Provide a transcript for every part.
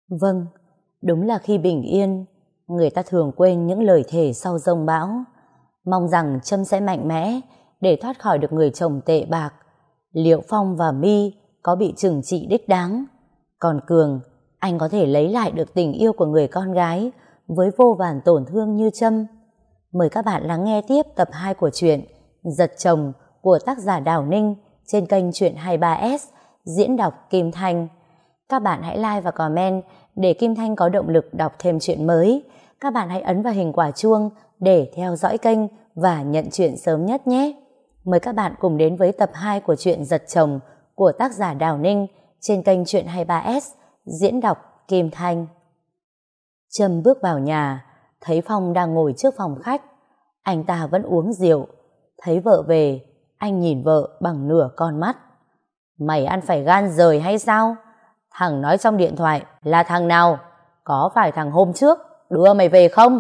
Vâng, đúng là khi bình yên, người ta thường quên những lời thề sau giông bão. Mong rằng Trâm sẽ mạnh mẽ để thoát khỏi được người chồng tệ bạc. Liệu Phong và My có bị trừng trị đích đáng? Còn Cường, anh có thể lấy lại được tình yêu của người con gái với vô vàn tổn thương như Trâm? Mời các bạn lắng nghe tiếp tập 2 của truyện Giật Chồng của tác giả Đào Ninh trên kênh Truyện 23S, diễn đọc Kim Thanh. Các bạn hãy like và comment để Kim Thanh có động lực đọc thêm truyện mới. Các bạn hãy ấn vào hình quả chuông để theo dõi kênh và nhận truyện sớm nhất nhé. Mời các bạn cùng đến với tập 2 của truyện Giật Chồng của tác giả Đào Ninh trên kênh Truyện 23S, diễn đọc Kim Thanh. Trâm bước vào nhà, thấy Phong đang ngồi trước phòng khách. Anh ta vẫn uống rượu. Thấy vợ về, anh nhìn vợ bằng nửa con mắt. Mày ăn phải gan rời hay sao? Thằng nói trong điện thoại là thằng nào? Có phải thằng hôm trước đưa mày về không?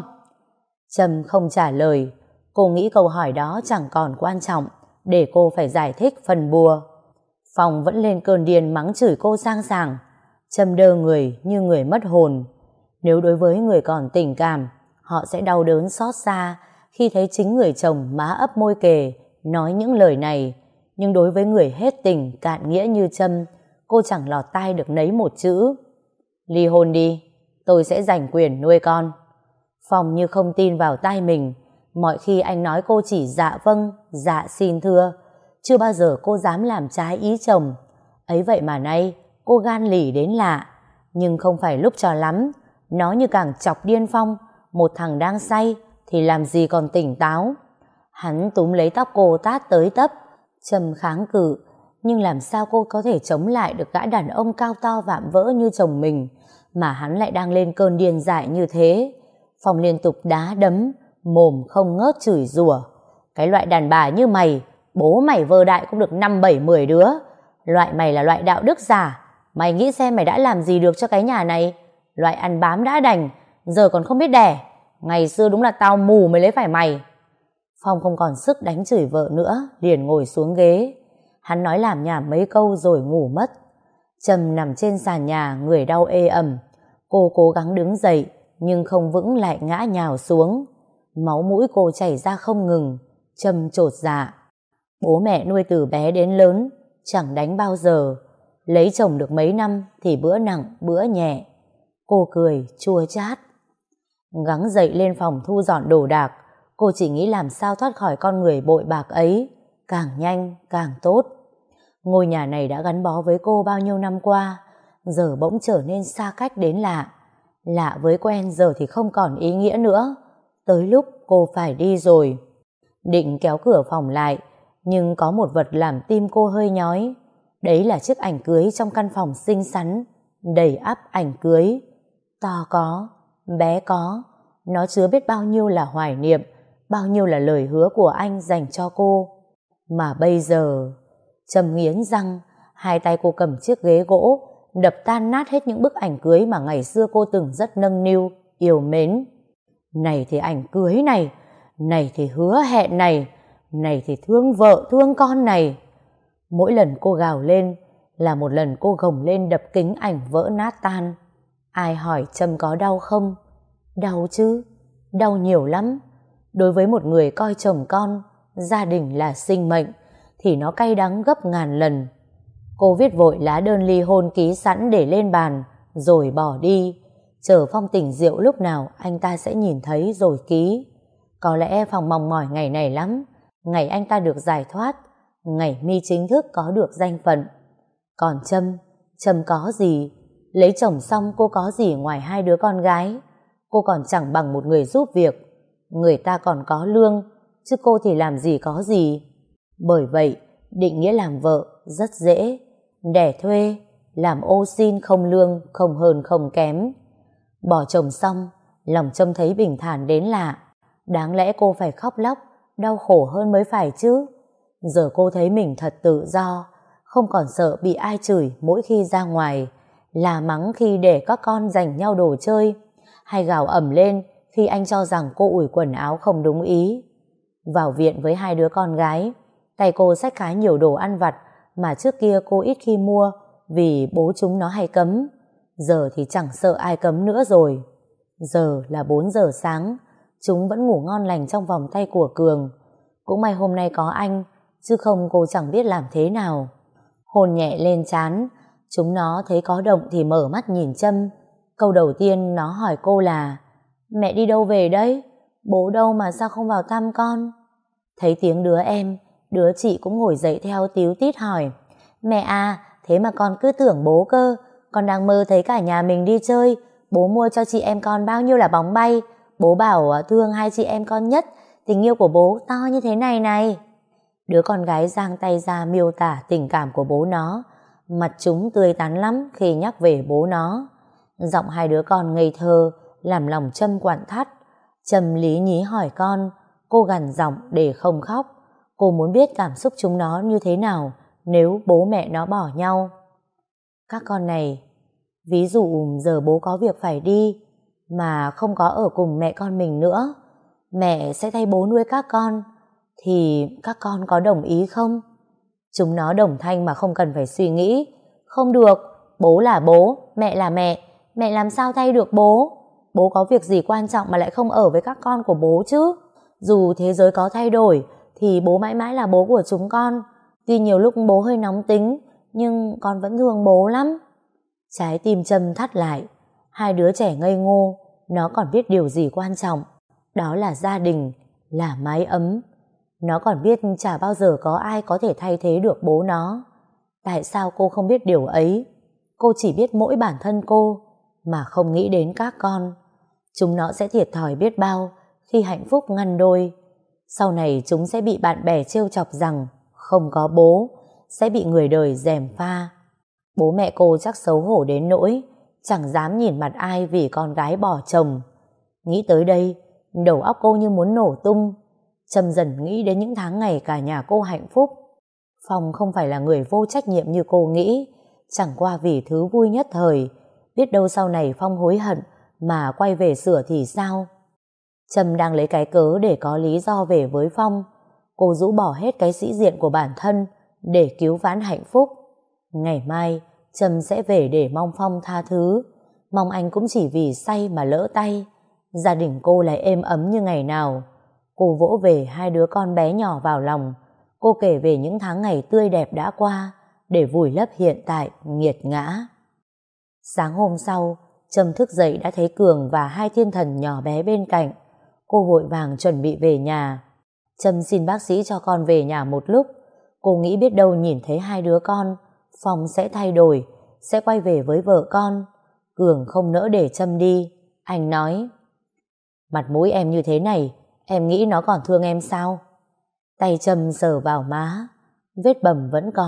Trâm không trả lời. Cô nghĩ câu hỏi đó chẳng còn quan trọng để cô phải giải thích phần bùa. Phong vẫn lên cơn điên mắng chửi cô sang sảng. Trâm đơ người như người mất hồn. Nếu đối với người còn tình cảm, họ sẽ đau đớn xót xa khi thấy chính người chồng má ấp môi kề nói những lời này. Nhưng đối với người hết tình cạn nghĩa như Trâm, cô chẳng lọt tai được nấy một chữ. Ly hôn đi, tôi sẽ giành quyền nuôi con. Phong như không tin vào tai mình. Mọi khi anh nói cô chỉ dạ vâng, dạ xin thưa. Chưa bao giờ cô dám làm trái ý chồng. Ấy vậy mà nay cô gan lì đến lạ. Nhưng không phải lúc trò lắm. Nó như càng chọc điên Phong. Một thằng đang say thì làm gì còn tỉnh táo. Hắn túm lấy tóc cô tát tới tấp. Trâm kháng cự. Nhưng làm sao cô có thể chống lại được gã đàn ông cao to vạm vỡ như chồng mình, mà hắn lại đang lên cơn điên dại như thế. Phong liên tục đá đấm, mồm không ngớt chửi rủa. Cái loại đàn bà như mày, bố mày vơ đại cũng được 5, 7, 10 đứa. Loại mày là loại đạo đức giả. Mày nghĩ xem mày đã làm gì được cho cái nhà này. Loại ăn bám đã đành, giờ còn không biết đẻ. Ngày xưa đúng là tao mù mới lấy phải mày. Phong không còn sức đánh chửi vợ nữa, liền ngồi xuống ghế. Hắn nói làm nhảm mấy câu rồi ngủ mất. Trâm nằm trên sàn nhà, người đau ê ẩm. Cô cố gắng đứng dậy, nhưng không vững lại ngã nhào xuống. Máu mũi cô chảy ra không ngừng. Trâm chột dạ. Bố mẹ nuôi từ bé đến lớn, chẳng đánh bao giờ. Lấy chồng được mấy năm thì bữa nặng bữa nhẹ. Cô cười chua chát. Gắng dậy lên phòng thu dọn đồ đạc. Cô chỉ nghĩ làm sao thoát khỏi con người bội bạc ấy, càng nhanh càng tốt. Ngôi nhà này đã gắn bó với cô bao nhiêu năm qua, giờ bỗng trở nên xa cách đến lạ. Lạ với quen giờ thì không còn ý nghĩa nữa. Tới lúc cô phải đi rồi. Định kéo cửa phòng lại, nhưng có một vật làm tim cô hơi nhói. Đấy là chiếc ảnh cưới trong căn phòng xinh xắn, đầy ắp ảnh cưới. To có, bé có, nó chứa biết bao nhiêu là hoài niệm, bao nhiêu là lời hứa của anh dành cho cô. Mà bây giờ... Trâm nghiến răng, hai tay cô cầm chiếc ghế gỗ, đập tan nát hết những bức ảnh cưới mà ngày xưa cô từng rất nâng niu, yêu mến. Này thì ảnh cưới này, này thì hứa hẹn này, này thì thương vợ thương con này. Mỗi lần cô gào lên là một lần cô gồng lên đập kính ảnh vỡ nát tan. Ai hỏi Trâm có đau không? Đau chứ, đau nhiều lắm. Đối với một người coi chồng con, gia đình là sinh mệnh, thì nó cay đắng gấp ngàn lần. Cô viết vội lá đơn ly hôn ký sẵn để lên bàn, rồi bỏ đi. Chờ Phong tỉnh rượu lúc nào anh ta sẽ nhìn thấy rồi ký. Có lẽ Phong mong mỏi ngày này lắm, ngày anh ta được giải thoát, ngày My chính thức có được danh phận. Còn Trâm có gì? Lấy chồng xong cô có gì ngoài 2 đứa con gái? Cô còn chẳng bằng một người giúp việc. Người ta còn có lương, chứ cô thì làm gì có gì. Bởi vậy, định nghĩa làm vợ rất dễ. Đẻ thuê, làm ô xin không lương, không hơn không kém. Bỏ chồng xong, lòng Trâm thấy bình thản đến lạ. Đáng lẽ cô phải khóc lóc, đau khổ hơn mới phải chứ. Giờ cô thấy mình thật tự do, không còn sợ bị ai chửi mỗi khi ra ngoài, là mắng khi để các con giành nhau đồ chơi, hay gào ầm lên khi anh cho rằng cô ủi quần áo không đúng ý. Vào viện với 2 đứa con gái, tay cô xách khá nhiều đồ ăn vặt mà trước kia cô ít khi mua vì bố chúng nó hay cấm. Giờ thì chẳng sợ ai cấm nữa rồi. Giờ là 4 giờ sáng, chúng vẫn ngủ ngon lành trong vòng tay của Cường. Cũng may hôm nay có anh, chứ không cô chẳng biết làm thế nào. Hôn nhẹ lên trán, chúng nó thấy có động thì mở mắt nhìn Trâm. Câu đầu tiên nó hỏi cô là: mẹ đi đâu về đấy? Bố đâu mà sao không vào thăm con? Thấy tiếng đứa em, đứa chị cũng ngồi dậy theo tíu tít hỏi: mẹ à, thế mà con cứ tưởng bố cơ. Con đang mơ thấy cả nhà mình đi chơi. Bố mua cho chị em con bao nhiêu là bóng bay. Bố bảo thương hai chị em con nhất. Tình yêu của bố to như thế này này. Đứa con gái giang tay ra miêu tả tình cảm của bố nó. Mặt chúng tươi tắn lắm khi nhắc về bố nó. Giọng hai đứa con ngây thơ làm lòng Trâm quặn thắt. Trâm lý nhí hỏi con. Cô gằn giọng để không khóc. Cô muốn biết cảm xúc chúng nó như thế nào nếu bố mẹ nó bỏ nhau. Các con này, ví dụ giờ bố có việc phải đi mà không có ở cùng mẹ con mình nữa, mẹ sẽ thay bố nuôi các con, thì các con có đồng ý không? Chúng nó đồng thanh mà không cần phải suy nghĩ. Không được, bố là bố, mẹ là mẹ, mẹ làm sao thay được bố? Bố có việc gì quan trọng mà lại không ở với các con của bố chứ? Dù thế giới có thay đổi thì bố mãi mãi là bố của chúng con. Tuy nhiều lúc bố hơi nóng tính, nhưng con vẫn thương bố lắm. Trái tim Trâm thắt lại. Hai đứa trẻ ngây ngô, nó còn biết điều gì quan trọng. Đó là gia đình, là mái ấm. Nó còn biết chả bao giờ có ai có thể thay thế được bố nó. Tại sao cô không biết điều ấy? Cô chỉ biết mỗi bản thân cô, mà không nghĩ đến các con. Chúng nó sẽ thiệt thòi biết bao khi hạnh phúc ngăn đôi. Sau này chúng sẽ bị bạn bè trêu chọc rằng không có bố, sẽ bị người đời gièm pha. Bố mẹ cô chắc xấu hổ đến nỗi chẳng dám nhìn mặt ai vì con gái bỏ chồng. Nghĩ tới đây, đầu óc cô như muốn nổ tung. Trâm dần nghĩ đến những tháng ngày cả nhà cô hạnh phúc. Phong không phải là người vô trách nhiệm như cô nghĩ, chẳng qua vì thứ vui nhất thời. Biết đâu sau này Phong hối hận mà quay về sửa thì sao? Trâm đang lấy cái cớ để có lý do về với Phong. Cô rũ bỏ hết cái sĩ diện của bản thân để cứu vãn hạnh phúc. Ngày mai Trâm sẽ về để mong Phong tha thứ, mong anh cũng chỉ vì say mà lỡ tay. Gia đình cô lại êm ấm như ngày nào. Cô vỗ về hai đứa con bé nhỏ vào lòng. Cô kể về những tháng ngày tươi đẹp đã qua để vùi lấp hiện tại nghiệt ngã. Sáng hôm sau, Trâm thức dậy đã thấy Cường và hai thiên thần nhỏ bé bên cạnh. Cô vội vàng chuẩn bị về nhà. Trâm xin bác sĩ cho con về nhà một lúc. Cô nghĩ biết đâu nhìn thấy hai đứa con, Phong sẽ thay đổi, sẽ quay về với vợ con. Cường không nỡ để Trâm đi. Anh nói: mặt mũi em như thế này, em nghĩ nó còn thương em sao? Tay Trâm sờ vào má. Vết bầm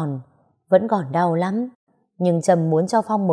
vẫn còn đau lắm. Nhưng Trâm muốn cho Phong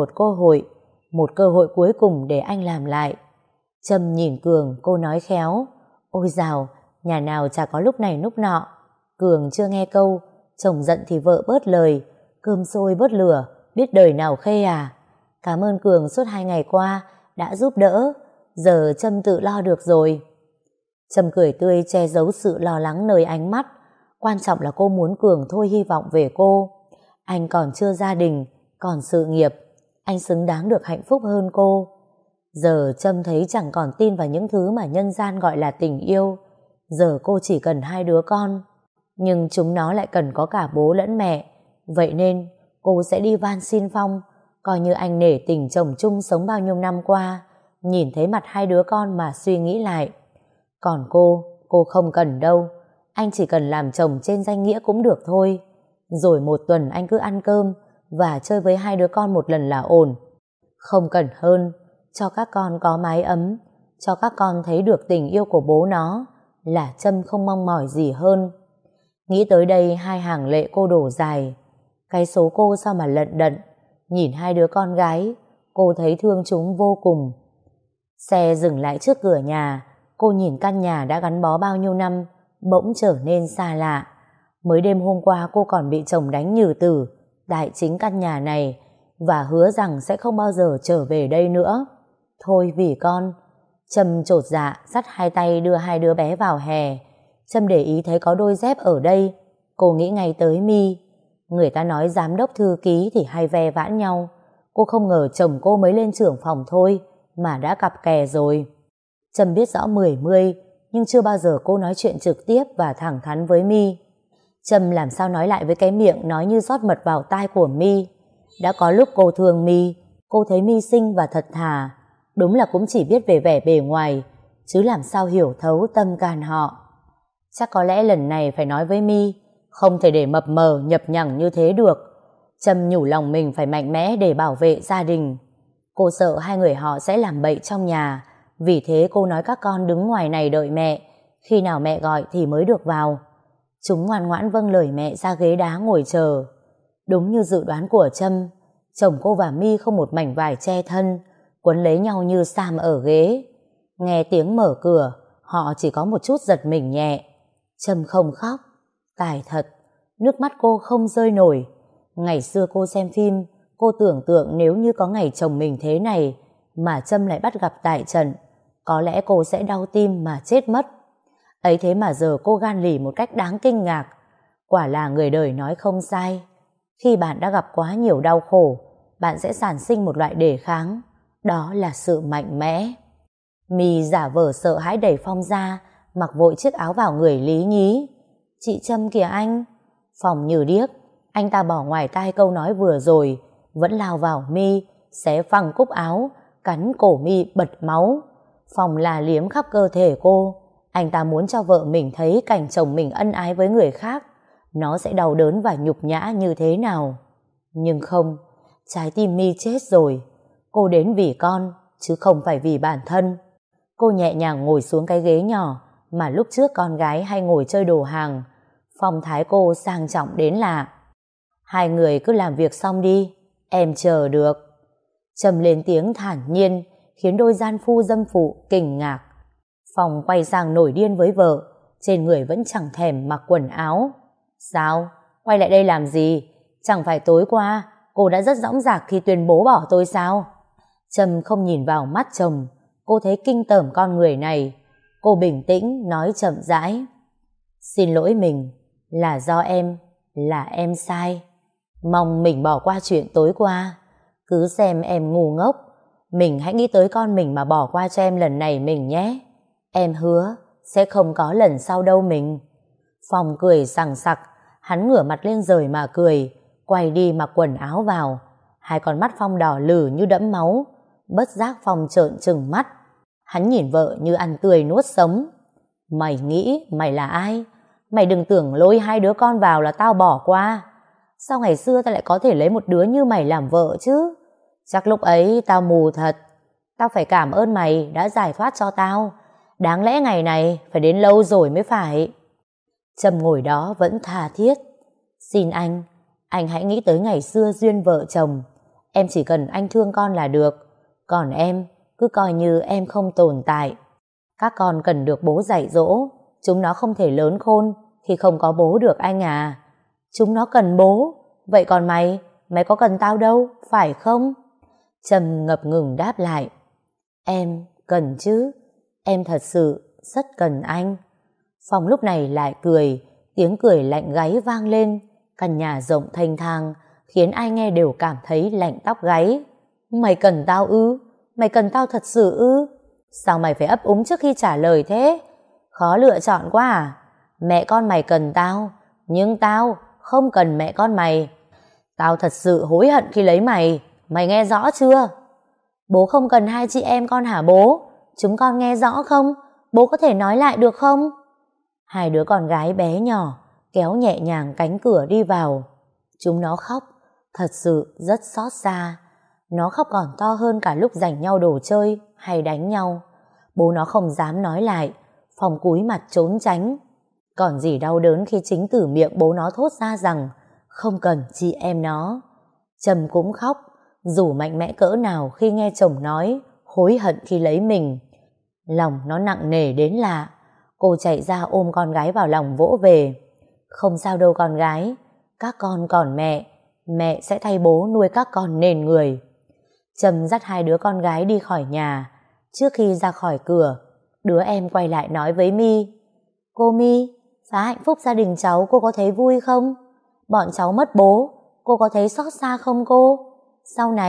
một cơ hội cuối cùng để anh làm lại. Trâm nhìn Cường, cô nói khéo: ôi dào, nhà nào chả có lúc này lúc nọ. Cường chưa nghe câu chồng giận thì vợ bớt lời, cơm sôi bớt lửa, biết đời nào khê à. Cảm ơn Cường suốt 2 ngày qua đã giúp đỡ. Giờ Trâm tự lo được rồi. Trâm cười tươi che giấu sự lo lắng nơi ánh mắt. Quan trọng là cô muốn Cường thôi hy vọng về cô. Anh còn chưa gia đình, còn sự nghiệp. Anh xứng đáng được hạnh phúc hơn cô. Giờ Trâm thấy chẳng còn tin vào những thứ mà nhân gian gọi là tình yêu. Giờ cô chỉ cần hai đứa con, nhưng chúng nó lại cần có cả bố lẫn mẹ. Vậy nên cô sẽ đi van xin Phong, coi như anh nể tình chồng chung sống bao nhiêu năm qua, nhìn thấy mặt hai đứa con mà suy nghĩ lại. Còn cô không cần đâu. Anh chỉ cần làm chồng trên danh nghĩa cũng được thôi. Rồi một tuần anh cứ ăn cơm và chơi với hai đứa con một lần là ổn. Không cần hơn. Cho các con có mái ấm, cho các con thấy được tình yêu của bố nó, là Trâm không mong mỏi gì hơn. Nghĩ tới đây hai hàng lệ cô đổ dài. Cái số cô sao mà lận đận. Nhìn hai đứa con gái, cô thấy thương chúng vô cùng. Xe dừng lại trước cửa nhà. Cô nhìn căn nhà đã gắn bó bao nhiêu năm bỗng trở nên xa lạ. Mới đêm hôm qua cô còn bị chồng đánh nhừ tử tại chính căn nhà này, và hứa rằng sẽ không bao giờ trở về đây nữa. Thôi vì con. Trâm chột dạ dắt hai tay đưa hai đứa bé vào hè. Trâm để ý thấy có đôi dép ở đây. Cô nghĩ ngay tới My. Người ta nói giám đốc thư ký thì hay ve vãn nhau. Cô không ngờ chồng cô mới lên trưởng phòng thôi mà đã cặp kè rồi. Trâm biết rõ mười mươi, nhưng chưa bao giờ cô nói chuyện trực tiếp và thẳng thắn với My. Trâm làm sao nói lại với cái miệng nói như rót mật vào tai của My. Đã có lúc cô thương My, cô thấy My xinh và thật thà. Đúng là cũng chỉ biết về vẻ bề ngoài, chứ làm sao hiểu thấu tâm can họ. Chắc có lẽ lần này phải nói với My, không thể để mập mờ nhập nhằng như thế được. Trâm nhủ lòng mình phải mạnh mẽ để bảo vệ gia đình. Cô sợ hai người họ sẽ làm bậy trong nhà, vì thế cô nói các con đứng ngoài này đợi mẹ, khi nào mẹ gọi thì mới được vào. Chúng ngoan ngoãn vâng lời mẹ ra ghế đá ngồi chờ. Đúng như dự đoán của Trâm, chồng cô và My không một mảnh vải che thân, quấn lấy nhau như Sam ở ghế. Nghe tiếng mở cửa, họ chỉ có một chút giật mình nhẹ. Trâm không khóc. Tài thật, nước mắt cô không rơi nổi. Ngày xưa cô xem phim, cô tưởng tượng nếu như có ngày chồng mình thế này mà Trâm lại bắt gặp tại trận, có lẽ cô sẽ đau tim mà chết mất. Ấy thế mà giờ cô gan lì một cách đáng kinh ngạc. Quả là người đời nói không sai. Khi bạn đã gặp quá nhiều đau khổ, bạn sẽ sản sinh một loại đề kháng. Đó là sự mạnh mẽ. My giả vờ sợ hãi đẩy Phong ra, mặc vội chiếc áo vào người lý nhí. Chị Trâm kìa anh. Phong như điếc. Anh ta bỏ ngoài tai câu nói vừa rồi, vẫn lao vào My, xé phăng cúc áo, cắn cổ My bật máu. Phong la liếm khắp cơ thể cô. Anh ta muốn cho vợ mình thấy cảnh chồng mình ân ái với người khác, nó sẽ đau đớn và nhục nhã như thế nào. Nhưng không, trái tim My chết rồi. Cô đến vì con, chứ không phải vì bản thân. Cô nhẹ nhàng ngồi xuống cái ghế nhỏ mà lúc trước con gái hay ngồi chơi đồ hàng. Phong thái cô sang trọng đến lạ. Hai người cứ làm việc xong đi, em chờ được. Trâm lên tiếng thản nhiên, khiến đôi gian phu dâm phụ kinh ngạc. Phong quay sang nổi điên với vợ, trên người vẫn chẳng thèm mặc quần áo. Sao? Quay lại đây làm gì? Chẳng phải tối qua cô đã rất dõng dạc khi tuyên bố bỏ tôi sao? Trâm không nhìn vào mắt chồng, cô thấy kinh tởm con người này. Cô bình tĩnh nói chậm rãi. Xin lỗi mình, là do em, là em sai. Mong mình bỏ qua chuyện tối qua. Cứ xem em ngu ngốc, mình hãy nghĩ tới con mình mà bỏ qua cho em lần này mình nhé. Em hứa sẽ không có lần sau đâu mình. Phong cười sằng sặc, hắn ngửa mặt lên rời mà cười, quay đi mặc quần áo vào. Hai con mắt Phong đỏ lử như đẫm máu. Bất giác Phong trợn trừng mắt. Hắn nhìn vợ như ăn tươi nuốt sống. Mày nghĩ mày là ai? Mày đừng tưởng lôi hai đứa con vào là tao bỏ qua. Sao ngày xưa tao lại có thể lấy một đứa như mày làm vợ chứ? Chắc lúc ấy tao mù thật. Tao phải cảm ơn mày đã giải thoát cho tao. Đáng lẽ ngày này phải đến lâu rồi mới phải. Trâm ngồi đó vẫn tha thiết. Xin anh hãy nghĩ tới ngày xưa duyên vợ chồng. Em chỉ cần anh thương con là được. Còn em, cứ coi như em không tồn tại. Các con cần được bố dạy dỗ. Chúng nó không thể lớn khôn khi không có bố được anh à. Chúng nó cần bố. Vậy còn mày có cần tao đâu, phải không? Trâm ngập ngừng đáp lại. Em cần chứ. Em thật sự rất cần anh. Phong lúc này lại cười, tiếng cười lạnh gáy vang lên. Căn nhà rộng thênh thang, khiến ai nghe đều cảm thấy lạnh tóc gáy. Mày cần tao ư? Mày cần tao thật sự ư? Sao mày phải ấp úng trước khi trả lời thế? Khó lựa chọn quá à? Mẹ con mày cần tao, nhưng tao không cần mẹ con mày. Tao thật sự hối hận khi lấy mày. Mày nghe rõ chưa? Bố không cần hai chị em con hả bố? Chúng con nghe rõ không? Bố có thể nói lại được không? Hai đứa con gái bé nhỏ kéo nhẹ nhàng cánh cửa đi vào. Chúng nó khóc, thật sự rất xót xa. Nó khóc còn to hơn cả lúc giành nhau đồ chơi hay đánh nhau. Bố nó không dám nói lại. Phong cúi mặt trốn tránh. Còn gì đau đớn khi chính từ miệng bố nó thốt ra rằng không cần chị em nó. Trâm cũng khóc, dù mạnh mẽ cỡ nào khi nghe chồng nói hối hận khi lấy mình. Lòng nó nặng nề đến lạ. Cô chạy ra ôm con gái vào lòng vỗ về. Không sao đâu con gái, các con còn mẹ, mẹ sẽ thay bố nuôi các con nên người. Trâm dắt hai đứa con gái đi khỏi nhà. Trước khi ra khỏi cửa, đứa em quay lại nói với My. Cô My, phá hạnh phúc gia đình cháu cô có thấy vui không? Bọn cháu mất bố, cô có thấy xót xa không cô? Sau này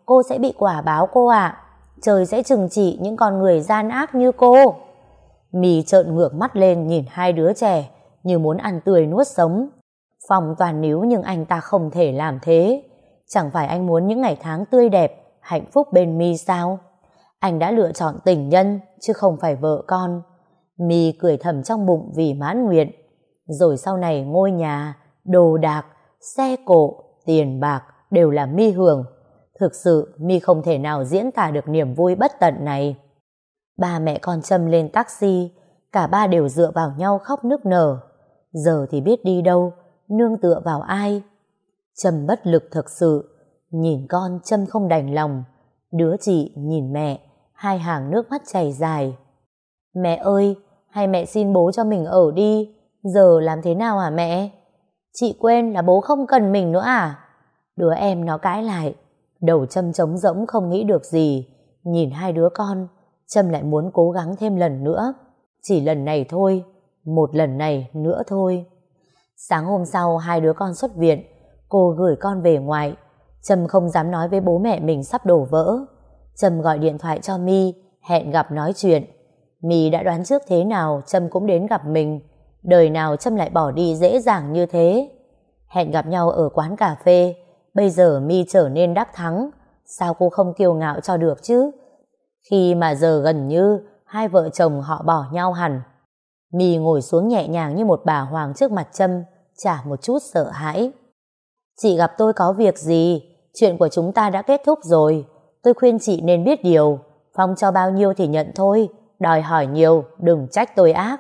cô sẽ bị quả báo cô ạ. Trời sẽ trừng trị những con người gian ác như cô. My trợn ngược mắt lên nhìn hai đứa trẻ như muốn ăn tươi nuốt sống. Phong toàn níu nhưng anh ta không thể làm thế. Chẳng phải anh muốn những ngày tháng tươi đẹp, hạnh phúc bên My sao? Anh đã lựa chọn tình nhân chứ không phải vợ con. My cười thầm trong bụng vì mãn nguyện. Rồi sau này ngôi nhà, đồ đạc, xe cộ, tiền bạc đều là My hưởng. Thực sự My không thể nào diễn tả được niềm vui bất tận này. Ba mẹ con Trâm lên taxi, cả ba đều dựa vào nhau khóc nức nở. Giờ thì biết đi đâu, nương tựa vào ai? Trâm bất lực thực sự. Nhìn con Trâm không đành lòng. Đứa chị nhìn mẹ, hai hàng nước mắt chảy dài. Mẹ ơi, hay mẹ xin bố cho mình ở đi. Giờ làm thế nào hả mẹ? Chị quên là bố không cần mình nữa à? Đứa em nó cãi lại. Đầu Trâm trống rỗng không nghĩ được gì. Nhìn hai đứa con, Trâm lại muốn cố gắng thêm lần nữa. Chỉ lần này thôi, một lần này nữa thôi. Sáng hôm sau hai đứa con xuất viện, cô gửi con về ngoại. Trâm không dám nói với bố mẹ mình sắp đổ vỡ. Trâm gọi điện thoại cho My, hẹn gặp nói chuyện. My đã đoán trước thế nào Trâm cũng đến gặp mình. Đời nào Trâm lại bỏ đi dễ dàng như thế. Hẹn gặp nhau ở quán cà phê. Bây giờ My trở nên đắc thắng. Sao cô không kiêu ngạo cho được chứ? Khi mà giờ gần như hai vợ chồng họ bỏ nhau hẳn. My ngồi xuống nhẹ nhàng như một bà hoàng trước mặt Trâm, chả một chút sợ hãi. Chị gặp tôi có việc gì? Chuyện của chúng ta đã kết thúc rồi. Tôi khuyên chị nên biết điều. Phong cho bao nhiêu thì nhận thôi. Đòi hỏi nhiều, đừng trách tôi ác.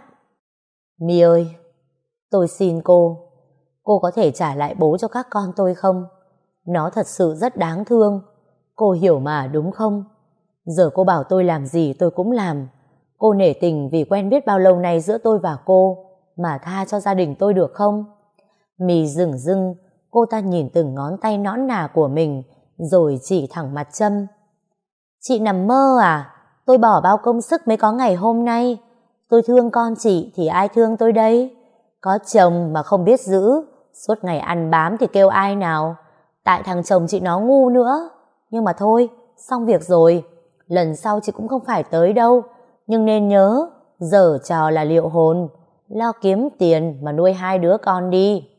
My ơi, tôi xin cô có thể trả lại bố cho các con tôi không? Nó thật sự rất đáng thương. Cô hiểu mà đúng không? Giờ cô bảo tôi làm gì tôi cũng làm. Cô nể tình vì quen biết bao lâu nay giữa tôi và cô, mà tha cho gia đình tôi được không? My dửng dưng, cô ta nhìn từng ngón tay nõn nà của mình, rồi chỉ thẳng mặt Trâm. Chị nằm mơ à? Tôi bỏ bao công sức mới có ngày hôm nay. Tôi thương con chị thì ai thương tôi đây? Có chồng mà không biết giữ, suốt ngày ăn bám thì kêu ai nào? Tại thằng chồng chị nó ngu nữa. Nhưng mà thôi, xong việc rồi. Lần sau chị cũng không phải tới đâu. Nhưng nên nhớ, giở trò là liệu hồn. Lo kiếm tiền mà nuôi hai đứa con đi.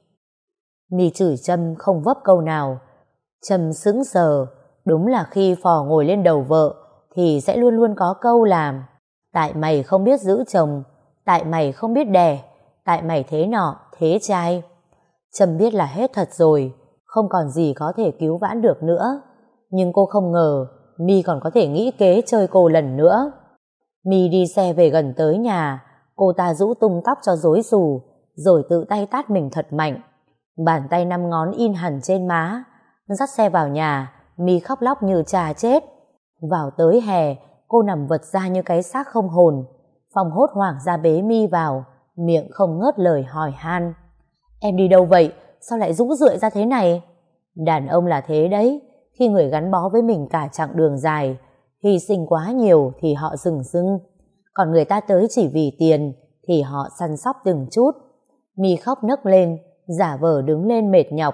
My chửi Trâm không vấp câu nào. Trâm sững sờ. Đúng là khi phò ngồi lên đầu vợ thì sẽ luôn luôn có câu làm: tại mày không biết giữ chồng, tại mày không biết đẻ, tại mày thế nọ thế trai. Trâm biết là hết thật rồi, không còn gì có thể cứu vãn được nữa. Nhưng cô không ngờ My còn có thể nghĩ kế chơi cô lần nữa. My đi xe về gần tới nhà, cô ta rũ tung tóc cho rối xù, rồi tự tay tát mình thật mạnh. Bàn tay 5 ngón in hẳn trên má. Dắt xe vào nhà, My khóc lóc như trà chết. Vào tới hè, cô nằm vật ra như cái xác không hồn. Phong hốt hoảng ra bế My vào, miệng không ngớt lời hỏi han. Em đi đâu vậy? Sao lại rũ rượi ra thế này? Đàn ông là thế đấy, khi người gắn bó với mình cả chặng đường dài, hy sinh quá nhiều thì họ dửng dưng, còn người ta tới chỉ vì tiền thì họ săn sóc từng chút. My khóc nấc lên, giả vờ đứng lên mệt nhọc.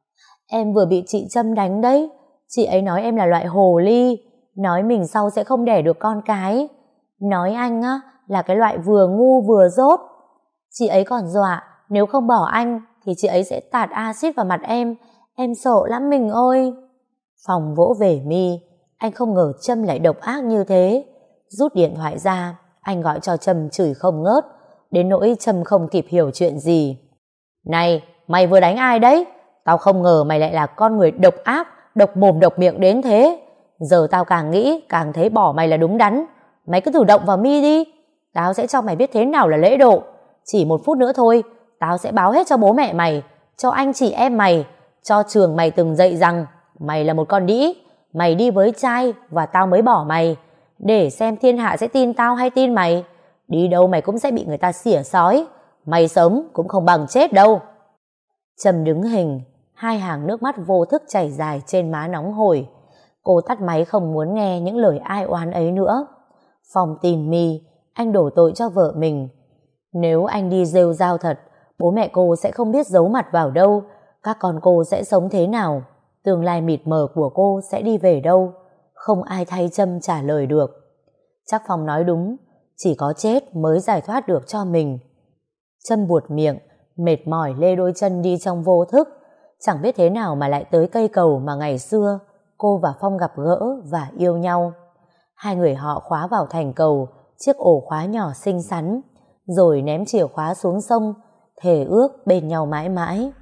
Em vừa bị chị Trâm đánh đấy. Chị ấy nói em là loại hồ ly, nói mình sau sẽ không đẻ được con cái, nói anh á là cái loại vừa ngu vừa dốt. Chị ấy còn dọa nếu không bỏ anh thì chị ấy sẽ tạt axit vào mặt em sợ lắm mình ơi. Phong vỗ về My, anh không ngờ Trâm lại độc ác như thế. Rút điện thoại ra, anh gọi cho Trâm chửi không ngớt, đến nỗi Trâm không kịp hiểu chuyện gì. Này, mày vừa đánh ai đấy? Tao không ngờ mày lại là con người độc ác, độc mồm độc miệng đến thế. Giờ tao càng nghĩ càng thấy bỏ mày là đúng đắn. Mày cứ thử động vào My đi, tao sẽ cho mày biết thế nào là lễ độ. Chỉ 1 phút nữa thôi, tao sẽ báo hết cho bố mẹ mày, cho anh chị em mày, cho trường mày từng dạy rằng mày là một con đĩ, mày đi với trai và tao mới bỏ mày, để xem thiên hạ sẽ tin tao hay tin mày. Đi đâu mày cũng sẽ bị người ta xỉa xói, mày sống cũng không bằng chết đâu. Trâm đứng hình, hai hàng nước mắt vô thức chảy dài trên má nóng hổi. Cô tắt máy không muốn nghe những lời ai oán ấy nữa. Phong tin My, anh đổ tội cho vợ mình. Nếu anh đi rêu rao thật, bố mẹ cô sẽ không biết giấu mặt vào đâu, các con cô sẽ sống thế nào. tương lai mịt mờ của cô sẽ đi về đâu, không ai thay Trâm trả lời được. Chắc Phong nói đúng, chỉ có chết mới giải thoát được cho mình. Trâm buột miệng, mệt mỏi lê đôi chân đi trong vô thức, chẳng biết thế nào mà lại tới cây cầu mà ngày xưa cô và Phong gặp gỡ và yêu nhau. Hai người họ khóa vào thành cầu chiếc ổ khóa nhỏ xinh xắn, rồi ném chìa khóa xuống sông, thề ước bên nhau mãi mãi.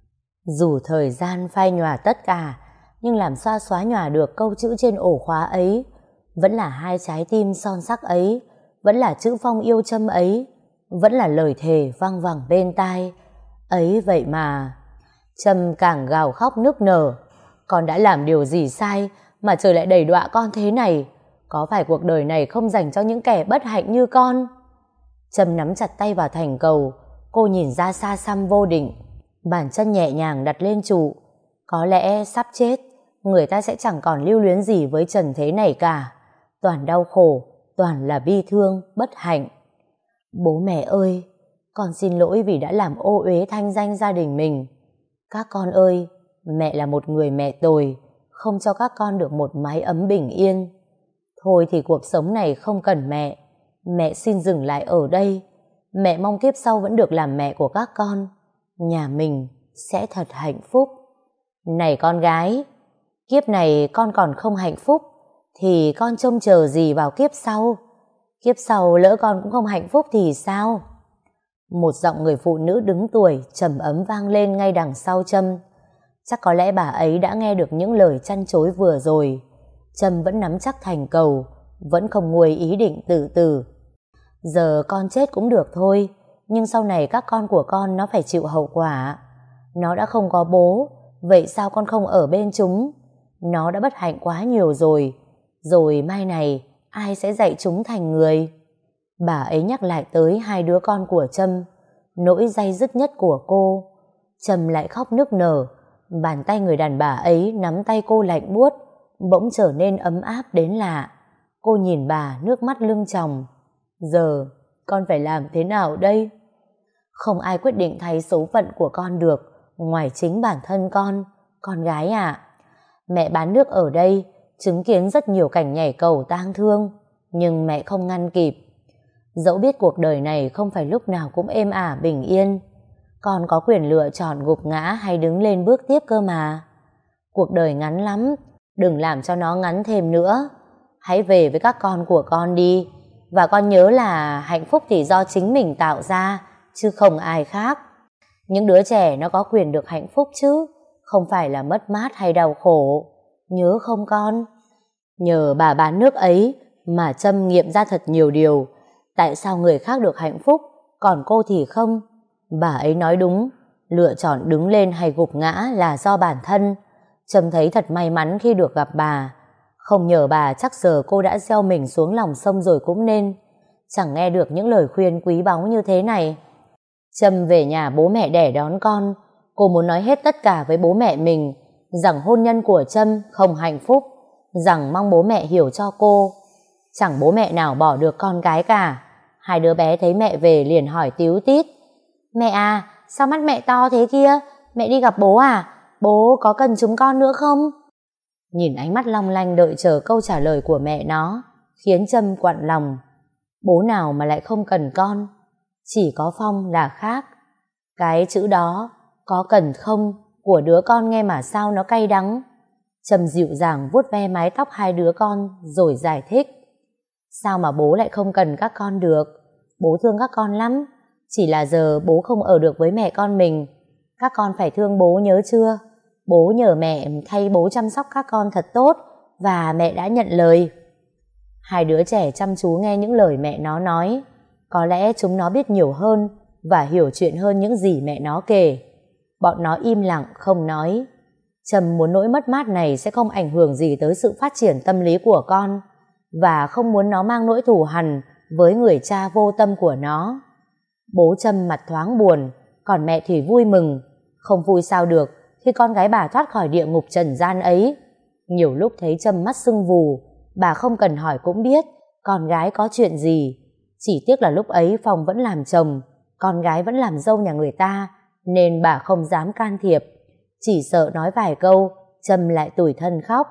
Dù thời gian phai nhòa tất cả, nhưng làm sao xóa nhòa được câu chữ trên ổ khóa ấy, vẫn là hai trái tim son sắc ấy, vẫn là chữ Phong yêu Trâm ấy, vẫn là lời thề vang vẳng bên tai ấy. Vậy mà Trâm càng gào khóc nức nở. Con đã làm điều gì sai mà trời lại đầy đọa con thế này? Có phải cuộc đời này không dành cho những kẻ bất hạnh như con? Trâm nắm chặt tay vào thành cầu, cô nhìn ra xa xăm vô định, bàn chân nhẹ nhàng đặt lên trụ. Có lẽ sắp chết, người ta sẽ chẳng còn lưu luyến gì với trần thế này cả. Toàn đau khổ, toàn là bi thương, bất hạnh. Bố mẹ ơi, con xin lỗi vì đã làm ô uế thanh danh gia đình mình. Các con ơi, mẹ là một người mẹ tồi, không cho các con được một mái ấm bình yên. Thôi thì cuộc sống này không cần mẹ. Mẹ xin dừng lại ở đây. Mẹ mong kiếp sau vẫn được làm mẹ của các con. Nhà mình sẽ thật hạnh phúc. Này con gái, kiếp này con còn không hạnh phúc thì con trông chờ gì vào kiếp sau? Kiếp sau lỡ con cũng không hạnh phúc thì sao? Một giọng người phụ nữ đứng tuổi trầm ấm vang lên ngay đằng sau Trâm. Chắc có lẽ bà ấy đã nghe được những lời chăn chối vừa rồi. Trâm vẫn nắm chắc thành cầu, vẫn không nguôi ý định tự tử. Giờ con chết cũng được thôi, nhưng sau này các con của con nó phải chịu hậu quả. Nó đã không có bố, vậy sao con không ở bên chúng? Nó đã bất hạnh quá nhiều rồi. Rồi mai này ai sẽ dạy chúng thành người? Bà ấy nhắc lại tới hai đứa con của Trâm, nỗi day dứt nhất của cô. Trâm lại khóc nức nở. Bàn tay người đàn bà ấy nắm tay cô lạnh buốt, bỗng trở nên ấm áp đến lạ. Cô nhìn bà nước mắt lưng tròng. Giờ con phải làm thế nào đây? Không ai quyết định thay số phận của con được ngoài chính bản thân con gái ạ. Mẹ bán nước ở đây chứng kiến rất nhiều cảnh nhảy cầu tang thương, nhưng mẹ không ngăn kịp. Dẫu biết cuộc đời này không phải lúc nào cũng êm ả bình yên, con có quyền lựa chọn gục ngã hay đứng lên bước tiếp cơ mà. Cuộc đời ngắn lắm, đừng làm cho nó ngắn thêm nữa. Hãy về với các con của con đi. Và con nhớ là hạnh phúc thì do chính mình tạo ra, chứ không ai khác. Những đứa trẻ nó có quyền được hạnh phúc chứ, không phải là mất mát hay đau khổ. Nhớ không con? Nhờ bà bán nước ấy mà Trâm nghiệm ra thật nhiều điều. Tại sao người khác được hạnh phúc, còn cô thì không? Bà ấy nói đúng, lựa chọn đứng lên hay gục ngã là do bản thân. Trâm thấy thật may mắn khi được gặp bà. Không nhờ bà chắc giờ cô đã gieo mình xuống lòng sông rồi cũng nên. Chẳng nghe được những lời khuyên quý báu như thế này. Trâm về nhà bố mẹ đẻ đón con. Cô muốn nói hết tất cả với bố mẹ mình, rằng hôn nhân của Trâm không hạnh phúc, rằng mong bố mẹ hiểu cho cô. Chẳng bố mẹ nào bỏ được con gái cả. Hai đứa bé thấy mẹ về liền hỏi tíu tít. Mẹ à, sao mắt mẹ to thế kia? Mẹ đi gặp bố à? Bố có cần chúng con nữa không? Nhìn ánh mắt long lanh đợi chờ câu trả lời của mẹ nó khiến Trâm quặn lòng. Bố nào mà lại không cần con? Chỉ có Phong là khác. Cái chữ đó, có cần không, của đứa con nghe mà sao nó cay đắng. Trâm dịu dàng vuốt ve mái tóc hai đứa con rồi giải thích. Sao mà bố lại không cần các con được? Bố thương các con lắm. Chỉ là giờ bố không ở được với mẹ con mình. Các con phải thương bố nhớ chưa? Bố nhờ mẹ thay bố chăm sóc các con thật tốt, và mẹ đã nhận lời. Hai đứa trẻ chăm chú nghe những lời mẹ nó nói. Có lẽ chúng nó biết nhiều hơn và hiểu chuyện hơn những gì mẹ nó kể. Bọn nó im lặng không nói. Trâm muốn nỗi mất mát này sẽ không ảnh hưởng gì tới sự phát triển tâm lý của con, và không muốn nó mang nỗi thù hằn với người cha vô tâm của nó. Bố Trâm mặt thoáng buồn, còn mẹ thì vui mừng. Không vui sao được khi con gái bà thoát khỏi địa ngục trần gian ấy. Nhiều lúc thấy Trâm mắt sưng vù, bà không cần hỏi cũng biết con gái có chuyện gì. Chỉ tiếc là lúc ấy Phong vẫn làm chồng, con gái vẫn làm dâu nhà người ta, nên bà không dám can thiệp. Chỉ sợ nói vài câu Trâm lại tủi thân khóc.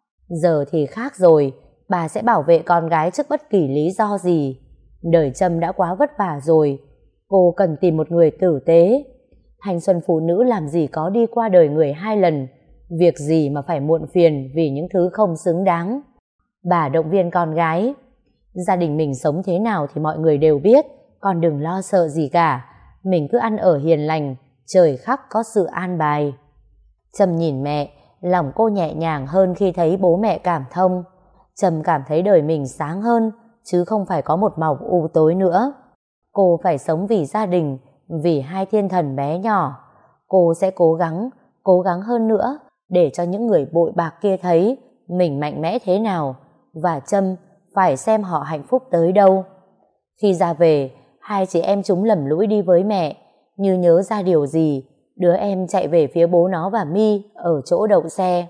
Giờ thì khác rồi, bà sẽ bảo vệ con gái trước bất kỳ lý do gì. Đời Trâm đã quá vất vả rồi, cô cần tìm một người tử tế. Thanh xuân phụ nữ làm gì có đi qua đời người 2 lần, việc gì mà phải muộn phiền vì những thứ không xứng đáng. Bà động viên con gái. Gia đình mình sống thế nào thì mọi người đều biết, con đừng lo sợ gì cả. Mình cứ ăn ở hiền lành, trời khắc có sự an bài. Trâm nhìn mẹ, lòng cô nhẹ nhàng hơn khi thấy bố mẹ cảm thông. Trâm cảm thấy đời mình sáng hơn, chứ không phải có một màu u tối nữa. Cô phải sống vì gia đình, vì 2 thiên thần bé nhỏ. Cô sẽ cố gắng hơn nữa, để cho những người bội bạc kia thấy mình mạnh mẽ thế nào, và Trâm phải xem họ hạnh phúc tới đâu. Khi ra về, 2 chị em chúng lầm lũi đi với mẹ, như nhớ ra điều gì, đứa em chạy về phía bố nó và My ở chỗ đậu xe.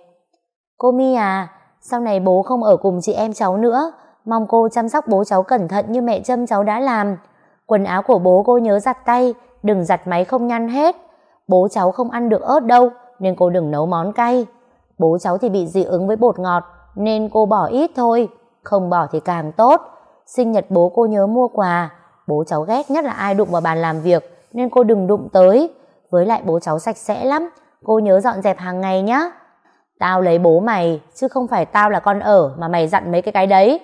Cô My à, sau này bố không ở cùng chị em cháu nữa, mong cô chăm sóc bố cháu cẩn thận như mẹ Trâm cháu đã làm. Quần áo của bố cô nhớ giặt tay, đừng giặt máy không nhăn hết. Bố cháu không ăn được ớt đâu, nên cô đừng nấu món cay. Bố cháu thì bị dị ứng với bột ngọt, nên cô bỏ ít thôi, không bỏ thì càng tốt. Sinh nhật bố cô nhớ mua quà, bố cháu ghét nhất là ai đụng vào bàn làm việc, nên cô đừng đụng tới. Với lại bố cháu sạch sẽ lắm, cô nhớ dọn dẹp hàng ngày nhá. Tao lấy bố mày, chứ không phải tao là con ở mà mày dặn mấy cái đấy.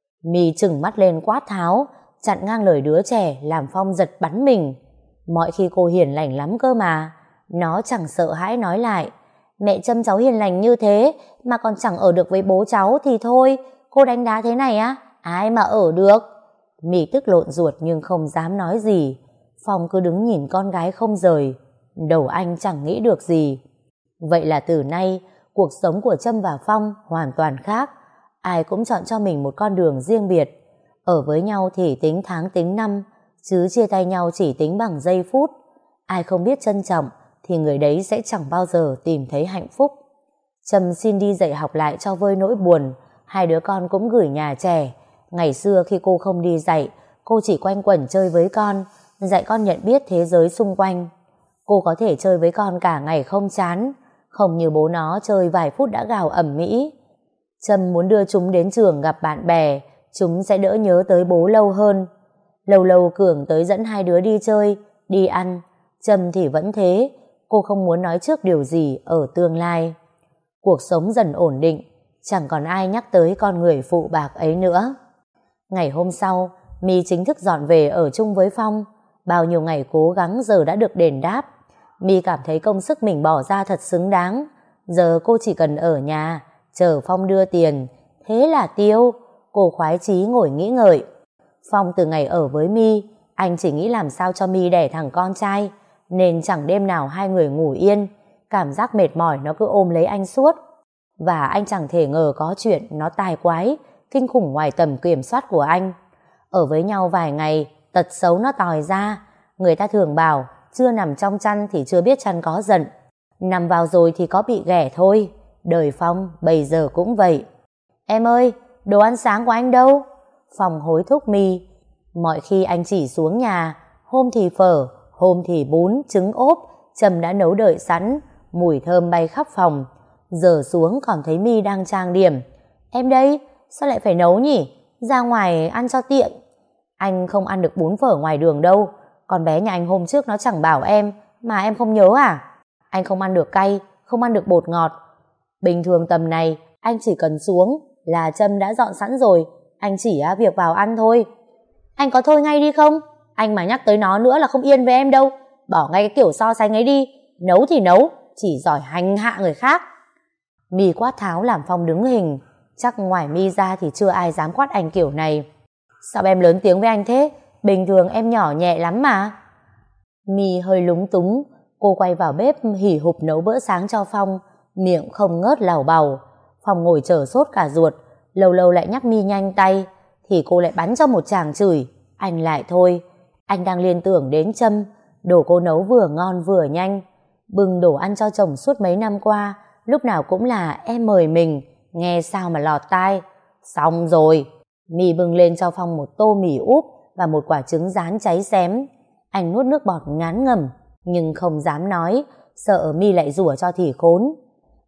My trừng mắt lên quát tháo, chặn ngang lời đứa trẻ làm Phong giật bắn mình. Mọi khi cô hiền lành lắm cơ mà. Nó chẳng sợ hãi nói lại, mẹ Trâm cháu hiền lành như thế mà còn chẳng ở được với bố cháu thì thôi, cô đánh đá thế này á, ai mà ở được. My tức lộn ruột nhưng không dám nói gì. Phong cứ đứng nhìn con gái không rời. Đầu anh chẳng nghĩ được gì. Vậy là từ nay, cuộc sống của Trâm và Phong hoàn toàn khác. Ai cũng chọn cho mình một con đường riêng biệt. Ở với nhau thì tính tháng tính năm, chứ chia tay nhau chỉ tính bằng giây phút. Ai không biết trân trọng thì người đấy sẽ chẳng bao giờ tìm thấy hạnh phúc. Trâm xin đi dạy học lại cho vơi nỗi buồn. 2 đứa con cũng gửi nhà trẻ. Ngày xưa khi cô không đi dạy, cô chỉ quanh quẩn chơi với con, dạy con nhận biết thế giới xung quanh. Cô có thể chơi với con cả ngày không chán, không như bố nó chơi vài phút đã gào ầm ĩ. Trâm muốn đưa chúng đến trường gặp bạn bè, chúng sẽ đỡ nhớ tới bố lâu hơn. Lâu lâu Cường tới dẫn 2 đứa đi chơi, đi ăn. Trâm thì vẫn thế, cô không muốn nói trước điều gì ở tương lai. Cuộc sống dần ổn định, chẳng còn ai nhắc tới con người phụ bạc ấy nữa. Ngày hôm sau, My chính thức dọn về ở chung với Phong. Bao nhiêu ngày cố gắng giờ đã được đền đáp. My cảm thấy công sức mình bỏ ra thật xứng đáng. Giờ cô chỉ cần ở nhà, chờ Phong đưa tiền, thế là tiêu. Cô khoái chí ngồi nghĩ ngợi. Phong từ ngày ở với My, anh chỉ nghĩ làm sao cho My đẻ thằng con trai, nên chẳng đêm nào 2 người ngủ yên. Cảm giác mệt mỏi nó cứ ôm lấy anh suốt. Và anh chẳng thể ngờ có chuyện nó tài quái, kinh khủng ngoài tầm kiểm soát của anh. Ở với nhau vài ngày, tật xấu nó tòi ra. Người ta thường bảo, chưa nằm trong chăn thì chưa biết chăn có giận. Nằm vào rồi thì có bị ghẻ thôi. Đời Phong bây giờ cũng vậy. Em ơi, đồ ăn sáng của anh đâu? Phong hối thúc My. Mọi khi anh chỉ xuống nhà, hôm thì phở, hôm thì bún, trứng ốp, Trâm đã nấu đợi sẵn, mùi thơm bay khắp phòng. Giờ xuống còn thấy My đang trang điểm. Em đây, sao lại phải nấu nhỉ? Ra ngoài ăn cho tiện. Anh không ăn được bún phở ngoài đường đâu. Con bé nhà anh hôm trước nó chẳng bảo em, mà em không nhớ à? Anh không ăn được cay, không ăn được bột ngọt. Bình thường tầm này, anh chỉ cần xuống là Trâm đã dọn sẵn rồi. Anh chỉ việc vào ăn thôi. Anh có thôi ngay đi không? Anh mà nhắc tới nó nữa là không yên với em đâu. Bỏ ngay cái kiểu so sánh ấy đi. Nấu thì nấu, chỉ giỏi hành hạ người khác. My quát tháo làm Phong đứng hình. Chắc ngoài My ra thì chưa ai dám quát anh kiểu này. Sao em lớn tiếng với anh thế? Bình thường em nhỏ nhẹ lắm mà. My hơi lúng túng. Cô quay vào bếp hì hục nấu bữa sáng cho Phong, miệng không ngớt lảo bào. Phong ngồi chờ sốt cả ruột, lâu lâu lại nhắc My nhanh tay, thì cô lại bắn cho một tràng chửi. Anh lại thôi. Anh đang liên tưởng đến Trâm. Đồ cô nấu vừa ngon vừa nhanh. Bưng đồ ăn cho chồng suốt mấy năm qua, lúc nào cũng là em mời mình, nghe sao mà lọt tai. Xong rồi. My bưng lên cho Phong một tô mì úp và một quả trứng rán cháy xém. Anh nuốt nước bọt ngán ngẩm, nhưng không dám nói, sợ My lại rủa cho thì khốn.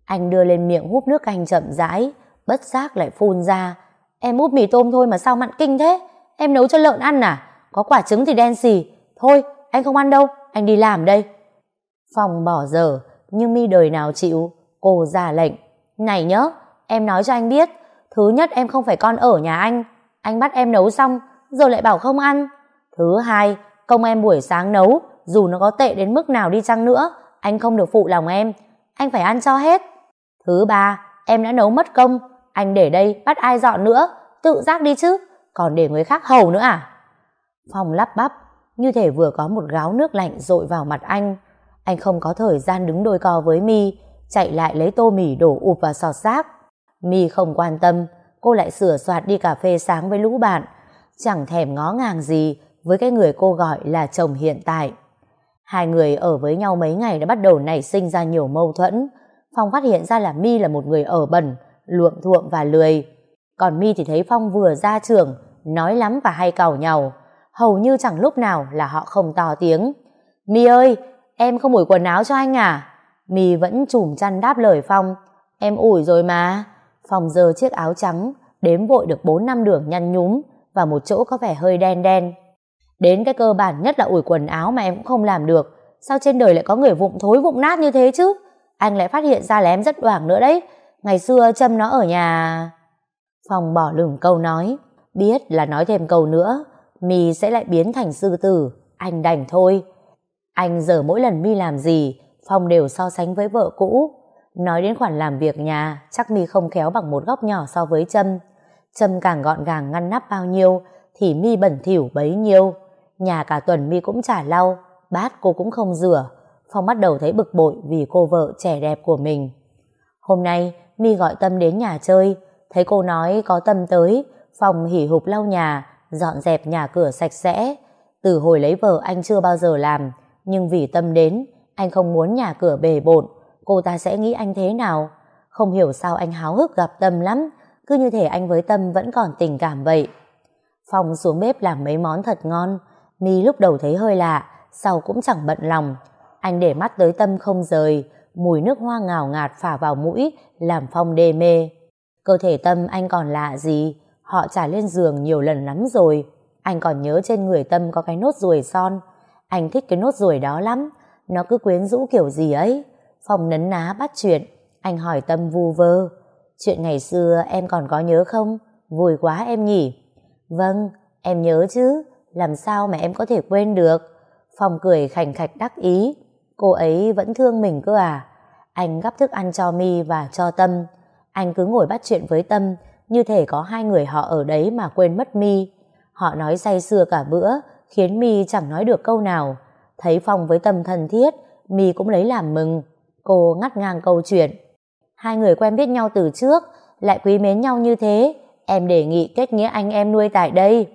Anh đưa lên miệng húp nước canh chậm rãi, bất giác lại phun ra. Em húp mì tôm thôi mà sao mặn kinh thế? Em nấu cho lợn ăn à? Có quả trứng thì đen xì. Thôi, anh không ăn đâu, anh đi làm đây. Phong bỏ dở, nhưng My đời nào chịu. Cô ra lệnh. Này nhớ, em nói cho anh biết, thứ nhất em không phải con ở nhà anh bắt em nấu xong, rồi lại bảo không ăn. Thứ hai, công em buổi sáng nấu, dù nó có tệ đến mức nào đi chăng nữa, anh không được phụ lòng em, anh phải ăn cho hết. Thứ ba, em đã nấu mất công, anh để đây bắt ai dọn nữa, tự giác đi chứ, còn để người khác hầu nữa à? Phong lắp bắp, như thể vừa có một gáo nước lạnh dội vào mặt anh. Anh không có thời gian đứng đôi co với My, chạy lại lấy tô mì đổ ụp vào sọt rác. My không quan tâm, cô lại sửa soạt đi cà phê sáng với lũ bạn, chẳng thèm ngó ngàng gì với cái người cô gọi là chồng hiện tại. Hai người ở với nhau mấy ngày đã bắt đầu nảy sinh ra nhiều mâu thuẫn. Phong phát hiện ra là My là một người ở bẩn, luộm thuộm và lười. Còn My thì thấy Phong vừa ra trường, nói lắm và hay càu nhàu. Hầu như chẳng lúc nào là họ không to tiếng. My ơi, em không ủi quần áo cho anh à? My vẫn chùm chăn đáp lời Phong. Em ủi rồi mà. Phong giơ chiếc áo trắng, đếm vội được 4-5 đường nhăn nhúm và một chỗ có vẻ hơi đen đen. Đến cái cơ bản nhất là ủi quần áo mà em cũng không làm được. Sao trên đời lại có người vụng thối vụng nát như thế chứ? Anh lại phát hiện ra là em rất đoảng nữa đấy. Ngày xưa Trâm nó ở nhà... Phong bỏ lửng câu nói. Biết là nói thêm câu nữa My sẽ lại biến thành sư tử. Anh đành thôi. Anh giờ mỗi lần My làm gì Phong đều so sánh với vợ cũ. Nói đến khoản làm việc nhà, chắc My không khéo bằng một góc nhỏ so với Trâm. Trâm càng gọn gàng ngăn nắp bao nhiêu thì My bẩn thỉu bấy nhiêu. Nhà cả tuần My cũng chả lau, bát cô cũng không rửa. Phong bắt đầu thấy bực bội vì cô vợ trẻ đẹp của mình. Hôm nay My gọi Tâm đến nhà chơi, thấy cô nói có Tâm tới, Phong hỉ hục lau nhà, dọn dẹp nhà cửa sạch sẽ. Từ hồi lấy vợ anh chưa bao giờ làm, nhưng vì Tâm đến, anh không muốn nhà cửa bề bộn. Cô ta sẽ nghĩ anh thế nào? Không hiểu sao anh háo hức gặp Tâm lắm, cứ như thể anh với Tâm vẫn còn tình cảm vậy. Phong xuống bếp làm mấy món thật ngon. My lúc đầu thấy hơi lạ, sau cũng chẳng bận lòng. Anh để mắt tới Tâm không rời, mùi nước hoa ngào ngạt phả vào mũi làm Phong đê mê. Cơ thể Tâm anh còn lạ gì, họ trải lên giường nhiều lần lắm rồi. Anh còn nhớ trên người Tâm có cái nốt ruồi son. Anh thích cái nốt ruồi đó lắm, nó cứ quyến rũ kiểu gì ấy. Phong nấn ná bắt chuyện. Anh hỏi Tâm vu vơ. Chuyện ngày xưa em còn có nhớ không? Vui quá em nhỉ? Vâng, em nhớ chứ. Làm sao mà em có thể quên được? Phong cười khành khạch đắc ý. Cô ấy vẫn thương mình cơ à? Anh gắp thức ăn cho My và cho Tâm. Anh cứ ngồi bắt chuyện với Tâm, như thể có hai người họ ở đấy mà quên mất My. Họ nói say sưa cả bữa, khiến My chẳng nói được câu nào. Thấy Phong với Tâm thân thiết, My cũng lấy làm mừng. Cô ngắt ngang câu chuyện. Hai người quen biết nhau từ trước, lại quý mến nhau như thế, em đề nghị kết nghĩa anh em nuôi tại đây.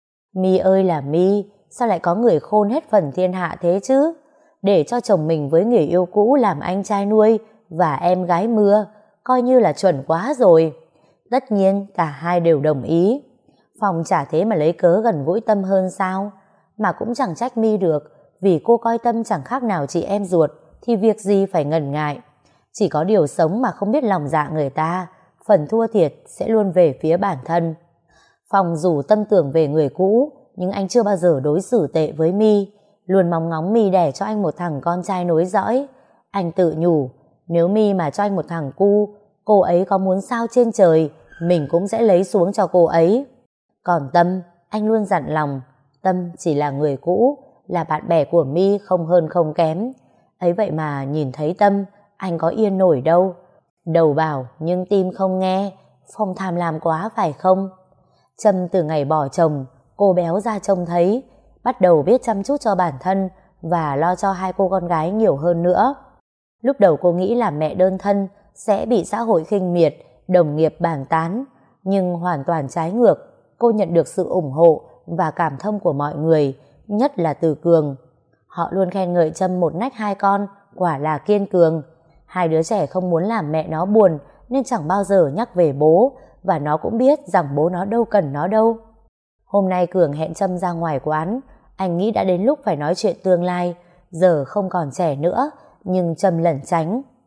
My ơi là My, sao lại có người khôn hết phần thiên hạ thế chứ? Để cho chồng mình với người yêu cũ làm anh trai nuôi và em gái mưa, coi như là chuẩn quá rồi. Tất nhiên cả hai đều đồng ý. Phong chả thế mà lấy cớ gần gũi Tâm hơn sao? Mà cũng chẳng trách My được, vì cô coi Tâm chẳng khác nào chị em ruột, thì việc gì phải ngần ngại. Chỉ có điều sống mà không biết lòng dạ người ta, phần thua thiệt sẽ luôn về phía bản thân. Phong dù Tâm tưởng về người cũ, nhưng anh chưa bao giờ đối xử tệ với My, luôn mong ngóng My đẻ cho anh một thằng con trai nối dõi. Anh tự nhủ, nếu My mà cho anh một thằng cu, cô ấy có muốn sao trên trời, mình cũng sẽ lấy xuống cho cô ấy. Còn Tâm, anh luôn dặn lòng, Tâm chỉ là người cũ, là bạn bè của My không hơn không kém. Ấy vậy mà nhìn thấy Tâm, anh có yên nổi đâu. Đầu bảo nhưng tim không nghe, Phong tham lam quá phải không? Trâm từ ngày bỏ chồng, cô béo ra trông thấy, bắt đầu biết chăm chút cho bản thân và lo cho hai cô con gái nhiều hơn nữa. Lúc đầu cô nghĩ là mẹ đơn thân sẽ bị xã hội khinh miệt, đồng nghiệp bàn tán, nhưng hoàn toàn trái ngược. Cô nhận được sự ủng hộ và cảm thông của mọi người, nhất là từ Cường. Họ luôn khen ngợi Trâm một nách hai con, quả là kiên cường. Hai đứa trẻ không muốn làm mẹ nó buồn nên chẳng bao giờ nhắc về bố, và nó cũng biết rằng bố nó đâu cần nó đâu. Hôm nay Cường hẹn Trâm ra ngoài quán. Anh nghĩ đã đến lúc phải nói chuyện tương lai, giờ không còn trẻ nữa, nhưng Trâm lẩn tránh.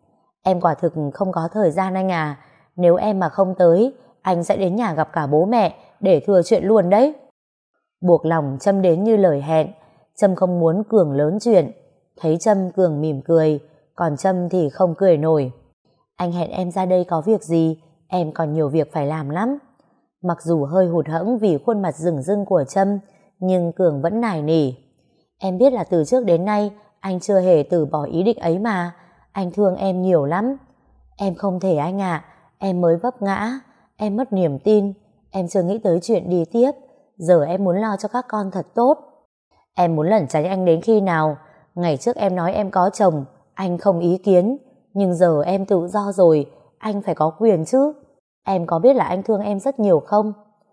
Em quả thực không có thời gian anh à. Nếu em mà không tới, anh sẽ đến nhà gặp cả bố mẹ để thừa chuyện luôn đấy. Buộc lòng Trâm đến như lời hẹn. Trâm không muốn Cường lớn chuyện. Thấy Trâm, Cường mỉm cười, còn Trâm thì không cười nổi. Anh hẹn em ra đây có việc gì? Em còn nhiều việc phải làm lắm. Mặc dù hơi hụt hẫng vì khuôn mặt rừng rưng của Trâm, nhưng Cường vẫn nài nỉ. Em biết là từ trước đến nay anh chưa hề từ bỏ ý định ấy mà. Anh thương em nhiều lắm. Em không thể anh ạ. Em mới vấp ngã. Em mất niềm tin. Em chưa nghĩ tới chuyện đi tiếp. Giờ em muốn lo cho các con thật tốt. Em muốn lẩn tránh anh đến khi nào? Ngày trước em nói em có chồng, anh không ý kiến. Nhưng giờ em tự do rồi, anh phải có quyền chứ. Em có biết là anh thương em rất nhiều không?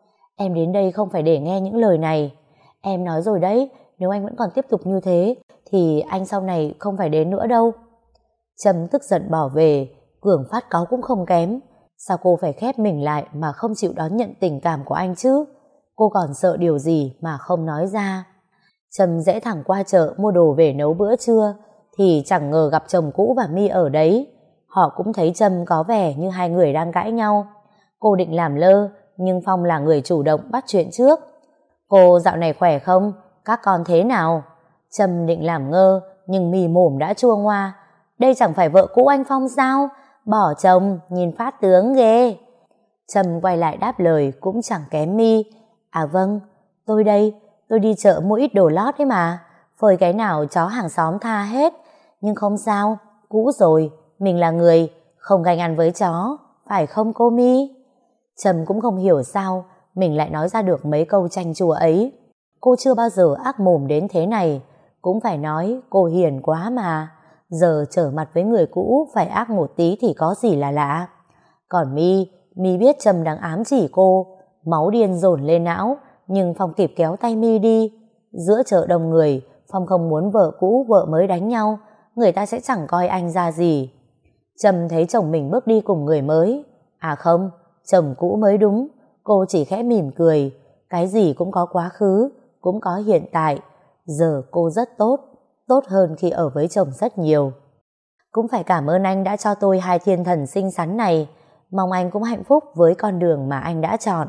Em đến đây không phải để nghe những lời này. Em nói rồi đấy, nếu anh vẫn còn tiếp tục như thế thì anh sau này không phải đến nữa đâu. Trâm tức giận bỏ về. Cường phát cáu cũng không kém. Sao cô phải khép mình lại mà không chịu đón nhận tình cảm của anh chứ? Cô còn sợ điều gì mà không nói ra? Trâm rẽ thẳng qua chợ mua đồ về nấu bữa trưa thì chẳng ngờ gặp chồng cũ và My ở đấy. Họ cũng thấy Trâm có vẻ như hai người đang cãi nhau. Cô định làm lơ, nhưng Phong là người chủ động bắt chuyện trước. Cô dạo này khỏe không? Các con thế nào? Trâm định làm ngơ, nhưng My mồm đã chua ngoa. Đây chẳng phải vợ cũ anh Phong sao? Bỏ chồng, nhìn phát tướng ghê. Trâm quay lại đáp lời cũng chẳng kém My. À vâng, tôi đây, tôi đi chợ mua ít đồ lót đấy mà. Phơi cái nào chó hàng xóm tha hết. Nhưng không sao, cũ rồi, mình là người, không ganh ăn với chó, phải không cô My? Trâm cũng không hiểu sao mình lại nói ra được mấy câu chanh chua ấy. Cô chưa bao giờ ác mồm đến thế này. Cũng phải nói cô hiền quá mà. Giờ trở mặt với người cũ phải ác một tí thì có gì là lạ. Còn My biết Trâm đang ám chỉ cô. Máu điên dồn lên não, nhưng Phong kịp kéo tay My đi. Giữa chợ đông người, Phong không muốn vợ cũ vợ mới đánh nhau. Người ta sẽ chẳng coi anh ra gì. Trâm thấy chồng mình bước đi cùng người mới. À không, chồng cũ mới đúng. Cô chỉ khẽ mỉm cười. Cái gì cũng có quá khứ, cũng có hiện tại. Giờ cô rất tốt, tốt hơn khi ở với chồng rất nhiều. Cũng phải cảm ơn anh đã cho tôi hai thiên thần xinh xắn này. Mong anh cũng hạnh phúc với con đường mà anh đã chọn.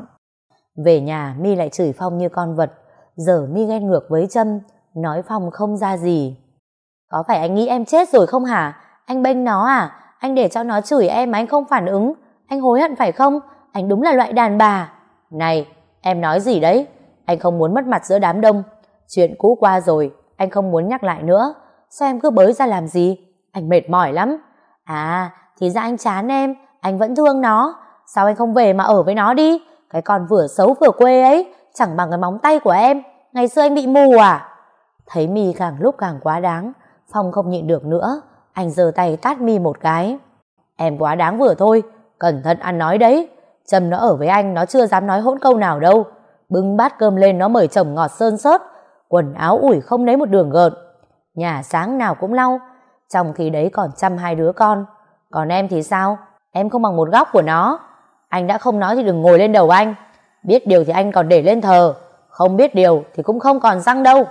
Về nhà My lại chửi Phong như con vật. Giờ My ghen ngược với Trâm, nói Phong không ra gì. Có phải anh nghĩ em chết rồi không hả? Anh bênh nó à? Anh để cho nó chửi em mà anh không phản ứng. Anh hối hận phải không? Anh đúng là loại đàn bà. Này, em nói gì đấy? Anh không muốn mất mặt giữa đám đông. Chuyện cũ qua rồi, anh không muốn nhắc lại nữa. Sao em cứ bới ra làm gì? Anh mệt mỏi lắm. À, thì ra anh chán em, anh vẫn thương nó. Sao anh không về mà ở với nó đi? Cái con vừa xấu vừa quê ấy, chẳng bằng cái móng tay của em. Ngày xưa anh bị mù à? Thấy My càng lúc càng quá đáng, Phong không nhịn được nữa. Anh giơ tay tát My một cái. Em quá đáng vừa thôi, cẩn thận ăn nói đấy. Trâm nó ở với anh, nó chưa dám nói hỗn câu nào đâu. Bưng bát cơm lên nó mời chồng ngọt sơn sớt. Quần áo ủi không lấy một đường gợn. Nhà sáng nào cũng lau. Trong khi đấy còn chăm hai đứa con. Còn em thì sao? Em không bằng một góc của nó. Anh đã không nói thì đừng ngồi lên đầu anh. Biết điều thì anh còn để lên thờ. Không biết điều thì cũng không còn răng đâu.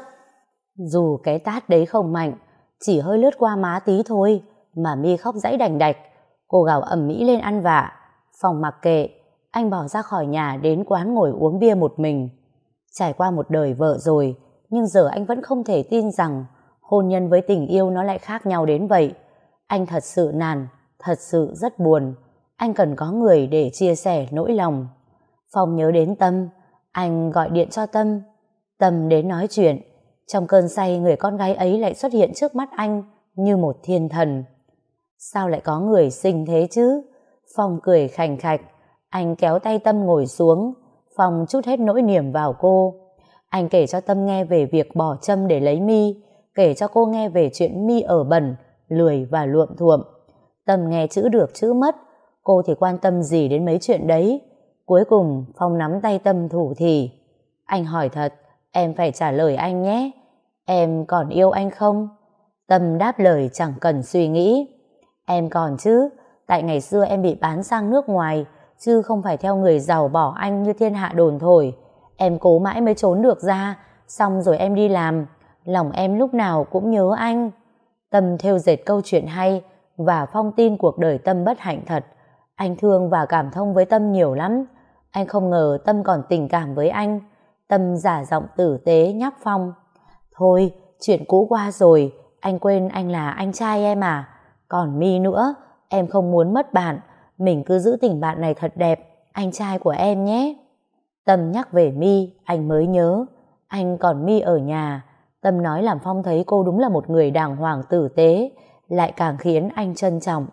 Dù cái tát đấy không mạnh, chỉ hơi lướt qua má tí thôi, mà My khóc dãy đành đạch. Cô gào ầm ĩ lên ăn vạ. Phong mặc kệ. Anh bỏ ra khỏi nhà đến quán ngồi uống bia một mình. Trải qua một đời vợ rồi, nhưng giờ anh vẫn không thể tin rằng hôn nhân với tình yêu nó lại khác nhau đến vậy. Anh thật sự nản, thật sự rất buồn. Anh cần có người để chia sẻ nỗi lòng. Phong nhớ đến Tâm. Anh gọi điện cho Tâm. Tâm đến nói chuyện. Trong cơn say, người con gái ấy lại xuất hiện trước mắt anh như một thiên thần. Sao lại có người xinh thế chứ? Phong cười khành khạch. Anh kéo tay Tâm ngồi xuống. Phong trút hết nỗi niềm vào cô. Anh kể cho Tâm nghe về việc bỏ châm để lấy My, kể cho cô nghe về chuyện My ở bẩn, lười và luộm thuộm. Tâm nghe chữ được chữ mất, cô thì quan tâm gì đến mấy chuyện đấy. Cuối cùng Phong nắm tay Tâm thủ thỉ. Anh hỏi thật, em phải trả lời anh nhé. Em còn yêu anh không? Tâm đáp lời chẳng cần suy nghĩ. Em còn chứ, tại ngày xưa em bị bán sang nước ngoài, chứ không phải theo người giàu bỏ anh như thiên hạ đồn thổi. Em cố mãi mới trốn được ra, xong rồi em đi làm. Lòng em lúc nào cũng nhớ anh. Tâm thêu dệt câu chuyện hay, và Phong tin cuộc đời Tâm bất hạnh thật. Anh thương và cảm thông với Tâm nhiều lắm. Anh không ngờ Tâm còn tình cảm với anh. Tâm giả giọng tử tế nhắc Phong: thôi, chuyện cũ qua rồi, anh quên anh là anh trai em à. Còn My nữa, em không muốn mất bạn, mình cứ giữ tình bạn này thật đẹp, anh trai của em nhé. Tâm nhắc về My, anh mới nhớ, anh còn My ở nhà. Tâm nói làm Phong thấy cô đúng là một người đàng hoàng tử tế, lại càng khiến anh trân trọng.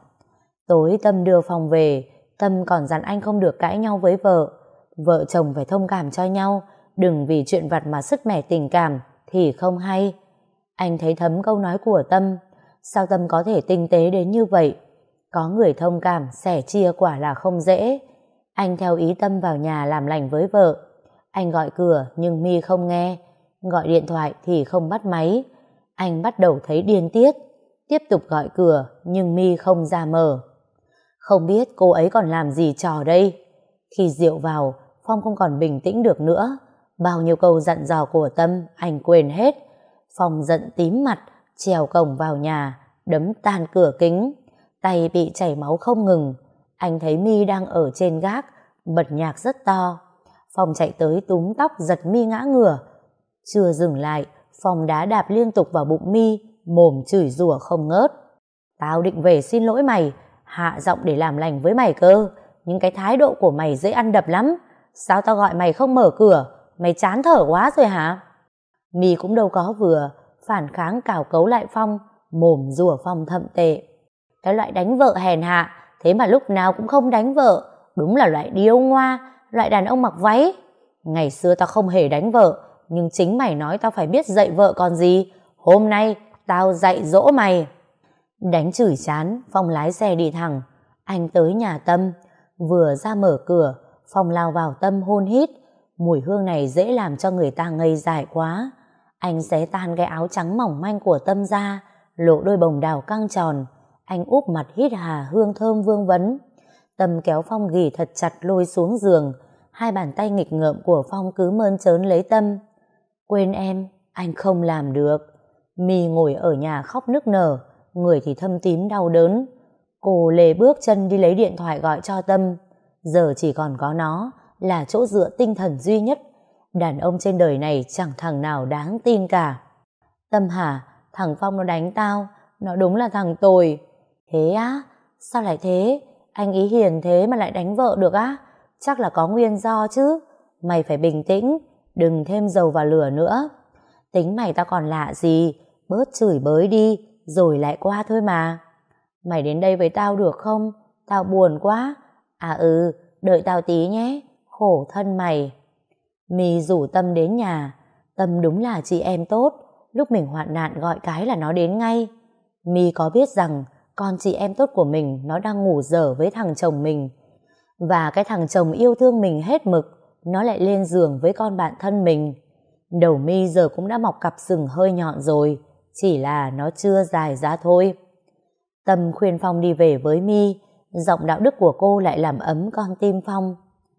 Tối Tâm đưa Phong về, Tâm còn dặn anh không được cãi nhau với vợ. Vợ chồng phải thông cảm cho nhau, đừng vì chuyện vặt mà sứt mẻ tình cảm thì không hay. Anh thấy thấm câu nói của Tâm. Sao Tâm có thể tinh tế đến như vậy? Có người thông cảm, sẻ chia quả là không dễ. Anh theo ý Tâm vào nhà làm lành với vợ. Anh gọi cửa nhưng My không nghe, gọi điện thoại thì không bắt máy. Anh bắt đầu thấy điên tiết, tiếp tục gọi cửa nhưng My không ra mở. Không biết cô ấy còn làm gì trò đây. Khi rượu vào, Phong không còn bình tĩnh được nữa. Bao nhiêu câu dặn dò của Tâm anh quên hết. Phong giận tím mặt, trèo cổng vào nhà, đấm tan cửa kính, tay bị chảy máu không ngừng. Anh thấy My đang ở trên gác, bật nhạc rất to. Phong chạy tới túm tóc giật My ngã ngửa. Chưa dừng lại, Phong đá đạp liên tục vào bụng My, mồm chửi rủa không ngớt. Tao định về xin lỗi mày, hạ giọng để làm lành với mày cơ, nhưng cái thái độ của mày dễ ăn đập lắm. Sao tao gọi mày không mở cửa? Mày chán thở quá rồi hả? My cũng đâu có vừa, phản kháng cào cấu lại Phong, mồm rủa Phong thậm tệ. Cái loại đánh vợ hèn hạ, thế mà lúc nào cũng không đánh vợ, đúng là loại điêu ngoa, loại đàn ông mặc váy. Ngày xưa tao không hề đánh vợ, nhưng chính mày nói tao phải biết dạy vợ còn gì. Hôm nay tao dạy dỗ mày. Đánh chửi chán, Phong lái xe đi thẳng. Anh tới nhà Tâm, vừa ra mở cửa, Phong lao vào Tâm hôn hít. Mùi hương này dễ làm cho người ta ngây dại quá. Anh xé tan cái áo trắng mỏng manh của Tâm ra, lộ đôi bồng đào căng tròn. Anh úp mặt hít hà hương thơm vương vấn. Tâm kéo Phong ghì thật chặt lôi xuống giường. Hai bàn tay nghịch ngợm của Phong cứ mơn trớn lấy Tâm. Quên em, anh không làm được. My ngồi ở nhà khóc nức nở, người thì thâm tím đau đớn. Cô lê bước chân đi lấy điện thoại gọi cho Tâm. Giờ chỉ còn có nó là chỗ dựa tinh thần duy nhất. Đàn ông trên đời này chẳng thằng nào đáng tin cả. Tâm hả? Thằng Phong nó đánh tao, nó đúng là thằng tồi. Thế á? Sao lại thế? Anh ý hiền thế mà lại đánh vợ được á? Chắc là có nguyên do chứ. Mày phải bình tĩnh, đừng thêm dầu vào lửa nữa. Tính mày tao còn lạ gì, bớt chửi bới đi, rồi lại qua thôi mà. Mày đến đây với tao được không? Tao buồn quá. À đợi tao tí nhé, khổ thân mày. My rủ Tâm đến nhà. Tâm đúng là chị em tốt, lúc mình hoạn nạn gọi cái là nó đến ngay. My có biết rằng con chị em tốt của mình nó đang ngủ dở với thằng chồng mình, và cái thằng chồng yêu thương mình hết mực nó lại lên giường với con bạn thân mình. Đầu My giờ cũng đã mọc cặp sừng hơi nhọn rồi, chỉ là nó chưa dài ra thôi. Tâm khuyên Phong đi về với My. Giọng đạo đức của cô lại làm ấm con tim Phong.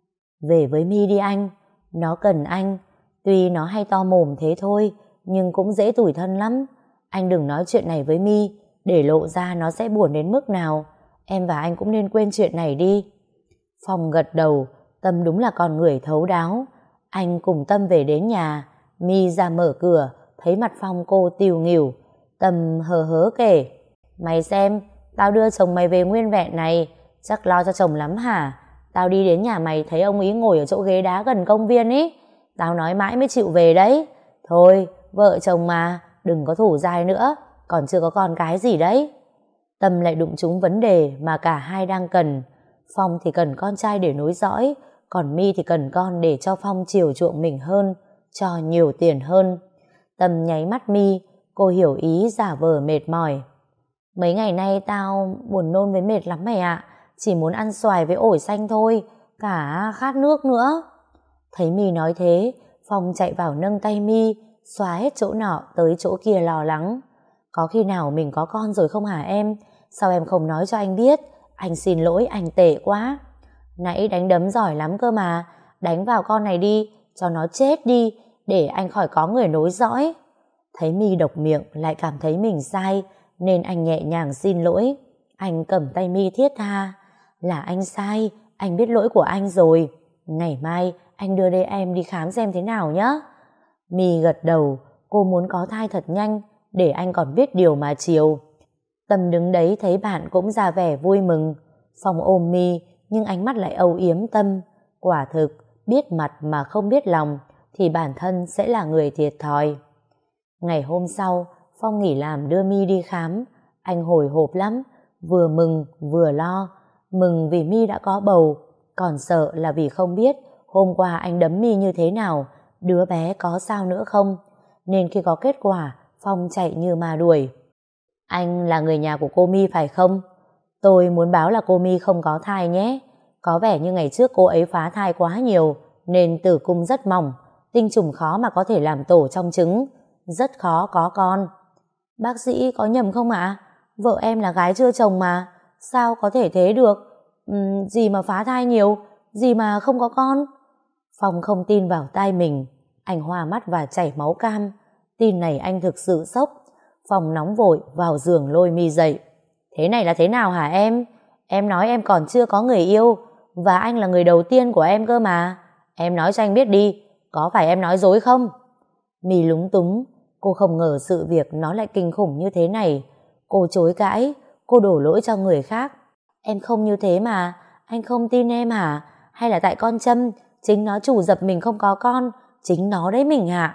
Về với My đi anh, nó cần anh. Tuy nó hay to mồm thế thôi, nhưng cũng dễ tủi thân lắm. Anh đừng nói chuyện này với My, để lộ ra nó sẽ buồn đến mức nào. Em và anh cũng nên quên chuyện này đi. Phong gật đầu. Tâm đúng là con người thấu đáo. Anh cùng Tâm về đến nhà. My ra mở cửa, thấy mặt Phong cô tiều nghỉu. Tâm hờ hớ kể: mày xem, tao đưa chồng mày về nguyên vẹn này, chắc lo cho chồng lắm hả? Tao đi đến nhà mày thấy ông ý ngồi ở chỗ ghế đá gần công viên ý. Tao nói mãi mới chịu về đấy. Thôi, vợ chồng mà, đừng có thủ dai nữa, còn chưa có con cái gì đấy. Tâm lại đụng trúng vấn đề mà cả hai đang cần. Phong thì cần con trai để nối dõi, còn My thì cần con để cho Phong chiều chuộng mình hơn, cho nhiều tiền hơn. Tâm nháy mắt My, cô hiểu ý giả vờ mệt mỏi. Mấy ngày nay tao buồn nôn với mệt lắm mày ạ. Chỉ muốn ăn xoài với ổi xanh thôi, cả khát nước nữa. Thấy My nói thế, Phong chạy vào nâng tay My, xóa hết chỗ nọ tới chỗ kia lo lắng. Có khi nào mình có con rồi không hả em? Sao em không nói cho anh biết? Anh xin lỗi, anh tệ quá. Nãy đánh đấm giỏi lắm cơ mà. Đánh vào con này đi, cho nó chết đi, để anh khỏi có người nối dõi. Thấy My độc miệng lại cảm thấy mình sai, nên anh nhẹ nhàng xin lỗi. Anh cầm tay My thiết tha. Là anh sai, anh biết lỗi của anh rồi. Ngày mai anh đưa đây em đi khám xem thế nào nhé. My gật đầu, cô muốn có thai thật nhanh để anh còn biết điều mà chiều. Tâm đứng đấy thấy bạn cũng ra vẻ vui mừng. Phong ôm My nhưng ánh mắt lại âu yếm Tâm. Quả thực, biết mặt mà không biết lòng thì bản thân sẽ là người thiệt thòi. Ngày hôm sau, Phong nghỉ làm đưa My đi khám. Anh hồi hộp lắm, vừa mừng vừa lo. Mừng vì My đã có bầu, còn sợ là vì không biết hôm qua anh đấm My như thế nào, đứa bé có sao nữa không. Nên khi có kết quả, Phong chạy như ma đuổi. Anh là người nhà của cô My phải không? Tôi muốn báo là cô My không có thai nhé. Có vẻ như ngày trước cô ấy phá thai quá nhiều nên tử cung rất mỏng, tinh trùng khó mà có thể làm tổ trong trứng, rất khó có con. Bác sĩ có nhầm không ạ? Vợ em là gái chưa chồng mà, sao có thể thế được? Gì mà phá thai nhiều, gì mà không có con? Phong không tin vào tai mình, anh hoa mắt và chảy máu cam. Tin này anh thực sự sốc. Phong nóng vội vào giường lôi My dậy. Thế này là thế nào hả em? Em nói em còn chưa có người yêu, và anh là người đầu tiên của em cơ mà. Em nói cho anh biết đi, có phải em nói dối không? My lúng túng, cô không ngờ sự việc nó lại kinh khủng như thế này. Cô chối cãi, cô đổ lỗi cho người khác. Em không như thế mà, anh không tin em hả? Hay là tại con Trâm, chính nó chủ dập mình không có con, chính nó đấy mình ạ.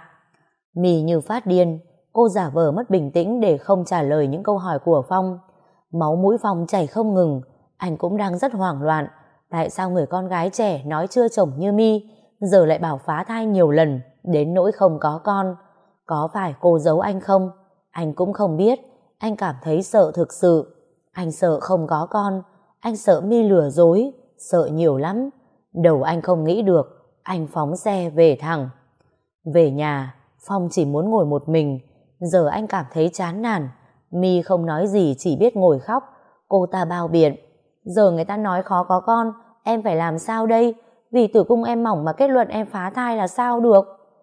My như phát điên, cô giả vờ mất bình tĩnh để không trả lời những câu hỏi của Phong. Máu mũi Phong chảy không ngừng, anh cũng đang rất hoảng loạn. Tại sao người con gái trẻ nói chưa chồng như My giờ lại bảo phá thai nhiều lần đến nỗi không có con? Có phải cô giấu anh không? Anh cũng không biết. Anh cảm thấy sợ thực sự. Anh sợ không có con, anh sợ My lừa dối, sợ nhiều lắm. Đầu anh không nghĩ được, anh phóng xe về thẳng. Về nhà, Phong chỉ muốn ngồi một mình. Giờ anh cảm thấy chán nản. My không nói gì, chỉ biết ngồi khóc. Cô ta bao biện. Giờ người ta nói khó có con, em phải làm sao đây? Vì tử cung em mỏng mà kết luận em phá thai là sao được?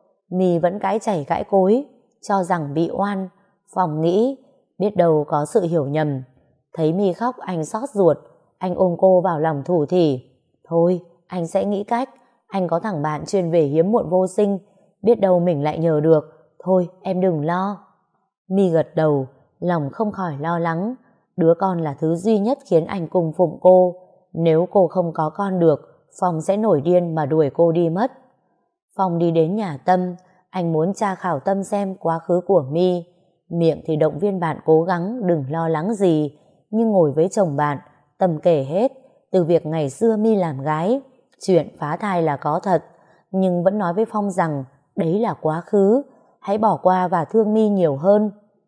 My vẫn cãi chảy cãi cối, cho rằng bị oan. Phong nghĩ, biết đâu có sự hiểu nhầm. Thấy My khóc, anh xót ruột. Anh ôm cô vào lòng thủ thỉ. Thôi, anh sẽ nghĩ cách. Anh có thằng bạn chuyên về hiếm muộn vô sinh, biết đâu mình lại nhờ được. Thôi, em đừng lo. My gật đầu, lòng không khỏi lo lắng. Đứa con là thứ duy nhất khiến anh cung phụng cô. Nếu cô không có con được, Phong sẽ nổi điên mà đuổi cô đi mất. Phong đi đến nhà Tâm. Anh muốn tra khảo Tâm xem quá khứ của My. Miệng thì động viên bạn cố gắng đừng lo lắng gì, nhưng ngồi với chồng bạn, Tâm kể hết. Từ việc ngày xưa My làm gái, chuyện phá thai là có thật, nhưng vẫn nói với Phong rằng đấy là quá khứ, hãy bỏ qua và thương My nhiều hơn.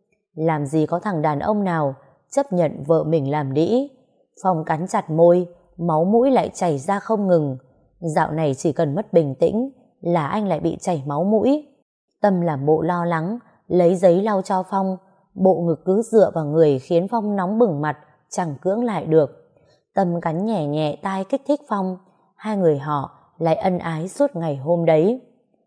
Làm gì có thằng đàn ông nào chấp nhận vợ mình làm đĩ. Phong cắn chặt môi, máu mũi lại chảy ra không ngừng. Dạo này chỉ cần mất bình tĩnh là anh lại bị chảy máu mũi. Tâm làm bộ lo lắng, lấy giấy lau cho Phong. Bộ ngực cứ dựa vào người khiến Phong nóng bừng mặt, chẳng cưỡng lại được. Tâm cắn nhẹ nhẹ tai kích thích Phong. Hai người họ lại ân ái suốt ngày hôm đấy.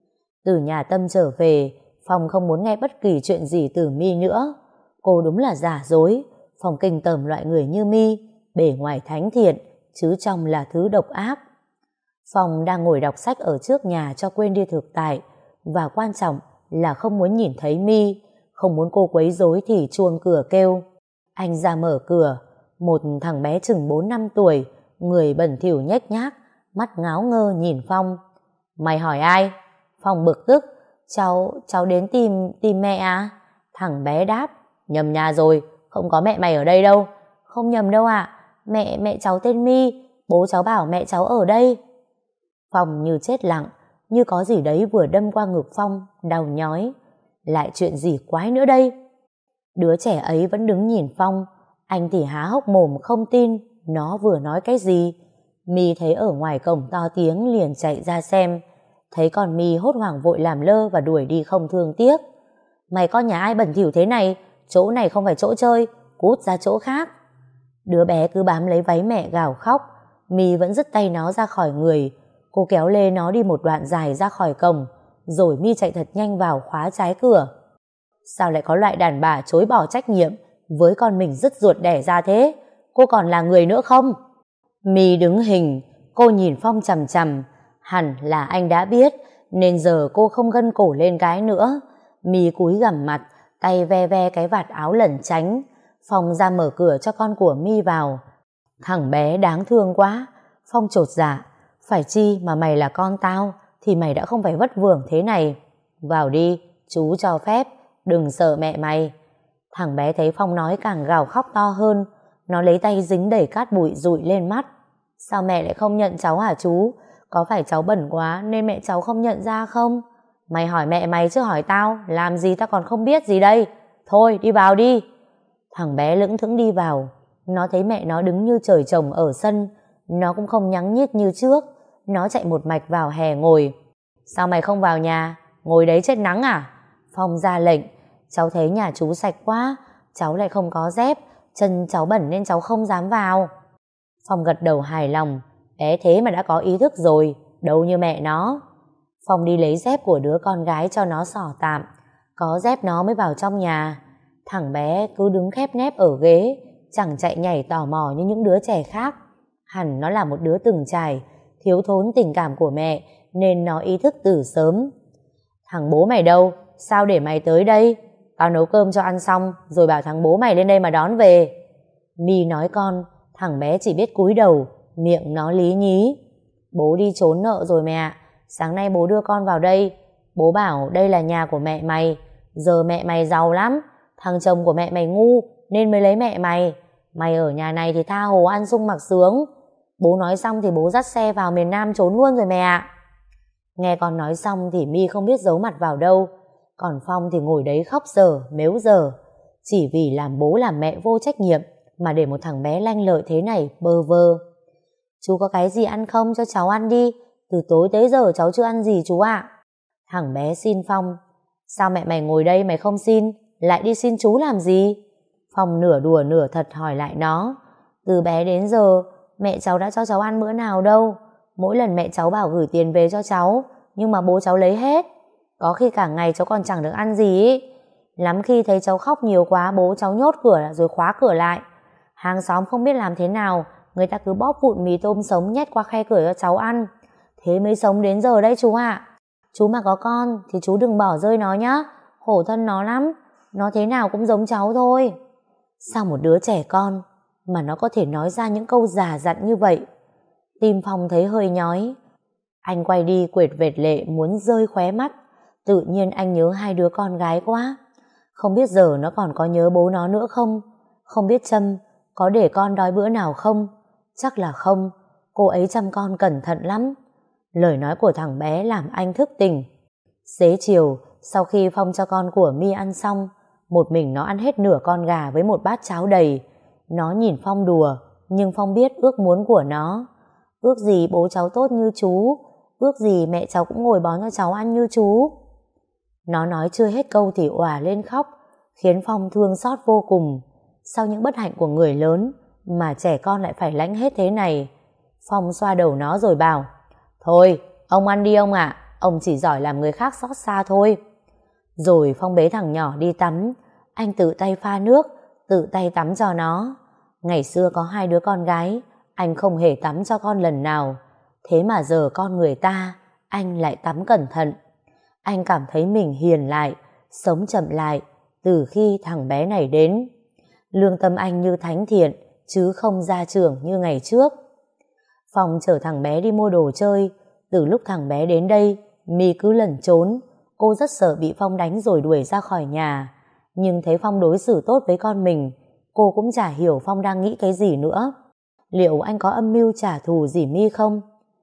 Từ nhà Tâm trở về, Phong không muốn nghe bất kỳ chuyện gì từ My nữa. Cô đúng là giả dối. Phong kinh tởm loại người như My, bề ngoài thánh thiện, chứ trong là thứ độc ác. Phong đang ngồi đọc sách ở trước nhà cho quên đi thực tại, và quan trọng là không muốn nhìn thấy My, không muốn cô quấy rối thì chuông cửa kêu. Anh ra mở cửa. Một thằng bé chừng 4-5 tuổi, người bẩn thỉu nhếch nhác, mắt ngáo ngơ nhìn Phong. Mày hỏi ai? Phong bực tức. Cháu đến tìm mẹ à? Thằng bé đáp. Nhầm nhà rồi, không có mẹ mày ở đây đâu. Không nhầm đâu ạ. Mẹ cháu tên My, bố cháu bảo mẹ cháu ở đây. Phong như chết lặng, như có gì đấy vừa đâm qua ngực Phong, đau nhói. Lại chuyện gì quái nữa đây? Đứa trẻ ấy vẫn đứng nhìn Phong. Anh thì há hốc mồm không tin nó vừa nói cái gì. My thấy ở ngoài cổng to tiếng liền chạy ra xem. Thấy con My hốt hoảng vội làm lơ và đuổi đi không thương tiếc. Mày con nhà ai bẩn thỉu thế này? Chỗ này không phải chỗ chơi, cút ra chỗ khác. Đứa bé cứ bám lấy váy mẹ gào khóc. My vẫn dứt tay nó ra khỏi người. Cô kéo lê nó đi một đoạn dài ra khỏi cổng, rồi My chạy thật nhanh vào khóa trái cửa. Sao lại có loại đàn bà chối bỏ trách nhiệm với con mình dứt ruột đẻ ra thế? cô còn là người nữa không? My đứng hình, cô nhìn Phong chằm chằm. Hẳn là anh đã biết, nên giờ cô không gân cổ lên cái nữa. My cúi gằm mặt, tay ve ve cái vạt áo lẩn tránh. Phong ra mở cửa cho con của My vào. Thằng bé đáng thương quá. Phong chột dạ. Phải chi mà mày là con tao thì mày đã không phải vất vưởng thế này. Vào đi, chú cho phép, đừng sợ mẹ mày. Thằng bé thấy Phong nói càng gào khóc to hơn. Nó lấy tay dính đầy cát bụi dụi lên mắt. Sao mẹ lại không nhận cháu hả chú? Có phải cháu bẩn quá nên mẹ cháu không nhận ra không? Mày hỏi mẹ mày chứ hỏi tao, làm gì tao còn không biết gì đây. Thôi đi vào đi. Thằng bé lững thững đi vào. Nó thấy mẹ nó đứng như trời trồng ở sân. Nó cũng không nhắng nhít như trước. Nó chạy một mạch vào hè ngồi. Sao mày không vào nhà? Ngồi đấy chết nắng à? Phong ra lệnh. Cháu thấy nhà chú sạch quá. Cháu lại không có dép. Chân cháu bẩn nên cháu không dám vào. Phong gật đầu hài lòng. Bé thế mà đã có ý thức rồi. Đâu như mẹ nó. Phong đi lấy dép của đứa con gái cho nó xỏ tạm. Có dép nó mới vào trong nhà. Thằng bé cứ đứng khép nép ở ghế, chẳng chạy nhảy tò mò như những đứa trẻ khác. Hẳn nó là một đứa từng trải, thiếu thốn tình cảm của mẹ, nên nó ý thức từ sớm. Thằng bố mày đâu? Sao để mày tới đây? Tao nấu cơm cho ăn xong, rồi bảo thằng bố mày lên đây mà đón về. My nói con, thằng bé chỉ biết cúi đầu, miệng nó lý nhí. Bố đi trốn nợ rồi mẹ ạ. Sáng nay bố đưa con vào đây. Bố bảo đây là nhà của mẹ mày. Giờ mẹ mày giàu lắm. Thằng chồng của mẹ mày ngu nên mới lấy mẹ mày. Mày ở nhà này thì tha hồ ăn sung mặc sướng. Bố nói xong thì bố dắt xe vào miền Nam trốn luôn rồi mẹ ạ. Nghe con nói xong thì My không biết giấu mặt vào đâu. Còn Phong thì ngồi đấy khóc dở mếu dở. Chỉ vì làm bố làm mẹ vô trách nhiệm mà để một thằng bé lanh lợi thế này bơ vơ. Chú có cái gì ăn không, cho cháu ăn đi. Từ tối tới giờ cháu chưa ăn gì chú ạ. Thằng bé xin Phong. Sao mẹ mày ngồi đây mày không xin, lại đi xin chú làm gì? Phong nửa đùa nửa thật hỏi lại nó. Từ bé đến giờ mẹ cháu đã cho cháu ăn bữa nào đâu. Mỗi lần mẹ cháu bảo gửi tiền về cho cháu, nhưng mà bố cháu lấy hết. Có khi cả ngày cháu còn chẳng được ăn gì ý. Lắm khi thấy cháu khóc nhiều quá, bố cháu nhốt cửa rồi khóa cửa lại. Hàng xóm không biết làm thế nào, người ta cứ bóp vụn mì tôm sống nhét qua khe cửa cho cháu ăn. Thế mới sống đến giờ đấy chú ạ. Chú mà có con thì chú đừng bỏ rơi nó nhá. Khổ thân nó lắm. Nó thế nào cũng giống cháu thôi. Sao một đứa trẻ con mà nó có thể nói ra những câu già dặn như vậy? Tim Phong thấy hơi nhói. Anh quay đi quệt vệt lệ muốn rơi khóe mắt. Tự nhiên anh nhớ hai đứa con gái quá. Không biết giờ nó còn có nhớ bố nó nữa không? Không biết Trâm có để con đói bữa nào không? Chắc là không. Cô ấy chăm con cẩn thận lắm. Lời nói của thằng bé làm anh thức tỉnh. Xế chiều, sau khi Phong cho con của My ăn xong, một mình nó ăn hết nửa con gà với một bát cháo đầy. Nó nhìn Phong đùa, nhưng Phong biết ước muốn của nó. Ước gì bố cháu tốt như chú, ước gì mẹ cháu cũng ngồi bón cho cháu ăn như chú. Nó nói chưa hết câu thì òa lên khóc, khiến Phong thương xót vô cùng. Sau những bất hạnh của người lớn mà trẻ con lại phải lãnh hết thế này. Phong xoa đầu nó rồi bảo, thôi, ông ăn đi ông ạ, ông chỉ giỏi làm người khác xót xa thôi. Rồi Phong bế thằng nhỏ đi tắm. Anh tự tay pha nước, tự tay tắm cho nó. Ngày xưa có hai đứa con gái, anh không hề tắm cho con lần nào. Thế mà giờ con người ta, anh lại tắm cẩn thận. Anh cảm thấy mình hiền lại, sống chậm lại từ khi thằng bé này đến. Lương tâm anh như thánh thiện, chứ không gia trưởng như ngày trước. Phong chở thằng bé đi mua đồ chơi. Từ lúc thằng bé đến đây, My cứ lẩn trốn. Cô rất sợ bị Phong đánh rồi đuổi ra khỏi nhà. Nhưng thấy Phong đối xử tốt với con mình, cô cũng chả hiểu Phong đang nghĩ cái gì nữa. Liệu anh có âm mưu trả thù gì My không?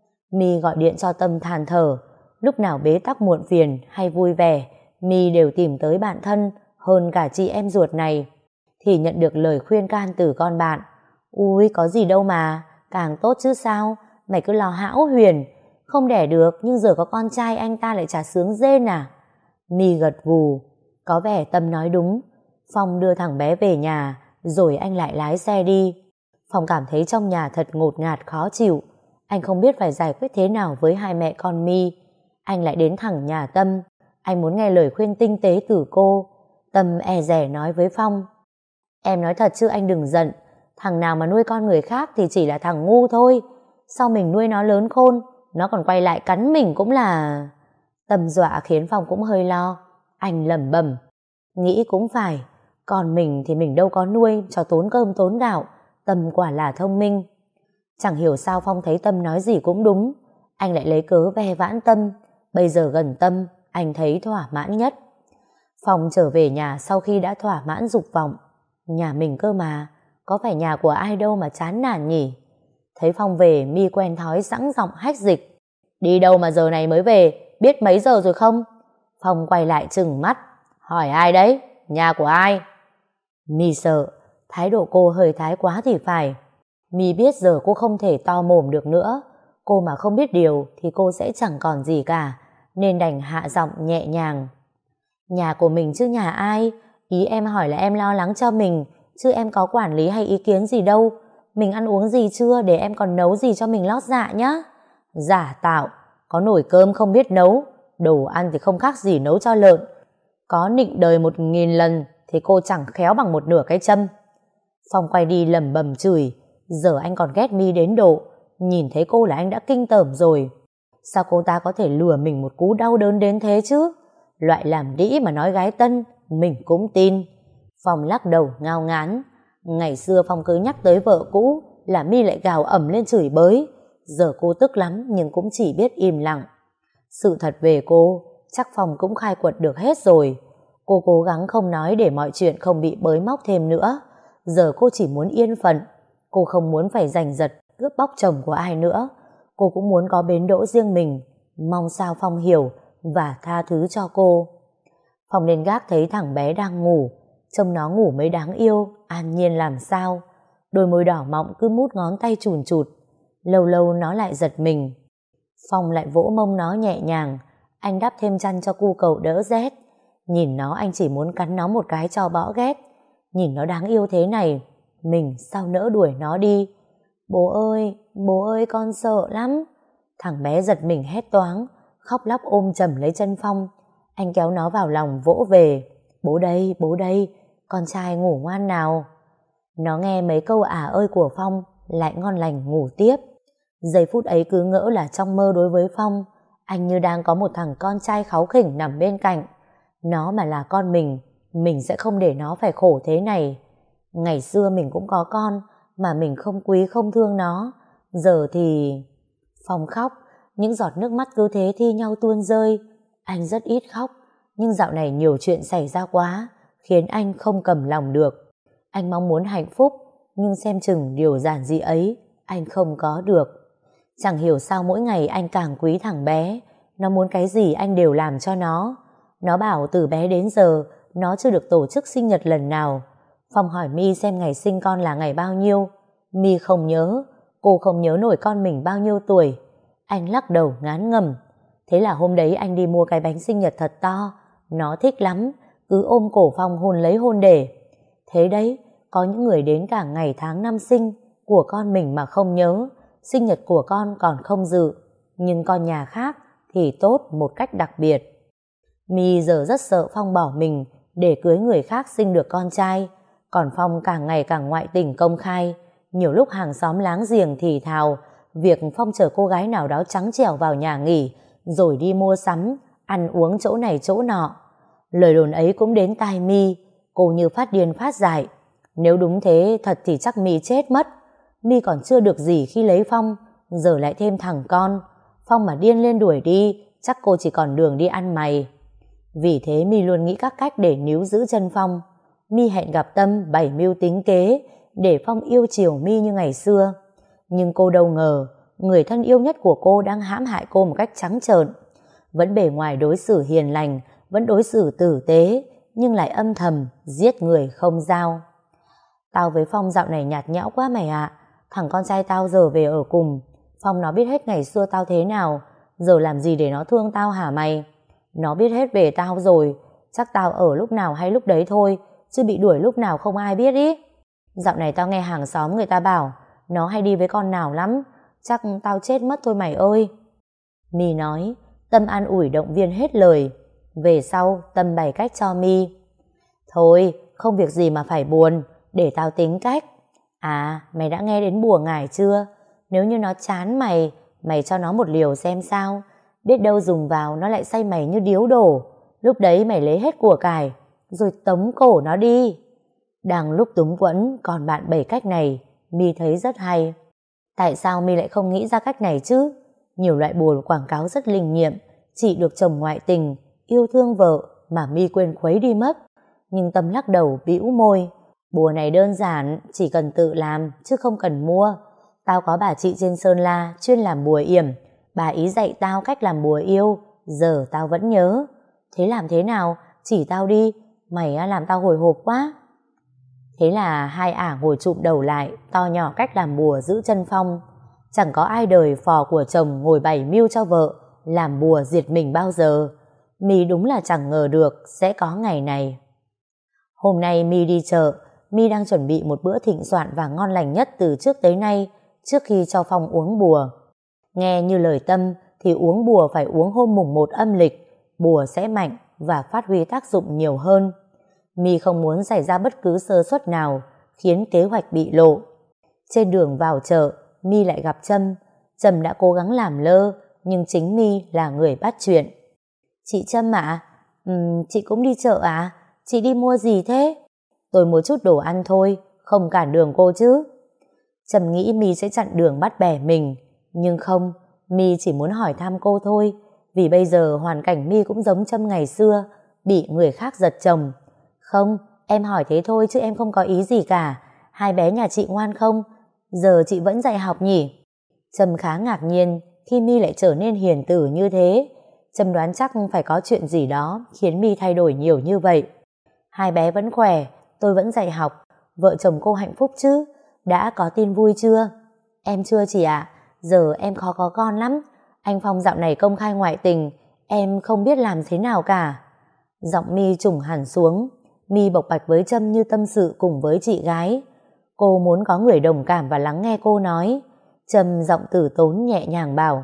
My gọi điện cho Tâm than thở. Lúc nào bế tắc muộn phiền hay vui vẻ, My đều tìm tới bạn thân hơn cả chị em ruột này. Thì nhận được lời khuyên can từ con bạn. Ui, có gì đâu mà, càng tốt chứ sao, mày cứ lo hão huyền. Không đẻ được nhưng giờ có con trai anh ta lại chả sướng rên à? My gật gù. Có vẻ Tâm nói đúng. Phong đưa thằng bé về nhà, rồi anh lại lái xe đi. Phong cảm thấy trong nhà thật ngột ngạt khó chịu. Anh không biết phải giải quyết thế nào với hai mẹ con My. Anh lại đến thẳng nhà Tâm. Anh muốn nghe lời khuyên tinh tế từ cô. Tâm e dè nói với Phong, em nói thật chứ anh đừng giận. Thằng nào mà nuôi con người khác thì chỉ là thằng ngu thôi. Sau mình nuôi nó lớn khôn, nó còn quay lại cắn mình cũng là... Tâm dọa khiến Phong cũng hơi lo. Anh lẩm bẩm, nghĩ cũng phải, còn mình thì mình đâu có nuôi cho tốn cơm tốn gạo. Tâm quả là thông minh. Chẳng hiểu sao Phong thấy Tâm nói gì cũng đúng. Anh lại lấy cớ ve vãn Tâm. Bây giờ gần Tâm, anh thấy thỏa mãn nhất. Phong trở về nhà sau khi đã thỏa mãn dục vọng. Nhà mình cơ mà, có phải nhà của ai đâu mà chán nản nhỉ? Thấy Phong về, My quen thói sẵn giọng hách dịch. Đi đâu mà giờ này mới về, biết mấy giờ rồi không? Phong quay lại trừng mắt. Hỏi ai đấy? Nhà của ai? My sợ, thái độ cô hơi thái quá thì phải. My biết giờ cô không thể to mồm được nữa. Cô mà không biết điều thì cô sẽ chẳng còn gì cả, nên đành hạ giọng nhẹ nhàng. Nhà của mình chứ nhà ai? Ý em hỏi là em lo lắng cho mình, chứ em có quản lý hay ý kiến gì đâu. Mình ăn uống gì chưa để em còn nấu gì cho mình lót dạ nhá. Giả tạo, có nồi cơm không biết nấu, đồ ăn thì không khác gì nấu cho lợn. Có nịnh đời 1000 lần thì cô chẳng khéo bằng một nửa cái châm. Phong quay đi lẩm bẩm chửi. Giờ anh còn ghét My đến độ nhìn thấy cô là anh đã kinh tởm rồi. Sao cô ta có thể lừa mình một cú đau đớn đến thế chứ? Loại làm đĩ mà nói gái tân mình cũng tin. Phong lắc đầu ngao ngán. Ngày xưa Phong cứ nhắc tới vợ cũ là My lại gào ầm lên chửi bới. Giờ cô tức lắm nhưng cũng chỉ biết im lặng. Sự thật về cô chắc Phong cũng khai quật được hết rồi. Cô cố gắng không nói để mọi chuyện không bị bới móc thêm nữa. Giờ cô chỉ muốn yên phận. Cô không muốn phải giành giật cướp bóc chồng của ai nữa. Cô cũng muốn có bến đỗ riêng mình. Mong sao Phong hiểu và tha thứ cho cô. Phong lên gác thấy thằng bé đang ngủ. Trông nó ngủ mới đáng yêu, an nhiên làm sao. Đôi môi đỏ mọng cứ mút ngón tay chùn chụt. Lâu lâu nó lại giật mình. Phong lại vỗ mông nó nhẹ nhàng. Anh đắp thêm chăn cho cu cậu đỡ rét. Nhìn nó anh chỉ muốn cắn nó một cái cho bỏ ghét. Nhìn nó đáng yêu thế này, mình sao nỡ đuổi nó đi. Bố ơi con sợ lắm. Thằng bé giật mình hét toáng, khóc lóc ôm chầm lấy chân Phong. Anh kéo nó vào lòng vỗ về. Bố đây, con trai ngủ ngoan nào. Nó nghe mấy câu ơi của Phong lại ngon lành ngủ tiếp. Giây phút ấy cứ ngỡ là trong mơ đối với Phong. Anh như đang có một thằng con trai kháu khỉnh nằm bên cạnh. Nó mà là con mình sẽ không để nó phải khổ thế này. Ngày xưa mình cũng có con mà mình không quý không thương nó. Giờ thì... Phong khóc, những giọt nước mắt cứ thế thi nhau tuôn rơi. Anh rất ít khóc, nhưng dạo này nhiều chuyện xảy ra quá, khiến anh không cầm lòng được. Anh mong muốn hạnh phúc, nhưng xem chừng điều giản dị ấy anh không có được. Chẳng hiểu sao mỗi ngày anh càng quý thằng bé. Nó muốn cái gì anh đều làm cho nó. Nó bảo từ bé đến giờ nó chưa được tổ chức sinh nhật lần nào. Phong hỏi My xem ngày sinh con là ngày bao nhiêu. My không nhớ. Cô không nhớ nổi con mình bao nhiêu tuổi. Anh lắc đầu ngán ngẩm. Thế là hôm đấy anh đi mua cái bánh sinh nhật thật to. Nó thích lắm, cứ ôm cổ Phong hôn lấy hôn để. Thế đấy, có những người đến cả ngày tháng năm sinh của con mình mà không nhớ. Sinh nhật của con còn không dự. Nhưng con nhà khác thì tốt một cách đặc biệt. My giờ rất sợ Phong bỏ mình để cưới người khác sinh được con trai. Còn Phong càng ngày càng ngoại tình công khai. Nhiều lúc hàng xóm láng giềng thì thào việc Phong chở cô gái nào đó trắng trẻo vào nhà nghỉ, rồi đi mua sắm, ăn uống chỗ này chỗ nọ. Lời đồn ấy cũng đến tai My. Cô như phát điên phát dại. Nếu đúng thế thật thì chắc My chết mất. My còn chưa được gì khi lấy Phong, giờ lại thêm thằng con. Phong mà điên lên đuổi đi, chắc cô chỉ còn đường đi ăn mày. Vì thế My luôn nghĩ các cách để níu giữ chân Phong. My hẹn gặp Tâm bày mưu tính kế để Phong yêu chiều My như ngày xưa. Nhưng cô đâu ngờ người thân yêu nhất của cô đang hãm hại cô một cách trắng trợn. Vẫn bề ngoài đối xử hiền lành, vẫn đối xử tử tế, nhưng lại âm thầm giết người không dao. Tao với Phong dạo này nhạt nhẽo quá mày ạ. Thằng con trai tao giờ về ở cùng. Phong nó biết hết ngày xưa tao thế nào, giờ làm gì để nó thương tao hả mày? Nó biết hết về tao rồi. Chắc tao ở lúc nào hay lúc đấy thôi, chứ bị đuổi lúc nào không ai biết ý. Dạo này tao nghe hàng xóm người ta bảo nó hay đi với con nào lắm. Chắc tao chết mất thôi mày ơi. My nói. Tâm an ủi động viên hết lời. Về sau Tâm bày cách cho My. Thôi không việc gì mà phải buồn, để tao tính cách. À, mày đã nghe đến bùa ngải chưa? Nếu như nó chán mày, mày cho nó một liều xem sao. Biết đâu dùng vào nó lại say mày như điếu đổ. Lúc đấy mày lấy hết của cải, rồi tống cổ nó đi. Đang lúc túng quẫn, còn bạn bày cách này, My thấy rất hay. Tại sao My lại không nghĩ ra cách này chứ? Nhiều loại bùa quảng cáo rất linh nghiệm, chỉ được chồng ngoại tình, yêu thương vợ mà My quên khuấy đi mất. Nhưng Tâm lắc đầu bĩu môi. Bùa này đơn giản, chỉ cần tự làm chứ không cần mua. Tao có bà chị trên Sơn La chuyên làm bùa yểm. Bà ý dạy tao cách làm bùa yêu, giờ tao vẫn nhớ. Thế làm thế nào? Chỉ tao đi, mày làm tao hồi hộp quá. Thế là hai ả ngồi chụm đầu lại, to nhỏ cách làm bùa giữ chân Phong. Chẳng có ai đời phò của chồng ngồi bày mưu cho vợ làm bùa diệt mình bao giờ. My đúng là chẳng ngờ được sẽ có ngày này. Hôm nay My đi chợ, My đang chuẩn bị một bữa thịnh soạn và ngon lành nhất từ trước tới nay, trước khi cho Phong uống bùa. Nghe như lời Tâm thì uống bùa phải uống hôm mùng 1 âm lịch, bùa sẽ mạnh và phát huy tác dụng nhiều hơn. My không muốn xảy ra bất cứ sơ suất nào khiến kế hoạch bị lộ. Trên đường vào chợ, My lại gặp Trâm. Trâm đã cố gắng làm lơ, nhưng chính My là người bắt chuyện. Chị Trâm ạ, chị cũng đi chợ à? Chị đi mua gì thế? Tôi mua chút đồ ăn thôi, không cản đường cô chứ. Trâm nghĩ My sẽ chặn đường bắt bẻ mình, nhưng không, My chỉ muốn hỏi thăm cô thôi, vì bây giờ hoàn cảnh My cũng giống Trâm ngày xưa, bị người khác giật chồng. Không, em hỏi thế thôi chứ em không có ý gì cả. Hai bé nhà chị ngoan không? Giờ chị vẫn dạy học nhỉ? Trâm khá ngạc nhiên khi My lại trở nên hiền từ như thế. Trâm đoán chắc phải có chuyện gì đó khiến My thay đổi nhiều như vậy. Hai bé vẫn khỏe, tôi vẫn dạy học. Vợ chồng cô hạnh phúc chứ? Đã có tin vui chưa? Em chưa chị ạ. Giờ em khó có con lắm. Anh Phong dạo này công khai ngoại tình, em không biết làm thế nào cả. Giọng My trùng hẳn xuống. My bộc bạch với Trâm như tâm sự cùng với chị gái. Cô muốn có người đồng cảm và lắng nghe cô nói. Trâm giọng tử tốn nhẹ nhàng bảo: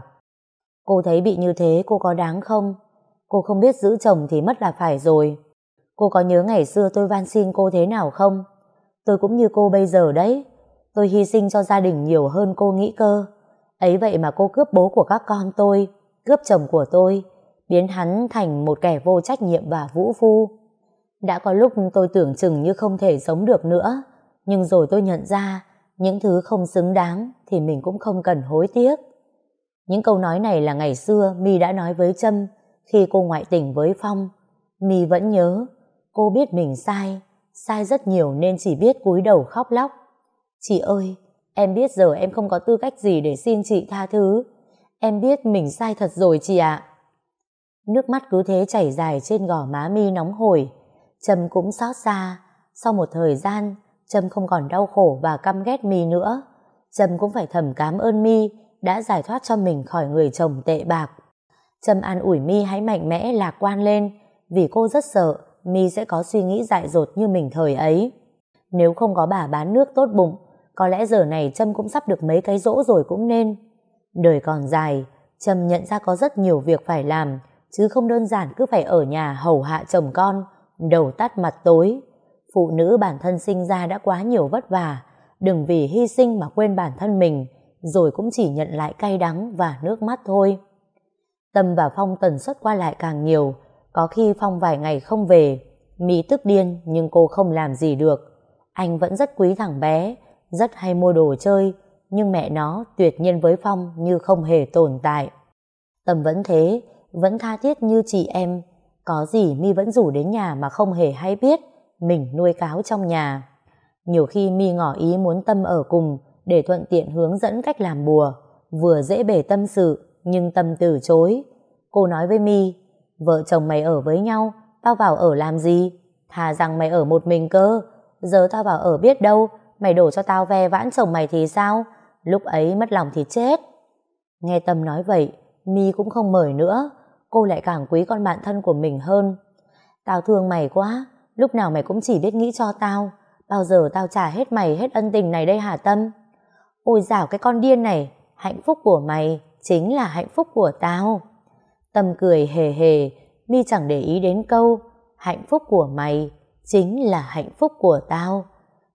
cô thấy bị như thế cô có đáng không? Cô không biết giữ chồng thì mất là phải rồi. Cô có nhớ ngày xưa tôi van xin cô thế nào không? Tôi cũng như cô bây giờ đấy. Tôi hy sinh cho gia đình nhiều hơn cô nghĩ cơ. Ấy vậy mà cô cướp bố của các con tôi, cướp chồng của tôi, biến hắn thành một kẻ vô trách nhiệm và vũ phu. Đã có lúc tôi tưởng chừng như không thể sống được nữa, nhưng rồi tôi nhận ra những thứ không xứng đáng thì mình cũng không cần hối tiếc. Những câu nói này là ngày xưa My đã nói với Trâm khi cô ngoại tình với Phong. My vẫn nhớ. Cô biết mình sai rất nhiều nên chỉ biết cúi đầu khóc lóc. Chị ơi, em biết giờ em không có tư cách gì để xin chị tha thứ. Em biết mình sai thật rồi chị ạ. Nước mắt cứ thế chảy dài trên gò má My nóng hổi. Trâm cũng xót xa. Sau một thời gian, Trâm không còn đau khổ và căm ghét My nữa. Trâm cũng phải thầm cảm ơn My đã giải thoát cho mình khỏi người chồng tệ bạc. Trâm an ủi My hãy mạnh mẽ lạc quan lên, vì cô rất sợ My sẽ có suy nghĩ dại dột như mình thời ấy. Nếu không có bà bán nước tốt bụng, có lẽ giờ này Trâm cũng sắp được mấy cái dỗ rồi cũng nên. Đời còn dài, Trâm nhận ra có rất nhiều việc phải làm, chứ không đơn giản cứ phải ở nhà hầu hạ chồng con, đầu tắt mặt tối. Phụ nữ bản thân sinh ra đã quá nhiều vất vả, đừng vì hy sinh mà quên bản thân mình, rồi cũng chỉ nhận lại cay đắng và nước mắt thôi. Tâm và Phong tần suất qua lại càng nhiều, có khi Phong vài ngày không về. My tức điên nhưng cô không làm gì được. Anh vẫn rất quý thằng bé, rất hay mua đồ chơi, nhưng mẹ nó tuyệt nhiên với Phong như không hề tồn tại. Tâm vẫn thế, vẫn tha thiết như chị em. Có gì My vẫn rủ đến nhà mà không hề hay biết mình nuôi cáo trong nhà. Nhiều khi My ngỏ ý muốn Tâm ở cùng để thuận tiện hướng dẫn cách làm bùa, vừa dễ bề tâm sự, nhưng Tâm từ chối. Cô nói với My: vợ chồng mày ở với nhau, tao vào ở làm gì? Thà rằng mày ở một mình cơ. Giờ tao vào ở biết đâu mày đổ cho tao ve vãn chồng mày thì sao? Lúc ấy mất lòng thì chết. Nghe Tâm nói vậy, My cũng không mời nữa. Cô lại càng quý con bạn thân của mình hơn. Tao thương mày quá, lúc nào mày cũng chỉ biết nghĩ cho tao. Bao giờ tao trả hết mày hết ân tình này đây hả Tâm? Ôi dảo cái con điên này, hạnh phúc của mày chính là hạnh phúc của tao. Tâm cười hề hề. My chẳng để ý đến câu hạnh phúc của mày chính là hạnh phúc của tao.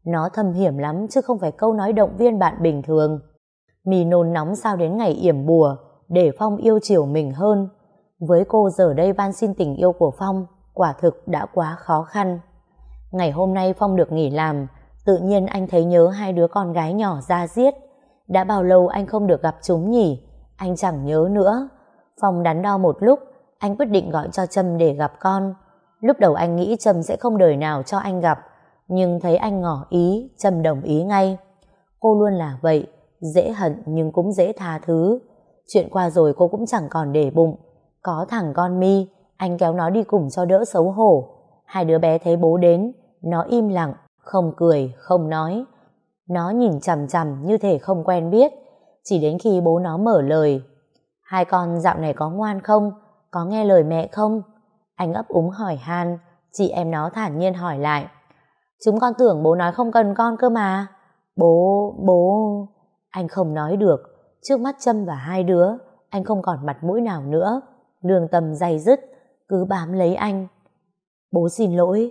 Nó thâm hiểm lắm chứ không phải câu nói động viên bạn bình thường. My nôn nóng sao đến ngày yểm bùa để Phong yêu chiều mình hơn. Với cô giờ đây van xin tình yêu của Phong quả thực đã quá khó khăn. Ngày hôm nay Phong được nghỉ làm, tự nhiên anh thấy nhớ hai đứa con gái nhỏ da diết. Đã bao lâu anh không được gặp chúng nhỉ? Anh chẳng nhớ nữa. Phong đắn đo một lúc, anh quyết định gọi cho Trâm để gặp con. Lúc đầu anh nghĩ Trâm sẽ không đời nào cho anh gặp, nhưng thấy anh ngỏ ý, Trâm đồng ý ngay. Cô luôn là vậy, dễ hận nhưng cũng dễ tha thứ. Chuyện qua rồi cô cũng chẳng còn để bụng. Có thằng con My, anh kéo nó đi cùng cho đỡ xấu hổ. Hai đứa bé thấy bố đến, nó im lặng, không cười, không nói. Nó nhìn chằm chằm như thể không quen biết. Chỉ đến khi bố nó mở lời: hai con dạo này có ngoan không? Có nghe lời mẹ không? Anh ấp úng hỏi han. Chị em nó thản nhiên hỏi lại: chúng con tưởng bố nói không cần con cơ mà. Bố... Anh không nói được. Trước mắt Trâm và hai đứa, anh không còn mặt mũi nào nữa. Lương tâm day dứt, cứ bám lấy anh. Bố xin lỗi.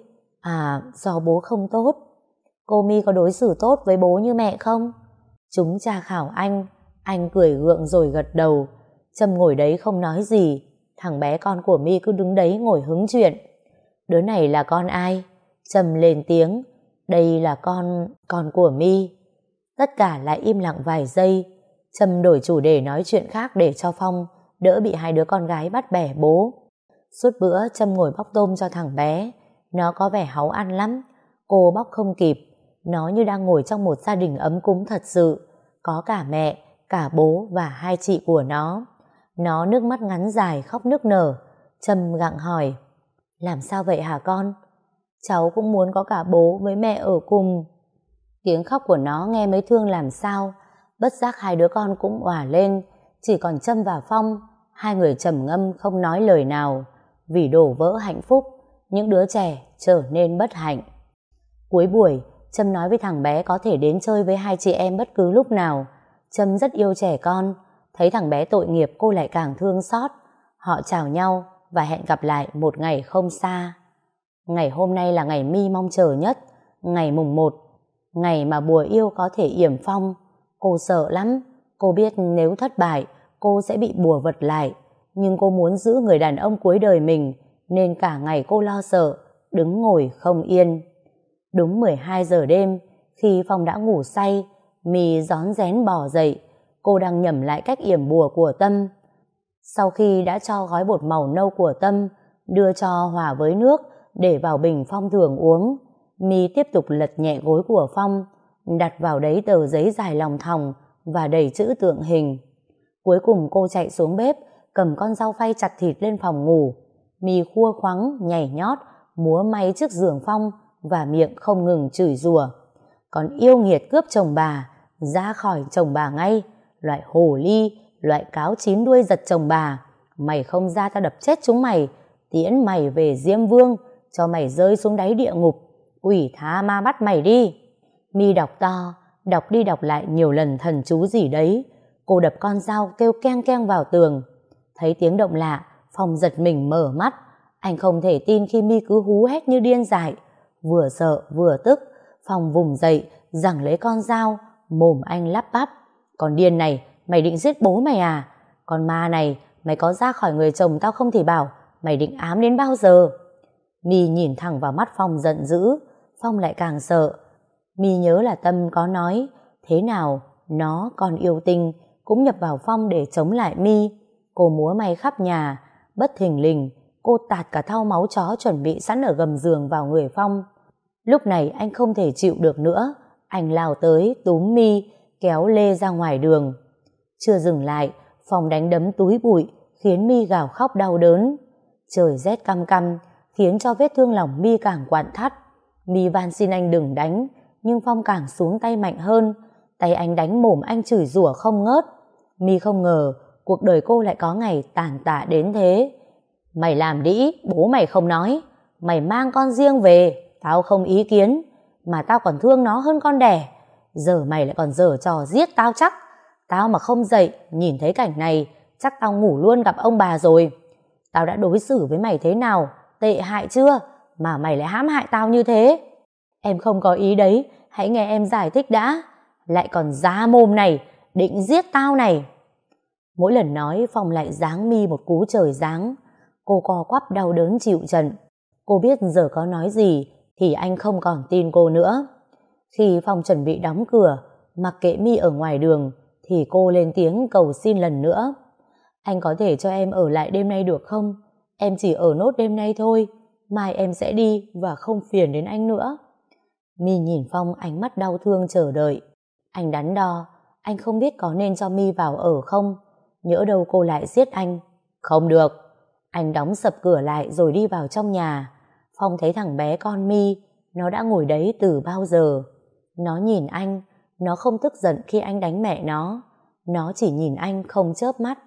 Do bố không tốt. Cô My có đối xử tốt với bố như mẹ không? Chúng tra khảo anh cười gượng rồi gật đầu. Trâm ngồi đấy không nói gì. Thằng bé con của My cứ đứng đấy ngồi hứng chuyện. Đứa này là con ai? Trâm lên tiếng: đây là con của My. Tất cả lại im lặng vài giây. Trâm đổi chủ đề nói chuyện khác để cho Phong đỡ bị hai đứa con gái bắt bẻ bố. Suốt bữa Trâm ngồi bóc tôm cho thằng bé. Nó có vẻ háu ăn lắm. Cô bóc không kịp. Nó như đang ngồi trong một gia đình ấm cúng thật sự. Có cả mẹ, cả bố và hai chị của nó. Nó nước mắt ngắn dài khóc nức nở. Trâm gặng hỏi: làm sao vậy hả con? Cháu cũng muốn có cả bố với mẹ ở cùng. Tiếng khóc của nó nghe mới thương làm sao. Bất giác hai đứa con cũng òa lên. Chỉ còn Trâm và Phong, hai người trầm ngâm không nói lời nào. Vì đổ vỡ hạnh phúc, những đứa trẻ trở nên bất hạnh. Cuối buổi, Trâm nói với thằng bé có thể đến chơi với hai chị em bất cứ lúc nào. Trâm rất yêu trẻ con. Thấy thằng bé tội nghiệp cô lại càng thương xót. Họ chào nhau và hẹn gặp lại một ngày không xa. Ngày hôm nay là ngày My mong chờ nhất. Ngày mùng 1, ngày mà bùa yêu có thể yểm Phong. Cô sợ lắm. Cô biết nếu thất bại cô sẽ bị bùa vật lại. Nhưng cô muốn giữ người đàn ông cuối đời mình, nên cả ngày cô lo sợ, đứng ngồi không yên. Đúng 12 giờ đêm, khi Phong đã ngủ say, My rón rén bò dậy. Cô đang nhẩm lại cách yểm bùa của Tâm. Sau khi đã cho gói bột màu nâu của Tâm, đưa cho hòa với nước để vào bình Phong thường uống, My tiếp tục lật nhẹ gối của Phong, đặt vào đấy tờ giấy dài lòng thòng và đầy chữ tượng hình. Cuối cùng cô chạy xuống bếp, cầm con dao phay chặt thịt lên phòng ngủ. My khua khoắng, nhảy nhót, múa may trước giường Phong và miệng không ngừng chửi rủa. Còn yêu nghiệt cướp chồng bà, ra khỏi chồng bà ngay. Loại hồ ly, loại cáo chín đuôi giật chồng bà. Mày không ra tao đập chết chúng mày, tiễn mày về Diêm Vương, cho mày rơi xuống đáy địa ngục. Quỷ tha ma bắt mày đi. My đọc to, đọc đi đọc lại nhiều lần thần chú gì đấy. Cô đập con dao kêu keng keng vào tường. Thấy tiếng động lạ, Phong giật mình mở mắt. Anh không thể tin khi My cứ hú hét như điên dại. Vừa sợ vừa tức, Phong vùng dậy giằng lấy con dao. Mồm anh lắp bắp: con điên này, mày định giết bố mày à? Con ma này, mày có ra khỏi người chồng tao không thì bảo, mày định ám đến bao giờ? My nhìn thẳng vào mắt Phong giận dữ. Phong lại càng sợ. My nhớ là Tâm có nói thế nào nó còn yêu tinh cũng nhập vào Phong để chống lại My. Cô múa may khắp nhà. Bất thình lình cô tạt cả thau máu chó chuẩn bị sẵn ở gầm giường vào người Phong. Lúc này anh không thể chịu được nữa. Anh lao tới túm My kéo lê ra ngoài đường. Chưa dừng lại, Phong đánh đấm túi bụi khiến My gào khóc đau đớn. Trời rét căm căm khiến cho vết thương lòng My càng quặn thắt. My van xin anh đừng đánh, nhưng Phong càng xuống tay mạnh hơn. Tay anh đánh mồm anh chửi rủa không ngớt. My không ngờ cuộc đời cô lại có ngày tàn tạ đến thế. Mày làm đĩ, bố mày không nói. Mày mang con riêng về, tao không ý kiến, mà tao còn thương nó hơn con đẻ. Giờ mày lại còn giở trò giết tao chắc. Tao mà không dậy nhìn thấy cảnh này, chắc tao ngủ luôn gặp ông bà rồi. Tao đã đối xử với mày thế nào, tệ hại chưa, mà mày lại hãm hại tao như thế? Em không có ý đấy, hãy nghe em giải thích đã. Lại còn giá mồm này, định giết tao này. Mỗi lần nói Phong lại giáng My một cú trời giáng. Cô co quắp đau đớn chịu trận. Cô biết giờ có nói gì thì anh không còn tin cô nữa. Khi Phong chuẩn bị đóng cửa, mặc kệ My ở ngoài đường, thì cô lên tiếng cầu xin lần nữa. Anh có thể cho em ở lại đêm nay được không? Em chỉ ở nốt đêm nay thôi, mai em sẽ đi và không phiền đến anh nữa. My nhìn Phong ánh mắt đau thương chờ đợi. Anh đắn đo, anh không biết có nên cho My vào ở không? Nhỡ đâu cô lại giết anh. Không được. Anh đóng sập cửa lại rồi đi vào trong nhà. Phong thấy thằng bé con My, nó đã ngồi đấy từ bao giờ. Nó nhìn anh, nó không tức giận khi anh đánh mẹ nó chỉ nhìn anh không chớp mắt.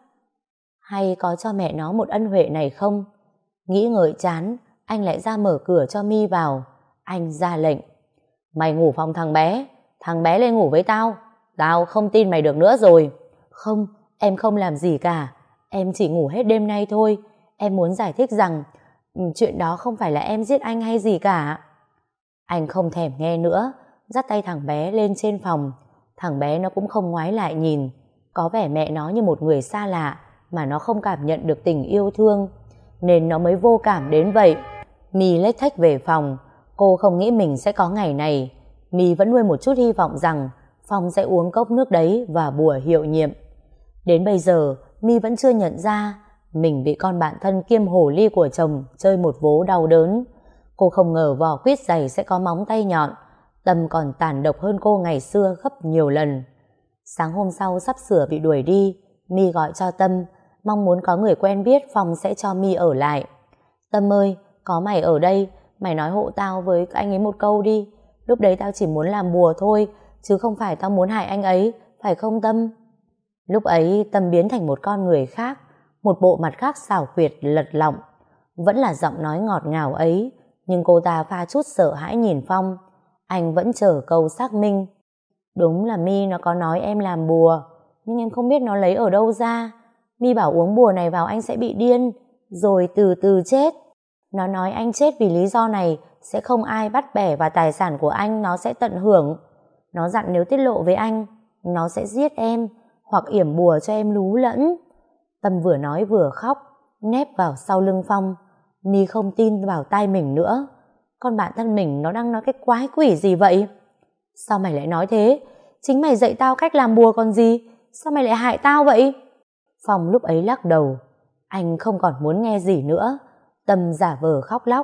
Hay có cho mẹ nó một ân huệ này không? Nghĩ ngợi chán, anh lại ra mở cửa cho My vào. Anh ra lệnh. Mày ngủ phòng thằng bé lên ngủ với tao. Tao không tin mày được nữa rồi. Không, em không làm gì cả. Em chỉ ngủ hết đêm nay thôi. Em muốn giải thích rằng chuyện đó không phải là em giết anh hay gì cả. Anh không thèm nghe nữa, dắt tay thằng bé lên trên phòng. Thằng bé nó cũng không ngoái lại nhìn. Có vẻ mẹ nó như một người xa lạ mà nó không cảm nhận được tình yêu thương, nên nó mới vô cảm đến vậy. My lếch thếch về phòng. Cô không nghĩ mình sẽ có ngày này. My vẫn nuôi một chút hy vọng rằng Phong sẽ uống cốc nước đấy và bùa hiệu nhiệm. Đến bây giờ My vẫn chưa nhận ra mình bị con bạn thân kiêm hồ ly của chồng chơi một vố đau đớn. Cô không ngờ vỏ quýt dày sẽ có móng tay nhọn. Tâm còn tàn độc hơn cô ngày xưa gấp nhiều lần. Sáng hôm sau sắp sửa bị đuổi đi, My gọi cho Tâm, mong muốn có người quen biết Phong sẽ cho My ở lại. Tâm ơi, có mày ở đây, mày nói hộ tao với anh ấy một câu đi. Lúc đấy tao chỉ muốn làm bùa thôi, chứ không phải tao muốn hại anh ấy, phải không Tâm? Lúc ấy Tâm biến thành một con người khác, một bộ mặt khác xảo quyệt lật lọng. Vẫn là giọng nói ngọt ngào ấy, nhưng cô ta pha chút sợ hãi nhìn Phong. Anh vẫn chờ câu xác minh. Đúng là My nó có nói em làm bùa, nhưng em không biết nó lấy ở đâu ra. My bảo uống bùa này vào anh sẽ bị điên, rồi từ từ chết. Nó nói anh chết vì lý do này sẽ không ai bắt bẻ và tài sản của anh nó sẽ tận hưởng. Nó dặn nếu tiết lộ với anh, nó sẽ giết em hoặc yểm bùa cho em lú lẫn. Tâm vừa nói vừa khóc, nép vào sau lưng Phong. My không tin vào tai mình nữa. Con bạn thân mình nó đang nói cái quái quỷ gì vậy? Sao mày lại nói thế? Chính mày dạy tao cách làm bùa còn gì. Sao mày lại hại tao vậy? Phong lúc ấy lắc đầu. Anh không còn muốn nghe gì nữa. Tâm giả vờ khóc lóc.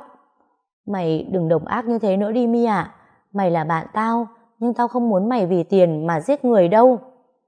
Mày đừng độc ác như thế nữa đi My ạ. Mày là bạn tao, nhưng tao không muốn mày vì tiền mà giết người đâu.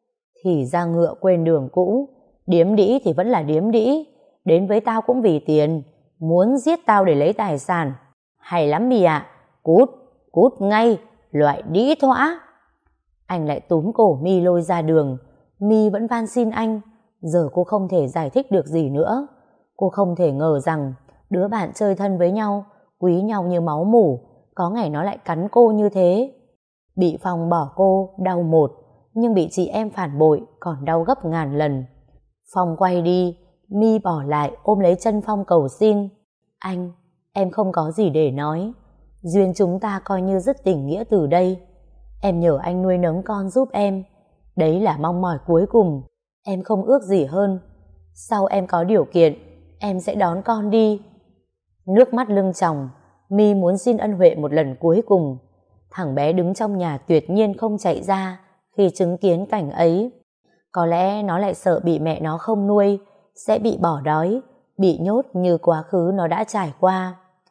Thì ra ngựa quên đường cũ. Điếm đĩ thì vẫn là điếm đĩ. Đến với tao cũng vì tiền. Muốn giết tao để lấy tài sản. Hay lắm My ạ. Cút, cút ngay. Loại đĩ thõa. Anh lại túm cổ My lôi ra đường. My vẫn van xin anh. Giờ cô không thể giải thích được gì nữa. Cô không thể ngờ rằng đứa bạn chơi thân với nhau, quý nhau như máu mủ, có ngày nó lại cắn cô như thế. Bị Phong bỏ cô đau một, nhưng bị chị em phản bội còn đau gấp ngàn lần. Phong quay đi, My bỏ lại ôm lấy chân Phong cầu xin. Anh, em không có gì để nói. Duyên chúng ta coi như dứt tình nghĩa từ đây. Em nhờ anh nuôi nấng con giúp em. Đấy là mong mỏi cuối cùng. Em không ước gì hơn. Sau em có điều kiện, em sẽ đón con đi. Nước mắt lưng tròng, My muốn xin ân huệ một lần cuối cùng. Thằng bé đứng trong nhà tuyệt nhiên không chạy ra khi chứng kiến cảnh ấy. Có lẽ nó lại sợ bị mẹ nó không nuôi, sẽ bị bỏ đói, bị nhốt như quá khứ nó đã trải qua.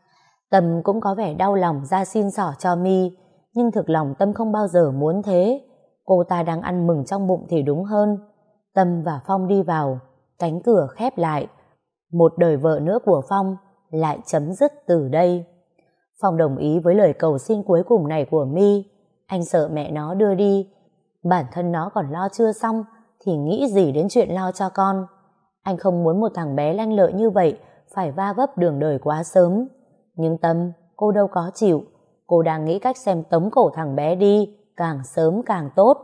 Tâm cũng có vẻ đau lòng ra xin xỏ cho My, nhưng thực lòng Tâm không bao giờ muốn thế. Cô ta đang ăn mừng trong bụng thì đúng hơn. Tâm và Phong đi vào, cánh cửa khép lại. Một đời vợ nữa của Phong lại chấm dứt từ đây. Phong đồng ý với lời cầu xin cuối cùng này của My. Anh sợ mẹ nó đưa đi. Bản thân nó còn lo chưa xong thì nghĩ gì đến chuyện lo cho con. Anh không muốn một thằng bé lanh lợi như vậy phải va vấp đường đời quá sớm. Nhưng Tâm, cô đâu có chịu. Cô đang nghĩ cách xem tống cổ thằng bé đi, càng sớm càng tốt.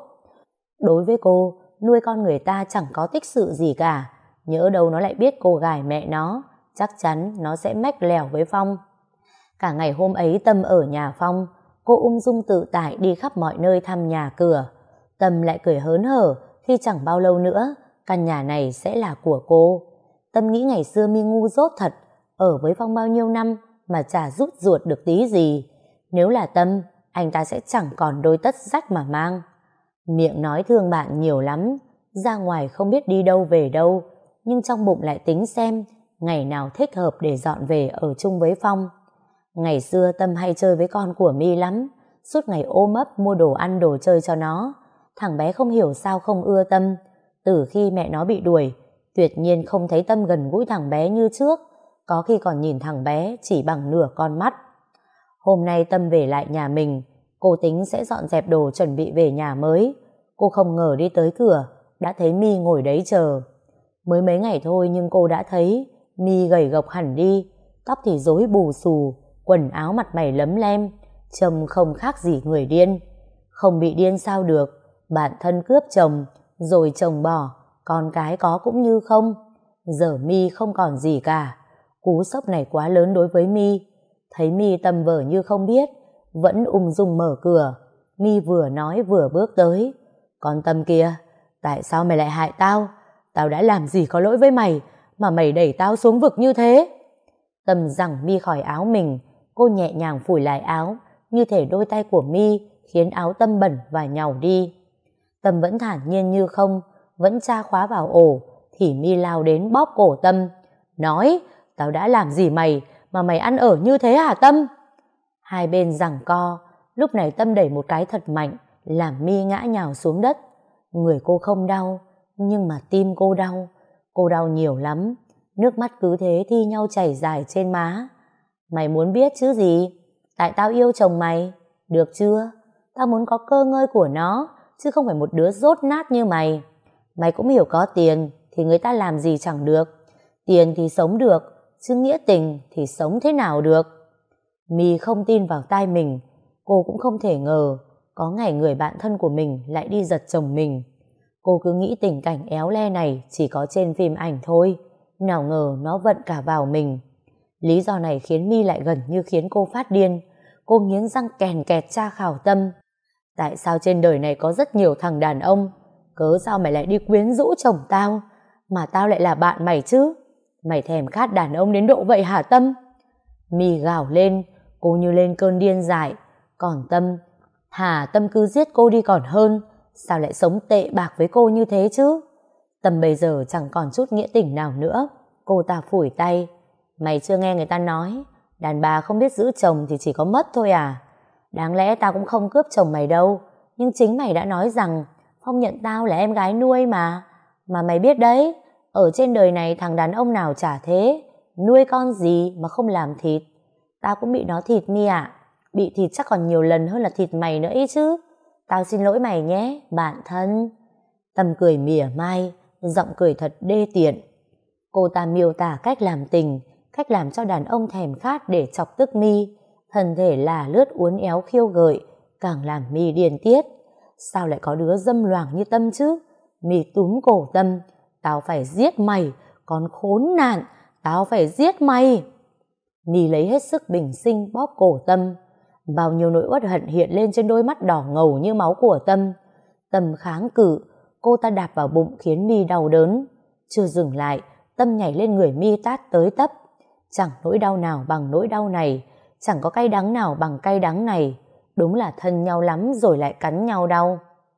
Đối với cô, nuôi con người ta chẳng có tích sự gì cả. Nhỡ đâu nó lại biết cô gài mẹ nó, chắc chắn nó sẽ mách lèo với Phong. Cả ngày hôm ấy Tâm ở nhà Phong, cô ung dung tự tại đi khắp mọi nơi thăm nhà cửa. Tâm lại cười hớn hở khi chẳng bao lâu nữa căn nhà này sẽ là của cô. Tâm nghĩ ngày xưa mi ngu dốt thật, ở với Phong bao nhiêu năm mà chả rút ruột được tí gì. Nếu là Tâm, anh ta sẽ chẳng còn đôi tất rách mà mang. Miệng nói thương bạn nhiều lắm, ra ngoài không biết đi đâu về đâu, nhưng trong bụng lại tính xem ngày nào thích hợp để dọn về ở chung với Phong. Ngày xưa Tâm hay chơi với con của mi lắm, suốt ngày ôm ấp mua đồ ăn đồ chơi cho nó. Thằng bé không hiểu sao không ưa Tâm. Từ khi mẹ nó bị đuổi, tuyệt nhiên không thấy Tâm gần gũi thằng bé như trước, có khi còn nhìn thằng bé chỉ bằng nửa con mắt. Hôm nay Tâm về lại nhà mình, cô tính sẽ dọn dẹp đồ chuẩn bị về nhà mới. Cô không ngờ đi tới cửa đã thấy mi ngồi đấy chờ. Mới mấy ngày thôi nhưng cô đã thấy mi gầy gộc hẳn đi, tóc thì rối bù xù, quần áo mặt mày lấm lem, trông không khác gì người điên. Không bị điên sao được, bản thân cướp chồng rồi chồng bỏ, con cái có cũng như không. Giờ mi không còn gì cả. Cú sốc này quá lớn đối với mi. Thấy mi Tâm vờ như không biết, vẫn ung dung mở cửa. mi vừa nói vừa bước tới. Con Tâm kia, tại sao mày lại hại tao? Tao đã làm gì có lỗi với mày mà mày đẩy tao xuống vực như thế? Tâm giằng mi khỏi áo mình. Cô nhẹ nhàng phủi lại áo, như thể đôi tay của mi khiến áo Tâm bẩn và nhàu đi. Tâm vẫn thản nhiên như không, vẫn tra khóa vào ổ, thì mi lao đến bóp cổ Tâm. Nói, tao đã làm gì mày mà mày ăn ở như thế hả Tâm? Hai bên giằng co. Lúc này Tâm đẩy một cái thật mạnh, làm mi ngã nhào xuống đất. Người cô không đau, nhưng mà tim cô đau. Cô đau nhiều lắm, nước mắt cứ thế thi nhau chảy dài trên má. Mày muốn biết chứ gì? Tại tao yêu chồng mày, được chưa? Tao muốn có cơ ngơi của nó, chứ không phải một đứa dốt nát như mày. Mày cũng hiểu có tiền thì người ta làm gì chẳng được. Tiền thì sống được, chứ nghĩa tình thì sống thế nào được? My không tin vào tai mình. Cô cũng không thể ngờ có ngày người bạn thân của mình lại đi giật chồng mình. Cô cứ nghĩ tình cảnh éo le này chỉ có trên phim ảnh thôi, nào ngờ nó vận cả vào mình. Lý do này khiến My lại gần như khiến cô phát điên. Cô nghiến răng kèn kẹt tra khảo Tâm. Tại sao trên đời này có rất nhiều thằng đàn ông? Cớ sao mày lại đi quyến rũ chồng tao, mà tao lại là bạn mày chứ? Mày thèm khát đàn ông đến độ vậy hả Tâm? My gào lên, cô như lên cơn điên dại. Còn Tâm, thà Tâm cứ giết cô đi còn hơn. Sao lại sống tệ bạc với cô như thế chứ? Tâm bây giờ chẳng còn chút nghĩa tình nào nữa. Cô ta phủi tay. Mày chưa nghe người ta nói, đàn bà không biết giữ chồng thì chỉ có mất thôi à? Đáng lẽ tao cũng không cướp chồng mày đâu, nhưng chính mày đã nói rằng Phong nhận tao là em gái nuôi mà. Mà mày biết đấy, ở trên đời này thằng đàn ông nào chả thế. Nuôi con gì mà không làm thịt? Tao cũng bị nó thịt Mi ạ. Bị thịt chắc còn nhiều lần hơn là thịt mày nữa ý chứ. Tao xin lỗi mày nhé, bạn thân. Tâm cười mỉa mai, giọng cười thật đê tiện. Cô ta miêu tả cách làm tình, cách làm cho đàn ông thèm khát để chọc tức Mi. Thân thể là lướt uốn éo khiêu gợi, càng làm Mi điên tiết. Sao lại có đứa dâm loảng như Tâm chứ? Mi túm cổ Tâm. Tao phải giết mày, con khốn nạn, tao phải giết mày. Mi lấy hết sức bình sinh bóp cổ Tâm. Bao nhiêu nỗi uất hận hiện lên trên đôi mắt đỏ ngầu như máu của Tâm. Tâm kháng cự, cô ta đạp vào bụng khiến Mi đau đớn. Chưa dừng lại, Tâm nhảy lên người Mi tát tới tấp. Chẳng nỗi đau nào bằng nỗi đau này, chẳng có cay đắng nào bằng cay đắng này. Đúng là thân nhau lắm rồi lại cắn nhau đau.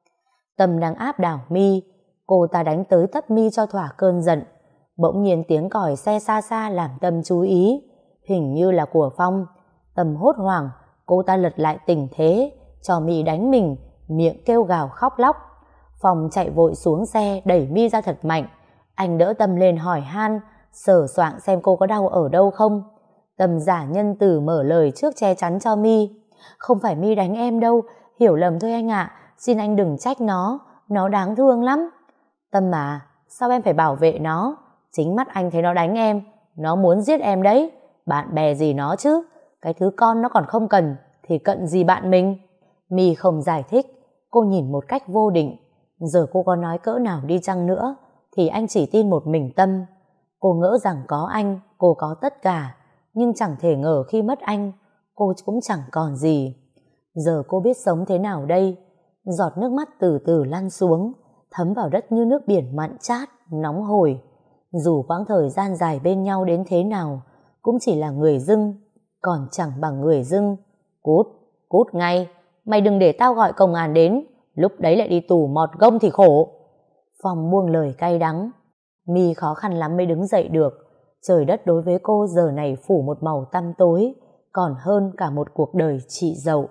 Tâm đang áp đảo Mi, cô ta đánh tới tấp Mi cho thỏa cơn giận. Bỗng nhiên tiếng còi xe xa xa làm Tâm chú ý, hình như là của Phong. Tâm hốt hoảng, cô ta lật lại tình thế, cho Mi đánh mình, miệng kêu gào khóc lóc. Phong chạy vội xuống xe đẩy Mi ra thật mạnh. Anh đỡ Tâm lên hỏi han, sờ soạng xem cô có đau ở đâu không. Tâm giả nhân từ mở lời trước che chắn cho Mi. Không phải Mi đánh em đâu, hiểu lầm thôi anh ạ, xin anh đừng trách nó đáng thương lắm. Tâm mà, sao em phải bảo vệ nó? Chính mắt anh thấy nó đánh em, nó muốn giết em đấy. Bạn bè gì nó chứ, cái thứ con nó còn không cần thì cận gì bạn mình. Mi không giải thích, cô nhìn một cách vô định. Giờ cô có nói cỡ nào đi chăng nữa thì anh chỉ tin một mình Tâm. Cô ngỡ rằng có anh, cô có tất cả, nhưng chẳng thể ngờ khi mất anh, cô cũng chẳng còn gì. Giờ cô biết sống thế nào đây? Giọt nước mắt từ từ lăn xuống, thấm vào đất như nước biển mặn chát, nóng hổi. Dù quãng thời gian dài bên nhau đến thế nào, cũng chỉ là người dưng, còn chẳng bằng người dưng. Cút, cút ngay, mày đừng để tao gọi công an đến, lúc đấy lại đi tù mọt gông thì khổ. Phong buông lời cay đắng. My khó khăn lắm mới đứng dậy được. Trời đất đối với cô giờ này phủ một màu tăm tối, còn hơn cả một cuộc đời chị dậu.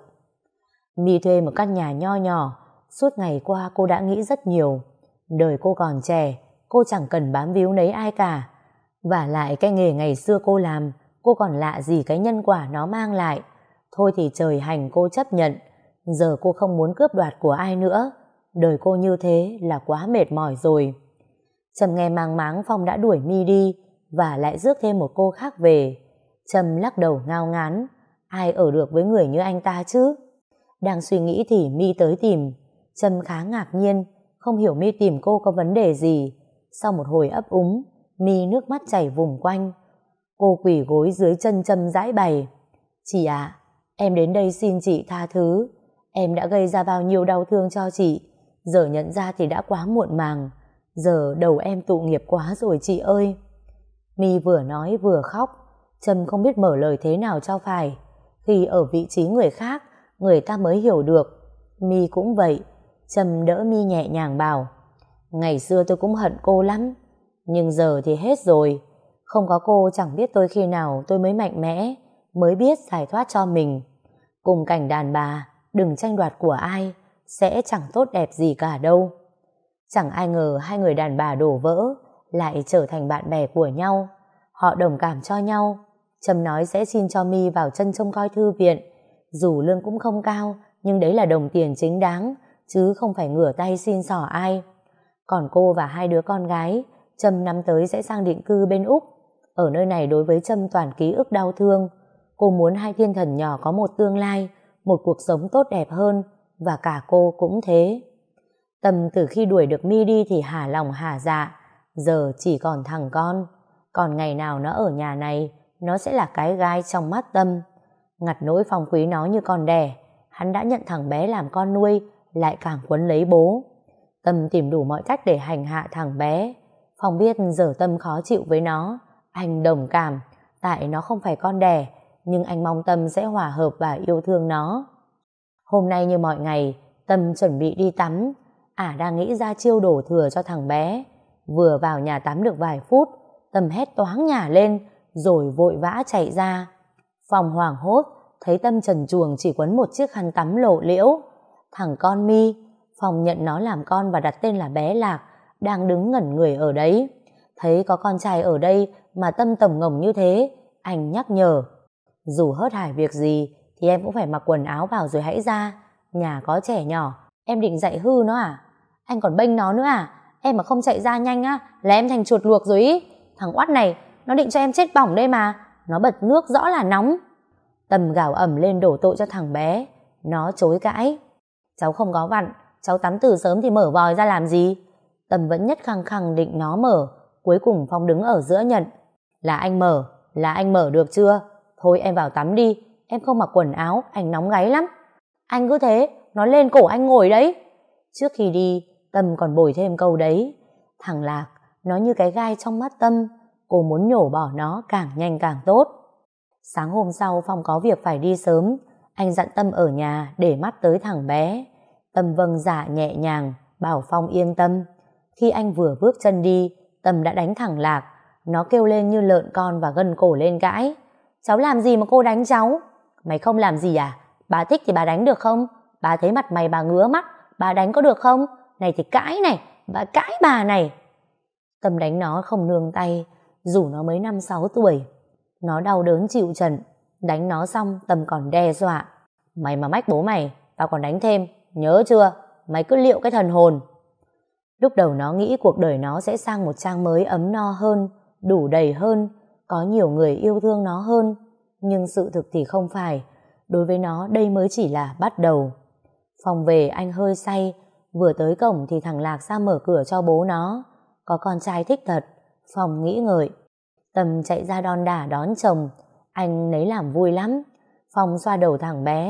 My thuê một căn nhà nho nhỏ. Suốt ngày qua cô đã nghĩ rất nhiều. Đời cô còn trẻ, cô chẳng cần bám víu lấy ai cả. Vả lại cái nghề ngày xưa cô làm, cô còn lạ gì cái nhân quả nó mang lại. Thôi thì trời hành cô chấp nhận. Giờ cô không muốn cướp đoạt của ai nữa. Đời cô như thế là quá mệt mỏi rồi. Trầm nghe mang máng Phong đã đuổi My đi và lại rước thêm một cô khác về. Trầm lắc đầu ngao ngán. Ai ở được với người như anh ta chứ? Đang suy nghĩ thì My tới tìm. Trầm khá ngạc nhiên, không hiểu My tìm cô có vấn đề gì. Sau một hồi ấp úng, My nước mắt chảy vùng quanh. Cô quỳ gối dưới chân Trầm giãi bày. Chị ạ, em đến đây xin chị tha thứ. Em đã gây ra bao nhiêu đau thương cho chị. Giờ nhận ra thì đã quá muộn màng. Giờ đầu em tụ nghiệp quá rồi chị ơi. My vừa nói vừa khóc. Trầm không biết mở lời thế nào cho phải. Khi ở vị trí người khác, người ta mới hiểu được. My cũng vậy. Trầm đỡ My nhẹ nhàng bảo: ngày xưa tôi cũng hận cô lắm, nhưng giờ thì hết rồi. Không có cô chẳng biết tôi khi nào tôi mới mạnh mẽ, mới biết giải thoát cho mình. Cùng cảnh đàn bà, đừng tranh đoạt của ai, sẽ chẳng tốt đẹp gì cả đâu. Chẳng ai ngờ hai người đàn bà đổ vỡ lại trở thành bạn bè của nhau. Họ đồng cảm cho nhau. Trầm nói sẽ xin cho My vào chân trông coi thư viện. Dù lương cũng không cao, nhưng đấy là đồng tiền chính đáng, chứ không phải ngửa tay xin xỏ ai. Còn cô và hai đứa con gái, Trâm năm tới sẽ sang định cư bên Úc. Ở nơi này đối với Trâm toàn ký ức đau thương. Cô muốn hai thiên thần nhỏ có một tương lai, một cuộc sống tốt đẹp hơn, và cả cô cũng thế. Tâm từ khi đuổi được My đi thì hả lòng hả dạ, giờ chỉ còn thằng con. Còn ngày nào nó ở nhà này, nó sẽ là cái gai trong mắt Tâm. Ngặt nỗi Phong quý nó như con đẻ. Hắn đã nhận thằng bé làm con nuôi, lại càng quấn lấy bố. Tâm tìm đủ mọi cách để hành hạ thằng bé. Phong biết giờ Tâm khó chịu với nó. Anh đồng cảm, tại nó không phải con đẻ, nhưng anh mong Tâm sẽ hòa hợp và yêu thương nó. Hôm nay như mọi ngày, Tâm chuẩn bị đi tắm. Đang nghĩ ra chiêu đổ thừa cho thằng bé. Vừa vào nhà tắm được vài phút, Tâm hét toáng nhả lên, rồi vội vã chạy ra. Phong hoảng hốt, thấy Tâm trần truồng chỉ quấn một chiếc khăn tắm lộ liễu. Thằng con My, Phong nhận nó làm con và đặt tên là bé Lạc, đang đứng ngẩn người ở đấy. Thấy có con trai ở đây mà Tâm tổng ngồng như thế, anh nhắc nhở: dù hớt hải việc gì thì em cũng phải mặc quần áo vào rồi hãy ra. Nhà có trẻ nhỏ, em định dạy hư nó à? Anh còn bênh nó nữa à? Em mà không chạy ra nhanh á là em thành chuột luộc rồi ý. Thằng oắt này nó định cho em chết bỏng đây mà. Nó bật nước rõ là nóng. Tâm gào ầm lên đổ tội cho thằng bé. Nó chối cãi: cháu không có vặn, cháu tắm từ sớm thì mở vòi ra làm gì? Tâm vẫn nhất khăng khăng định nó mở. Cuối cùng Phong đứng ở giữa nhận: là anh mở được chưa? Thôi em vào tắm đi, em không mặc quần áo, anh nóng gáy lắm. Anh cứ thế, nó lên cổ anh ngồi đấy. Trước khi đi, Tâm còn bồi thêm câu đấy: thằng Lạc, nó như cái gai trong mắt Tâm, cô muốn nhổ bỏ nó càng nhanh càng tốt. Sáng hôm sau Phong có việc phải đi sớm. Anh dặn Tâm ở nhà để mắt tới thằng bé. Tâm vâng dạ nhẹ nhàng, bảo Phong yên tâm. Khi anh vừa bước chân đi, Tâm đã đánh thằng Lạc. Nó kêu lên như lợn con và gân cổ lên cãi: cháu làm gì mà cô đánh cháu? Mày không làm gì à? Bà thích thì bà đánh được không? Bà thấy mặt mày bà ngứa mắt, bà đánh có được không? Này thì cãi này, bà cãi bà này. Tâm đánh nó không nương tay, dù nó mới 5-6 tuổi. Nó đau đớn chịu trận. Đánh nó xong Tâm còn đe dọa: mày mà mách bố mày, tao còn đánh thêm, nhớ chưa? Mày cứ liệu cái thần hồn. Lúc đầu nó nghĩ cuộc đời nó sẽ sang một trang mới ấm no hơn, đủ đầy hơn, có nhiều người yêu thương nó hơn. Nhưng sự thực thì không phải. Đối với nó đây mới chỉ là bắt đầu. Phong về anh hơi say. Vừa tới cổng thì thằng Lạc ra mở cửa cho bố nó. Có con trai thích thật. Phong nghĩ ngợi. Tâm chạy ra đon đả đón chồng. Anh lấy làm vui lắm. Phong xoa đầu thằng bé,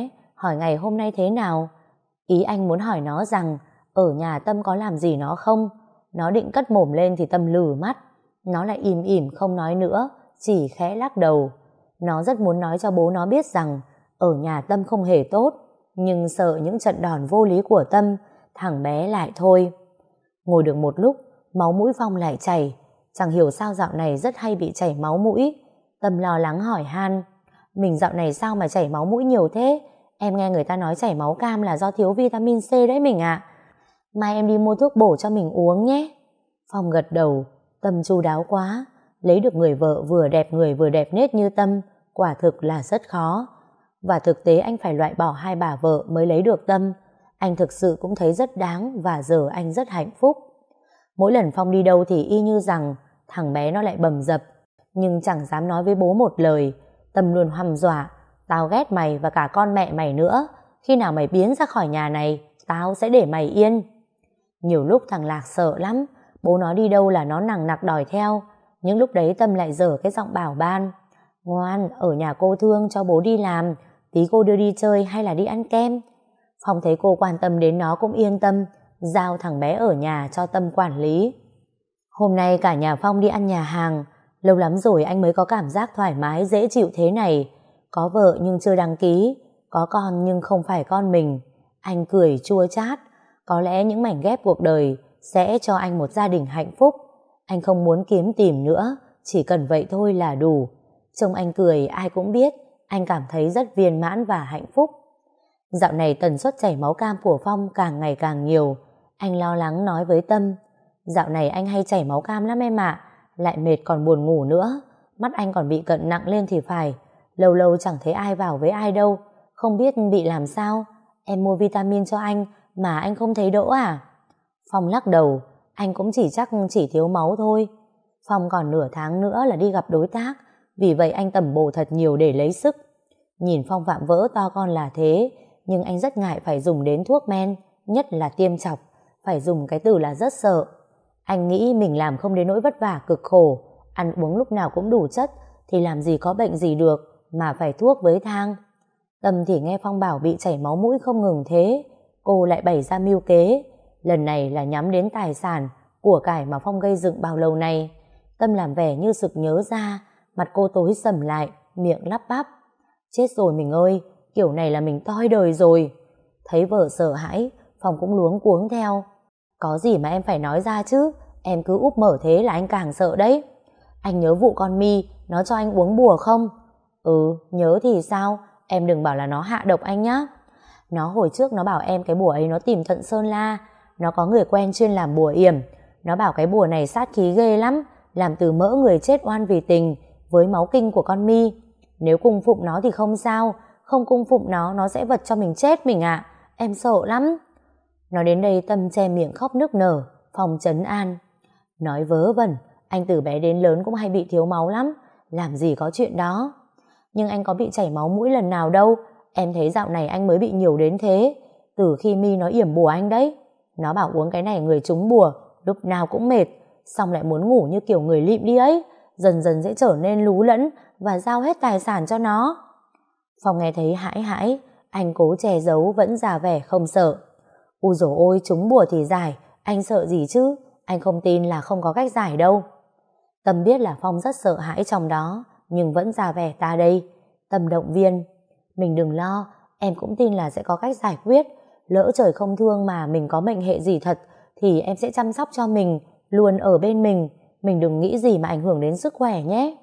hỏi ngày hôm nay thế nào. Ý anh muốn hỏi nó rằng ở nhà Tâm có làm gì nó không. Nó định cất mồm lên thì Tâm lừ mắt. Nó lại im ỉm không nói nữa, chỉ khẽ lắc đầu. Nó rất muốn nói cho bố nó biết rằng ở nhà Tâm không hề tốt, nhưng sợ những trận đòn vô lý của Tâm, thằng bé lại thôi. Ngồi được một lúc, máu mũi Phong lại chảy. Chẳng hiểu sao dạo này rất hay bị chảy máu mũi. Tâm lo lắng hỏi han: mình dạo này sao mà chảy máu mũi nhiều thế? Em nghe người ta nói chảy máu cam là do thiếu vitamin C đấy mình ạ. Mai em đi mua thuốc bổ cho mình uống nhé. Phong gật đầu. Tâm chu đáo quá. Lấy được người vợ vừa đẹp người vừa đẹp nết như Tâm quả thực là rất khó. Và thực tế anh phải loại bỏ hai bà vợ mới lấy được Tâm. Anh thực sự cũng thấy rất đáng và giờ anh rất hạnh phúc. Mỗi lần Phong đi đâu thì y như rằng thằng bé nó lại bầm dập, nhưng chẳng dám nói với bố một lời. Tâm luôn hăm dọa: tao ghét mày và cả con mẹ mày nữa. Khi nào mày biến ra khỏi nhà này, tao sẽ để mày yên. Nhiều lúc thằng Lạc sợ lắm. Bố nó đi đâu là nó nằng nặc đòi theo. Những lúc đấy Tâm lại dở cái giọng bảo ban: ngoan, ở nhà cô Thương cho bố đi làm, tí cô đưa đi chơi hay là đi ăn kem. Phong thấy cô quan tâm đến nó cũng yên tâm, giao thằng bé ở nhà cho Tâm quản lý. Hôm nay cả nhà Phong đi ăn nhà hàng. Lâu lắm rồi anh mới có cảm giác thoải mái dễ chịu thế này. Có vợ nhưng chưa đăng ký, có con nhưng không phải con mình. Anh cười chua chát. Có lẽ những mảnh ghép cuộc đời sẽ cho anh một gia đình hạnh phúc. Anh không muốn kiếm tìm nữa, chỉ cần vậy thôi là đủ. Trông anh cười ai cũng biết anh cảm thấy rất viên mãn và hạnh phúc. Dạo này tần suất chảy máu cam của Phong càng ngày càng nhiều. Anh lo lắng nói với Tâm: dạo này anh hay chảy máu cam lắm em ạ. Lại mệt còn buồn ngủ nữa. Mắt anh còn bị cận nặng lên thì phải. Lâu lâu chẳng thấy ai vào với ai đâu. Không biết bị làm sao. Em mua vitamin cho anh mà anh không thấy đỡ à? Phong lắc đầu. Anh cũng chỉ thiếu máu thôi. Phong còn nửa tháng nữa là đi gặp đối tác. Vì vậy anh tẩm bổ thật nhiều để lấy sức. Nhìn Phong vạm vỡ to con là thế, nhưng anh rất ngại phải dùng đến thuốc men, nhất là tiêm chọc. Phải dùng cái từ là rất sợ. Anh nghĩ mình làm không đến nỗi vất vả cực khổ, ăn uống lúc nào cũng đủ chất, thì làm gì có bệnh gì được mà phải thuốc với thang. Tâm thì nghe Phong bảo bị chảy máu mũi không ngừng thế, cô lại bày ra mưu kế. Lần này là nhắm đến tài sản, của cải mà Phong gây dựng bao lâu nay. Tâm làm vẻ như sực nhớ ra, mặt cô tối sầm lại, miệng lắp bắp: chết rồi mình ơi, kiểu này là mình toi đời rồi. Thấy vợ sợ hãi, Phong cũng luống cuống theo: có gì mà em phải nói ra chứ, em cứ úp mở thế là anh càng sợ đấy. Anh nhớ vụ con My nó cho anh uống bùa không? Ừ, nhớ thì sao, em đừng bảo là nó hạ độc anh nhá. Nó hồi trước nó bảo em cái bùa ấy nó tìm tận Sơn La, nó có người quen chuyên làm bùa yểm. Nó bảo cái bùa này sát khí ghê lắm, làm từ mỡ người chết oan vì tình với máu kinh của con My. Nếu cung phụng nó thì không sao, không cung phụng nó sẽ vật cho mình chết mình ạ. Em sợ lắm. Nói đến đây Tâm che miệng khóc nức nở. Phong trấn an: nói vớ vẩn, anh từ bé đến lớn cũng hay bị thiếu máu lắm, làm gì có chuyện đó. Nhưng anh có bị chảy máu mũi lần nào đâu. Em thấy dạo này anh mới bị nhiều đến thế. Từ khi My nó yểm bùa anh đấy. Nó bảo uống cái này người trúng bùa lúc nào cũng mệt, xong lại muốn ngủ như kiểu người lịm đi ấy, dần dần sẽ trở nên lú lẫn và giao hết tài sản cho nó. Phong nghe thấy hãi hãi, anh cố che giấu vẫn giả vẻ không sợ. Ui dồi ôi, trúng bùa thì giải, anh sợ gì chứ, anh không tin là không có cách giải đâu. Tâm biết là Phong rất sợ hãi trong đó, nhưng vẫn giả vẻ ta đây. Tâm động viên: mình đừng lo, em cũng tin là sẽ có cách giải quyết. Lỡ trời không thương mà mình có mệnh hệ gì thật thì em sẽ chăm sóc cho mình, luôn ở bên mình đừng nghĩ gì mà ảnh hưởng đến sức khỏe nhé.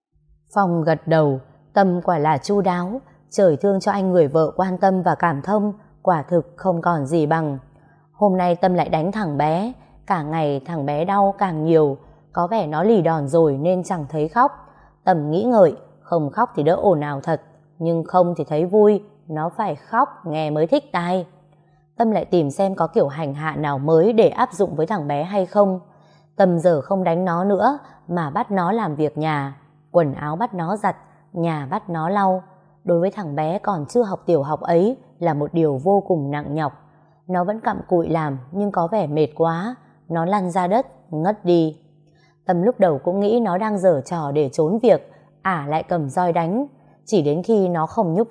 Phong gật đầu. Tâm quả là chu đáo, trời thương cho anh người vợ quan tâm và cảm thông, quả thực không còn gì bằng. Hôm nay Tâm lại đánh thằng bé, cả ngày thằng bé đau càng nhiều, có vẻ nó lì đòn rồi nên chẳng thấy khóc. Tâm nghĩ ngợi, không khóc thì đỡ ồn ào thật, nhưng không thì thấy vui, nó phải khóc nghe mới thích tai. Tâm lại tìm xem có kiểu hành hạ nào mới để áp dụng với thằng bé hay không. Tâm giờ không đánh nó nữa mà bắt nó làm việc nhà, quần áo bắt nó giặt, nhà bắt nó lau. Đối với thằng bé còn chưa học tiểu học ấy là một điều vô cùng nặng nhọc. Nó vẫn cặm cụi làm nhưng có vẻ mệt quá, nó lăn ra đất ngất đi. Tâm lúc đầu cũng nghĩ nó đang giở trò để trốn việc, lại cầm roi đánh. Chỉ đến khi nó không nhúc nhích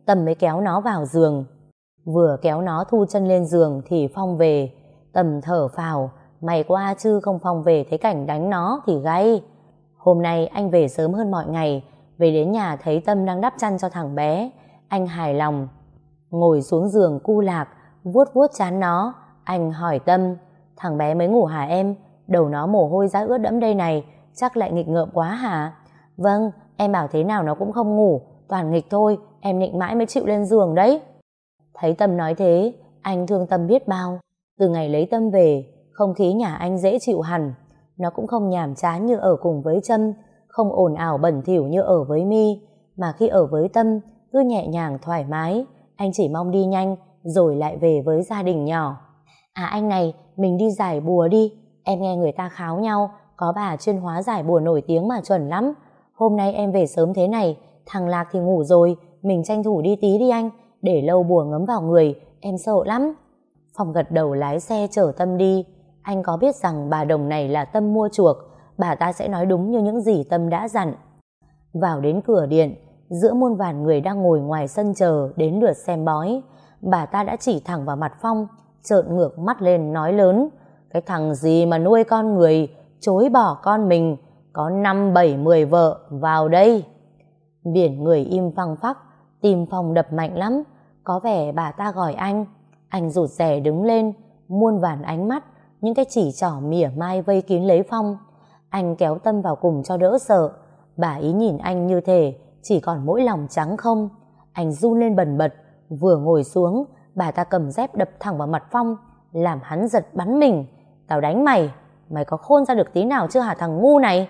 Tâm mới kéo nó vào giường. Vừa kéo nó thu chân lên giường thì Phong về. Tâm thở phào, may quá chứ không Phong về thấy cảnh đánh nó thì gay. Hôm nay anh về sớm hơn mọi ngày, về đến nhà thấy Tâm đang đắp chăn cho thằng bé. Anh hài lòng, ngồi xuống giường cu lạc, vuốt vuốt trán nó. Anh hỏi Tâm, thằng bé mới ngủ hả em? Đầu nó mồ hôi ra ướt đẫm đây này, chắc lại nghịch ngợm quá hả? Vâng, em bảo thế nào nó cũng không ngủ, toàn nghịch thôi, em nịnh mãi mới chịu lên giường đấy. Thấy Tâm nói thế, anh thương Tâm biết bao. Từ ngày lấy Tâm về, không khí nhà anh dễ chịu hẳn. Nó cũng không nhàm chán như ở cùng với Trâm, không ồn ào bẩn thỉu như ở với My, mà khi ở với Tâm cứ nhẹ nhàng thoải mái. Anh chỉ mong đi nhanh rồi lại về với gia đình nhỏ. À anh này, mình đi giải bùa đi. Em nghe người ta kháo nhau, có bà chuyên hóa giải bùa nổi tiếng mà chuẩn lắm. Hôm nay em về sớm thế này, thằng Lạc thì ngủ rồi, mình tranh thủ đi tí đi anh, để lâu bùa ngấm vào người, em sợ lắm. Phong gật đầu lái xe chở Tâm đi. Anh có biết rằng bà Đồng này là Tâm mua chuộc, bà ta sẽ nói đúng như những gì Tâm đã dặn. Vào đến cửa điện, giữa muôn vàn người đang ngồi ngoài sân chờ đến lượt xem bói, bà ta đã chỉ thẳng vào mặt Phong, trợn ngược mắt lên nói lớn, cái thằng gì mà nuôi con người, chối bỏ con mình, có 5, 7, 10 vợ, vào đây. Biển người im phăng phắc, tim Phong đập mạnh lắm. Có vẻ bà ta gọi anh rụt rè đứng lên, muôn vàn ánh mắt, những cái chỉ trỏ mỉa mai vây kín lấy Phong. Anh kéo Tâm vào cùng cho đỡ sợ. Bà ý nhìn anh như thể chỉ còn mỗi lòng trắng không. Anh run lên bần bật, vừa ngồi xuống, bà ta cầm dép đập thẳng vào mặt Phong, làm hắn giật bắn mình. Tao đánh mày, mày có khôn ra được tí nào chưa hả thằng ngu này?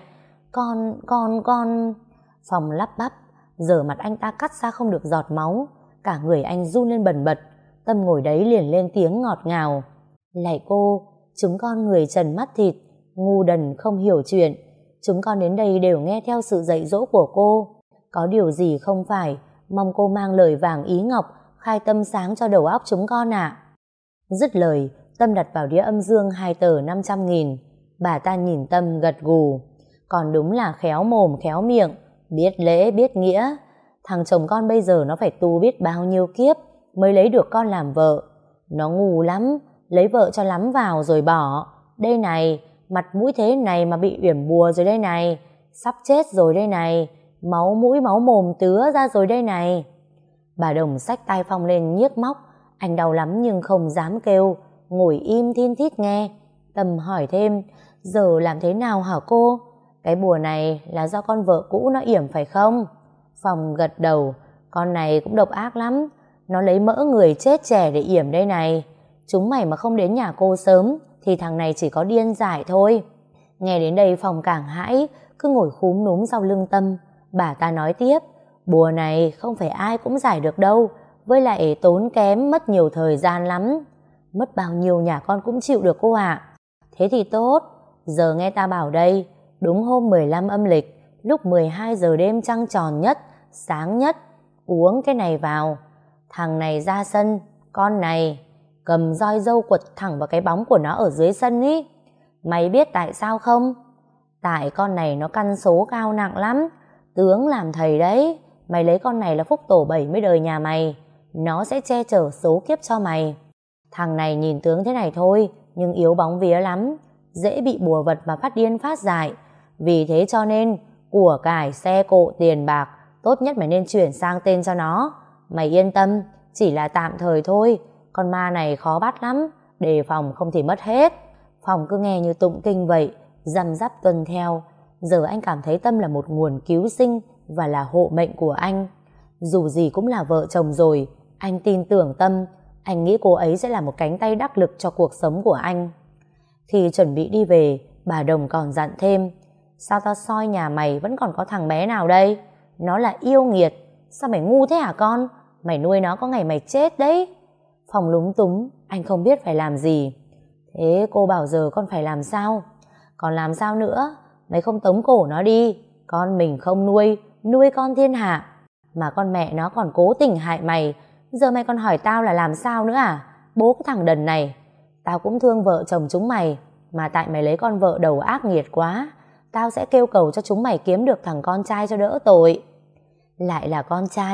Con... Phong lắp bắp, giờ mặt anh ta cắt ra không được giọt máu, cả người anh run lên bần bật. Tâm ngồi đấy liền lên tiếng ngọt ngào, lạy cô, chúng con người trần mắt thịt, ngu đần không hiểu chuyện, chúng con đến đây đều nghe theo sự dạy dỗ của cô. Có điều gì không phải, mong cô mang lời vàng ý ngọc khai tâm sáng cho đầu óc chúng con ạ. Dứt lời, Tâm đặt vào đĩa âm dương 2 tờ 500.000. Bà ta nhìn Tâm gật gù, còn đúng là khéo mồm khéo miệng, biết lễ biết nghĩa. Thằng chồng con bây giờ nó phải tu biết bao nhiêu kiếp mới lấy được con làm vợ. Nó ngu lắm, lấy vợ cho lắm vào rồi bỏ. Đây này, mặt mũi thế này mà bị uyển bùa rồi đây này, sắp chết rồi đây này, máu mũi máu mồm tứa ra rồi đây này. Bà Đồng xách tay Phong lên nhiếc móc. Anh đau lắm nhưng không dám kêu, ngồi im thin thít nghe. Tâm hỏi thêm, giờ làm thế nào hả cô? Cái bùa này là do con vợ cũ nó yểm phải không? Phong gật đầu, con này cũng độc ác lắm, nó lấy mỡ người chết trẻ để yểm đây này. Chúng mày mà không đến nhà cô sớm thì thằng này chỉ có điên dại thôi. Nghe đến đây Phong càng hãi, cứ ngồi khúm núm sau lưng Tâm. Bà ta nói tiếp, bùa này không phải ai cũng giải được đâu, với lại tốn kém, mất nhiều thời gian lắm. Mất bao nhiêu nhà con cũng chịu được cô ạ. Thế thì tốt, giờ nghe ta bảo đây, đúng hôm 15 âm lịch, lúc 12 giờ đêm trăng tròn nhất, sáng nhất, uống cái này vào. Thằng này ra sân, con này cầm roi dâu quật thẳng vào cái bóng của nó ở dưới sân ý. Mày biết tại sao không? Tại con này nó căn số cao nặng lắm, tướng làm thầy đấy. Mày lấy con này là phúc tổ 70 đời nhà mày, nó sẽ che chở số kiếp cho mày. Thằng này nhìn tướng thế này thôi, nhưng yếu bóng vía lắm, dễ bị bùa vật mà phát điên phát dại. Vì thế cho nên của cải, xe cộ, tiền bạc tốt nhất mày nên chuyển sang tên cho nó. Mày yên tâm, chỉ là tạm thời thôi, con ma này khó bắt lắm, đề phòng không thì mất hết. Phong cứ nghe như tụng kinh vậy, răm rắp tuân theo. Giờ anh cảm thấy Tâm là một nguồn cứu sinh và là hộ mệnh của anh. Dù gì cũng là vợ chồng rồi, anh tin tưởng Tâm. Anh nghĩ cô ấy sẽ là một cánh tay đắc lực cho cuộc sống của anh. Khi chuẩn bị đi về, bà Đồng còn dặn thêm, sao tao soi nhà mày vẫn còn có thằng bé nào đây? Nó là yêu nghiệt. Sao mày ngu thế hả con? Mày nuôi nó có ngày mày chết đấy. Phong lúng túng, anh không biết phải làm gì. Thế cô bảo giờ con phải làm sao? Còn làm sao nữa? Mày không tống cổ nó đi. Con mình không nuôi, nuôi con thiên hạ. Mà con mẹ nó còn cố tình hại mày. Giờ mày còn hỏi tao là làm sao nữa à? Bố cái thằng đần này. Tao cũng thương vợ chồng chúng mày, mà tại mày lấy con vợ đầu ác nghiệt quá, tao sẽ kêu cầu cho chúng mày kiếm được thằng con trai cho đỡ tội. Lại là con trai,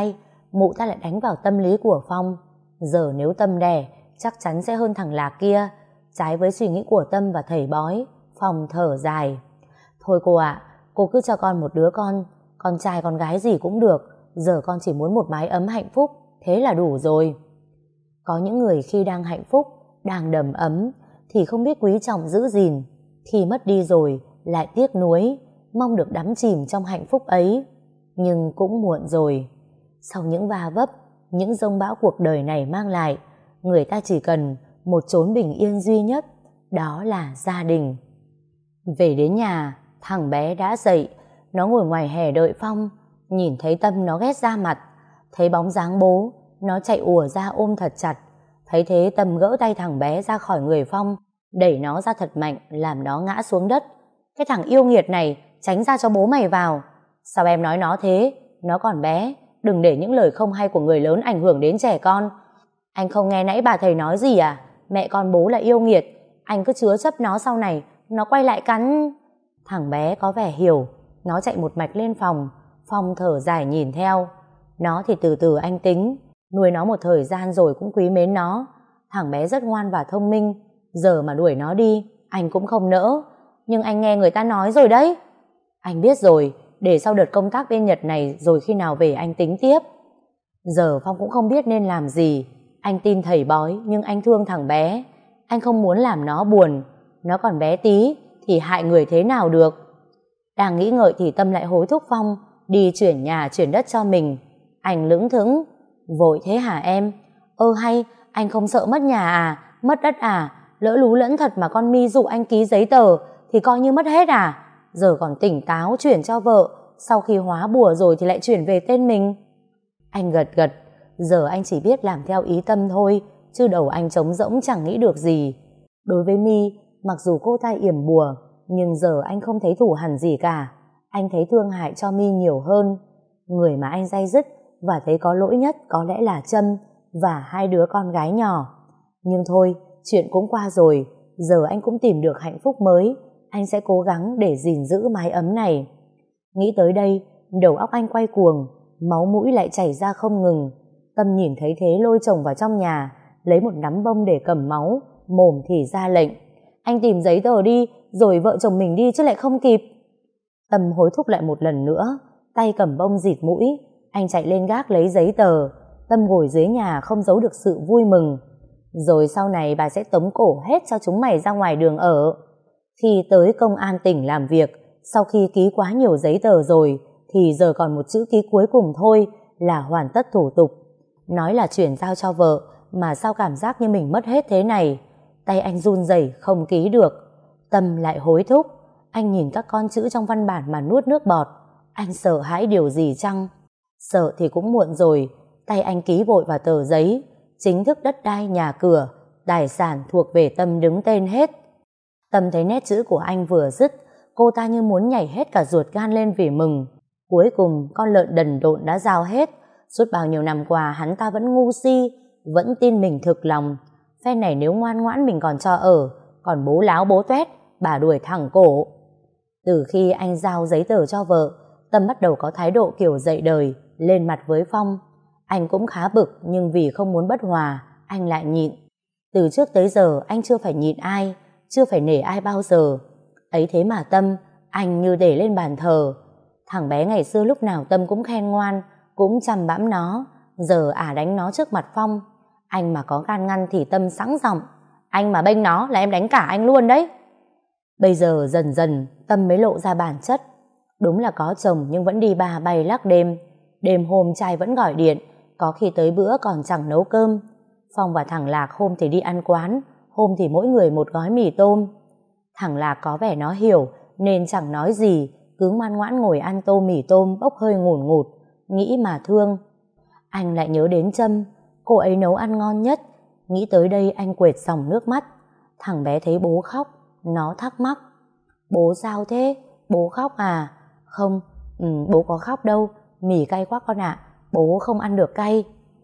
mụ ta lại đánh vào tâm lý của Phong. Giờ nếu Tâm đẻ, chắc chắn sẽ hơn thằng Lạc kia. Trái với suy nghĩ của Tâm và thầy bói, Phong thở dài. Thôi cô ạ, cô cứ cho con một đứa con trai con gái gì cũng được. Giờ con chỉ muốn một mái ấm hạnh phúc, thế là đủ rồi. Có những người khi đang hạnh phúc, đang đầm ấm, thì không biết quý trọng giữ gìn. Khi mất đi rồi, lại tiếc nuối, mong được đắm chìm trong hạnh phúc ấy. Nhưng cũng muộn rồi. Sau những va vấp, những giông bão cuộc đời này mang lại, người ta chỉ cần một chốn bình yên duy nhất, đó là gia đình. Về đến nhà, thằng bé đã dậy. Nó ngồi ngoài hè đợi Phong. Nhìn thấy Tâm nó ghét ra mặt. Thấy bóng dáng bố, nó chạy ùa ra ôm thật chặt. Thấy thế Tâm gỡ tay thằng bé ra khỏi người Phong, đẩy nó ra thật mạnh, làm nó ngã xuống đất. Cái thằng yêu nghiệt này, tránh ra cho bố mày vào. Sao em nói nó thế? Nó còn bé, đừng để những lời không hay của người lớn ảnh hưởng đến trẻ con. Anh không nghe nãy bà thầy nói gì à? Mẹ con bố là yêu nghiệt. Anh cứ chứa chấp nó, sau này nó quay lại cắn. Thằng bé có vẻ hiểu. Nó chạy một mạch lên phòng. Phong thở dài nhìn theo. Nó thì từ từ anh tính. Nuôi nó một thời gian rồi cũng quý mến nó. Thằng bé rất ngoan và thông minh. Giờ mà đuổi nó đi, anh cũng không nỡ. Nhưng anh nghe người ta nói rồi đấy. Anh biết rồi, để sau đợt công tác bên Nhật này rồi khi nào về anh tính tiếp. Giờ Phong cũng không biết nên làm gì. Anh tin thầy bói, nhưng anh thương thằng bé. Anh không muốn làm nó buồn. Nó còn bé tí thì hại người thế nào được. Đang nghĩ ngợi thì Tâm lại hối thúc Phong đi chuyển nhà chuyển đất cho mình. Anh lững thững. Vội thế hả em? Hay anh không sợ mất nhà à? Mất đất à? Lỡ lú lẫn thật mà con My dụ anh ký giấy tờ thì coi như mất hết à? Giờ còn tỉnh táo chuyển cho vợ, sau khi hóa bùa rồi thì lại chuyển về tên mình. Anh gật gật. Giờ anh chỉ biết làm theo ý Tâm thôi, chứ đầu anh trống rỗng chẳng nghĩ được gì. Đối với My, mặc dù cô ta yểm bùa, nhưng giờ anh không thấy thù hằn gì cả. Anh thấy thương hại cho My nhiều hơn. Người mà anh day dứt và thấy có lỗi nhất có lẽ là Trâm và hai đứa con gái nhỏ. Nhưng thôi, chuyện cũng qua rồi. Giờ anh cũng tìm được hạnh phúc mới. Anh sẽ cố gắng để gìn giữ mái ấm này. Nghĩ tới đây, đầu óc anh quay cuồng, máu mũi lại chảy ra không ngừng. Tâm nhìn thấy thế lôi chồng vào trong nhà, lấy một nắm bông để cầm máu, mồm thì ra lệnh. Anh tìm giấy tờ đi, rồi vợ chồng mình đi chứ lại không kịp. Tâm hối thúc lại một lần nữa, tay cầm bông dịt mũi. Anh chạy lên gác lấy giấy tờ. Tâm ngồi dưới nhà không giấu được sự vui mừng. Rồi sau này bà sẽ tống cổ hết cho chúng mày ra ngoài đường ở. Khi tới công an tỉnh làm việc, sau khi ký quá nhiều giấy tờ rồi, thì giờ còn một chữ ký cuối cùng thôi là hoàn tất thủ tục. Nói là chuyển giao cho vợ, mà sao cảm giác như mình mất hết thế này. Tay anh run rẩy không ký được. Tâm lại hối thúc. Anh nhìn các con chữ trong văn bản mà nuốt nước bọt. Anh sợ hãi điều gì chăng? Sợ thì cũng muộn rồi. Tay anh ký vội vào tờ giấy. Chính thức đất đai, nhà cửa, tài sản thuộc về Tâm đứng tên hết. Tâm thấy nét chữ của anh vừa dứt, cô ta như muốn nhảy hết cả ruột gan lên vì mừng. Cuối cùng con lợn đần độn đã giao hết. Suốt bao nhiêu năm qua hắn ta vẫn ngu si, vẫn tin mình thực lòng. Phen này nếu ngoan ngoãn mình còn cho ở, còn bố láo bố toét, bà đuổi thẳng cổ. Từ khi anh giao giấy tờ cho vợ, Tâm bắt đầu có thái độ kiểu dậy đời, lên mặt với Phong. Anh cũng khá bực, nhưng vì không muốn bất hòa, anh lại nhịn. Từ trước tới giờ anh chưa phải nhịn ai, chưa phải nể ai bao giờ. Ấy thế mà Tâm, anh như để lên bàn thờ. Thằng bé ngày xưa lúc nào Tâm cũng khen ngoan, cũng chăm bẵm nó. Giờ đánh nó trước mặt Phong. Anh mà có gan ngăn thì Tâm sẵn giọng. Anh mà bênh nó là em đánh cả anh luôn đấy. Bây giờ dần dần Tâm mới lộ ra bản chất. Đúng là có chồng nhưng vẫn đi bà bay lắc đêm. Đêm hôm trai vẫn gọi điện, có khi tới bữa còn chẳng nấu cơm. Phong và thằng Lạc hôm thì đi ăn quán, hôm thì mỗi người một gói mì tôm. Thằng Lạc có vẻ nó hiểu nên chẳng nói gì, cứ ngoan ngoãn ngồi ăn tô mì tôm bốc hơi ngùn ngụt, nghĩ mà thương. Anh lại nhớ đến Trâm, cô ấy nấu ăn ngon nhất. Nghĩ tới đây anh quệt dòng nước mắt. Thằng bé thấy bố khóc, nó thắc mắc. Bố sao thế? Bố khóc à? Không, bố có khóc đâu, mì cay quá con ạ, bố không ăn được cay.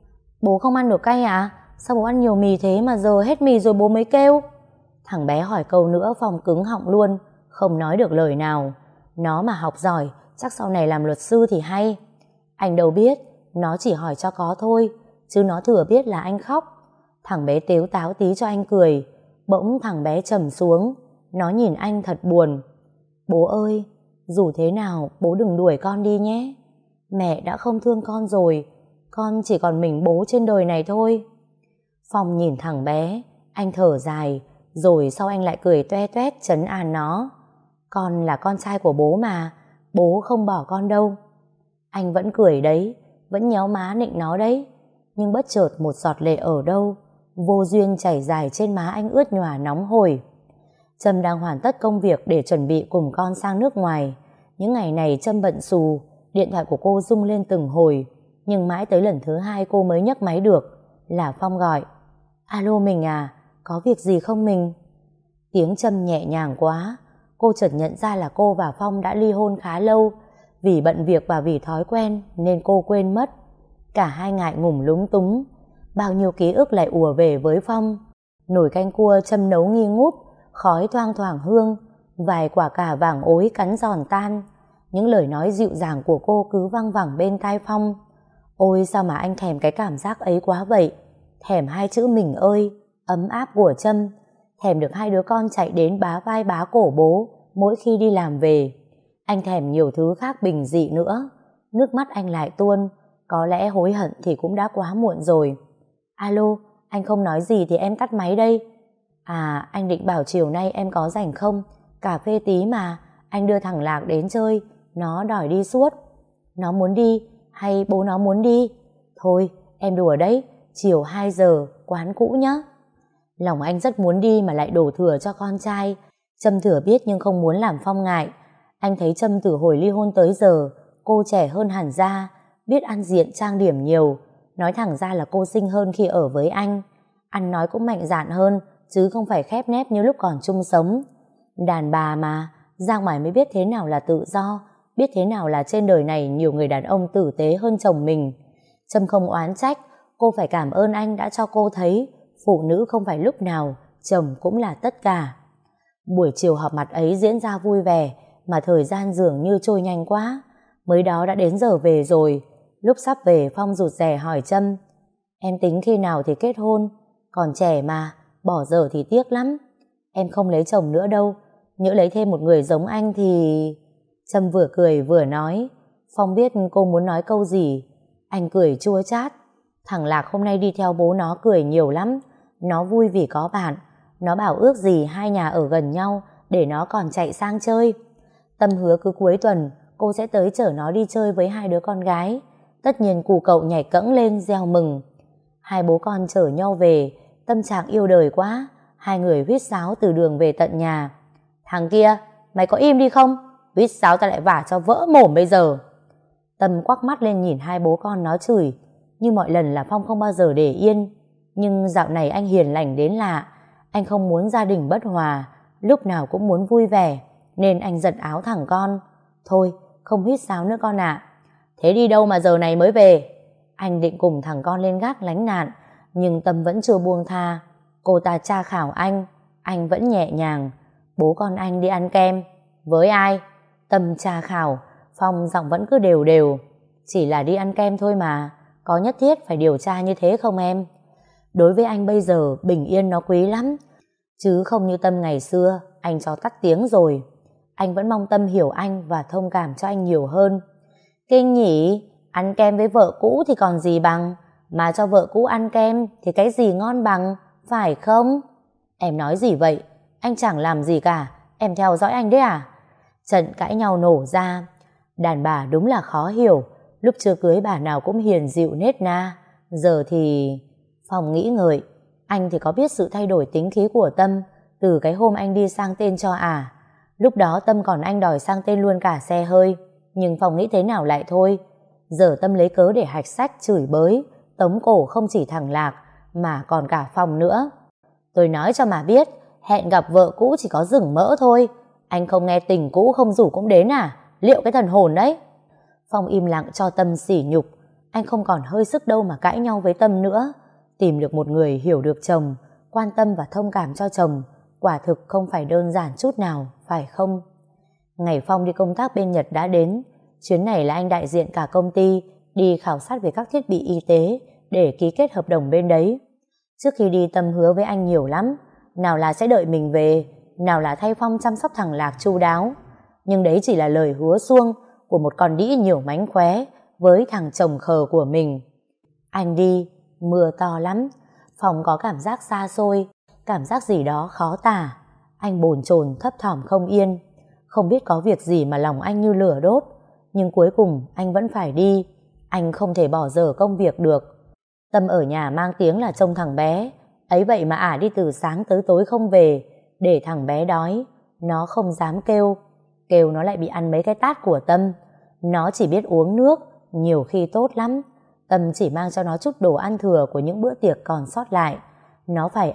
Bố không ăn được cay à? Sao bố ăn nhiều mì thế mà giờ hết mì rồi bố mới kêu? Thằng bé hỏi câu nữa Phong cứng họng luôn, không nói được lời nào. Nó mà học giỏi, chắc sau này làm luật sư thì hay. Anh đâu biết, nó chỉ hỏi cho có thôi, chứ nó thừa biết là anh khóc. Thằng bé tếu táo tí cho anh cười. Bỗng thằng bé trầm xuống, nó nhìn anh thật buồn. Bố ơi, dù thế nào bố đừng đuổi con đi nhé. Mẹ đã không thương con rồi, con chỉ còn mình bố trên đời này thôi. Phong nhìn thằng bé, anh thở dài, rồi sau anh lại cười toe toét trấn an nó. Con là con trai của bố mà, bố không bỏ con đâu. Anh vẫn cười đấy, vẫn nhéo má nịnh nó đấy. Nhưng bất chợt một giọt lệ ở đâu, vô duyên chảy dài trên má anh ướt nhòa nóng hổi. Trâm đang hoàn tất công việc để chuẩn bị cùng con sang nước ngoài. Những ngày này Trâm bận xù, điện thoại của cô rung lên từng hồi, nhưng mãi tới lần thứ 2 cô mới nhấc máy được. Là Phong gọi. Alo mình à, có việc gì không mình? Tiếng Trâm nhẹ nhàng quá, cô chợt nhận ra là cô và Phong đã ly hôn khá lâu. Vì bận việc và vì thói quen nên cô quên mất. Cả hai ngại ngùng lúng túng. Bao nhiêu ký ức lại ùa về với Phong. Nồi canh cua Trâm nấu nghi ngút, khói thoang thoảng hương, vài quả cà vàng ối cắn giòn tan. Những lời nói dịu dàng của cô cứ văng vẳng bên tai Phong. Ôi sao mà anh thèm cái cảm giác ấy quá vậy. Thèm 2 chữ mình ơi, ấm áp của Trâm. Thèm được 2 đứa con chạy đến bá vai bá cổ bố mỗi khi đi làm về. Anh thèm nhiều thứ khác bình dị nữa. Nước mắt anh lại tuôn. Có lẽ hối hận thì cũng đã quá muộn rồi. Alo, anh không nói gì thì em tắt máy đây. À, anh định bảo chiều nay em có rảnh không? Cà phê tí mà, anh đưa thằng Lạc đến chơi, nó đòi đi suốt. Nó muốn đi, hay bố nó muốn đi? Thôi, em đùa đấy, chiều 2 giờ, quán cũ nhá. Lòng anh rất muốn đi mà lại đổ thừa cho con trai. Trâm thừa biết nhưng không muốn làm Phong ngại. Anh thấy Trâm từ hồi ly hôn tới giờ, cô trẻ hơn hẳn ra, biết ăn diện trang điểm nhiều. Nói thẳng ra là cô xinh hơn khi ở với anh. Ăn nói cũng mạnh dạn hơn, chứ không phải khép nép như lúc còn chung sống. Đàn bà mà, ra ngoài mới biết thế nào là tự do, biết thế nào là trên đời này nhiều người đàn ông tử tế hơn chồng mình. Trâm không oán trách, cô phải cảm ơn anh đã cho cô thấy phụ nữ không phải lúc nào chồng cũng là tất cả. Buổi chiều họp mặt ấy diễn ra vui vẻ, mà thời gian dường như trôi nhanh quá. Mới đó đã đến giờ về rồi. Lúc sắp về, Phong rụt rè hỏi Trâm: Em tính khi nào thì kết hôn? Còn trẻ mà, bỏ dở thì tiếc lắm. Em không lấy chồng nữa đâu, nhỡ lấy thêm một người giống anh thì... Trâm vừa cười vừa nói. Phong biết cô muốn nói câu gì. Anh cười chua chát. Thằng Lạc hôm nay đi theo bố nó cười nhiều lắm. Nó vui vì có bạn. Nó bảo ước gì hai nhà ở gần nhau để nó còn chạy sang chơi. Tâm hứa cứ cuối tuần cô sẽ tới chở nó đi chơi với 2 đứa con gái. Tất nhiên cụ cậu nhảy cẫng lên reo mừng. 2 bố con chở nhau về, tâm trạng yêu đời quá. 2 người huýt sáo từ đường về tận nhà. Thằng kia, mày có im đi không? Huýt sáo ta lại vả cho vỡ mồm bây giờ. Tâm quắc mắt lên nhìn 2 bố con nó chửi. Như mọi lần là Phong không bao giờ để yên. Nhưng dạo này anh hiền lành đến lạ. Anh không muốn gia đình bất hòa, lúc nào cũng muốn vui vẻ, nên anh giật áo thằng con. Thôi, không huýt sáo nữa con ạ. Thế đi đâu mà giờ này mới về? Anh định cùng thằng con lên gác lánh nạn, nhưng Tâm vẫn chưa buông tha. Cô ta tra khảo anh vẫn nhẹ nhàng. Bố con anh đi ăn kem. Với ai? Tâm tra khảo, Phong giọng vẫn cứ đều đều. Chỉ là đi ăn kem thôi mà, có nhất thiết phải điều tra như thế không em? Đối với anh bây giờ bình yên nó quý lắm, chứ không như Tâm ngày xưa. Anh cho tắt tiếng rồi. Anh vẫn mong Tâm hiểu anh và thông cảm cho anh nhiều hơn. Kinh nhỉ, ăn kem với vợ cũ thì còn gì bằng, mà cho vợ cũ ăn kem thì cái gì ngon bằng, phải không? Em nói gì vậy? Anh chẳng làm gì cả, em theo dõi anh đấy à? Trận cãi nhau nổ ra. Đàn bà đúng là khó hiểu. Lúc chưa cưới bà nào cũng hiền dịu nết na, giờ thì... Phong nghĩ ngợi. Anh thì có biết sự thay đổi tính khí của Tâm từ cái hôm anh đi sang tên cho ả. Lúc đó Tâm còn anh đòi sang tên luôn cả xe hơi, nhưng Phong nghĩ thế nào lại thôi. Giờ Tâm lấy cớ để hạch sách chửi bới, tống cổ không chỉ thằng Lạc mà còn cả Phong nữa. Tôi nói cho mà biết, hẹn gặp vợ cũ chỉ có rừng mỡ thôi. Anh không nghe tình cũ không rủ cũng đến à? Liệu cái thần hồn đấy. Phong im lặng cho Tâm sỉ nhục. Anh không còn hơi sức đâu mà cãi nhau với Tâm nữa. Tìm được một người hiểu được chồng, quan tâm và thông cảm cho chồng, quả thực không phải đơn giản chút nào, phải không? Ngày Phong đi công tác bên Nhật đã đến. Chuyến này là anh đại diện cả công ty, đi khảo sát về các thiết bị y tế để ký kết hợp đồng bên đấy. Trước khi đi Tâm hứa với anh nhiều lắm, nào là sẽ đợi mình về, nào là thay Phong chăm sóc thằng Lạc chu đáo. Nhưng đấy chỉ là lời hứa suông của một con đĩ nhiều mánh khóe với thằng chồng khờ của mình. Anh đi, mưa to lắm, Phong có cảm giác xa xôi, cảm giác gì đó khó tả. Anh bồn chồn thấp thỏm không yên, không biết có việc gì mà lòng anh như lửa đốt. Nhưng cuối cùng anh vẫn phải đi, anh không thể bỏ dở công việc được. Tâm ở nhà mang tiếng là trông thằng bé, ấy vậy mà ả đi từ sáng tới tối không về, để thằng bé đói. Nó không dám kêu, kêu nó lại bị ăn mấy cái tát của Tâm. Nó chỉ biết uống nước, nhiều khi tốt lắm. Tâm chỉ mang cho nó chút đồ ăn thừa của những bữa tiệc còn sót lại. Nó phải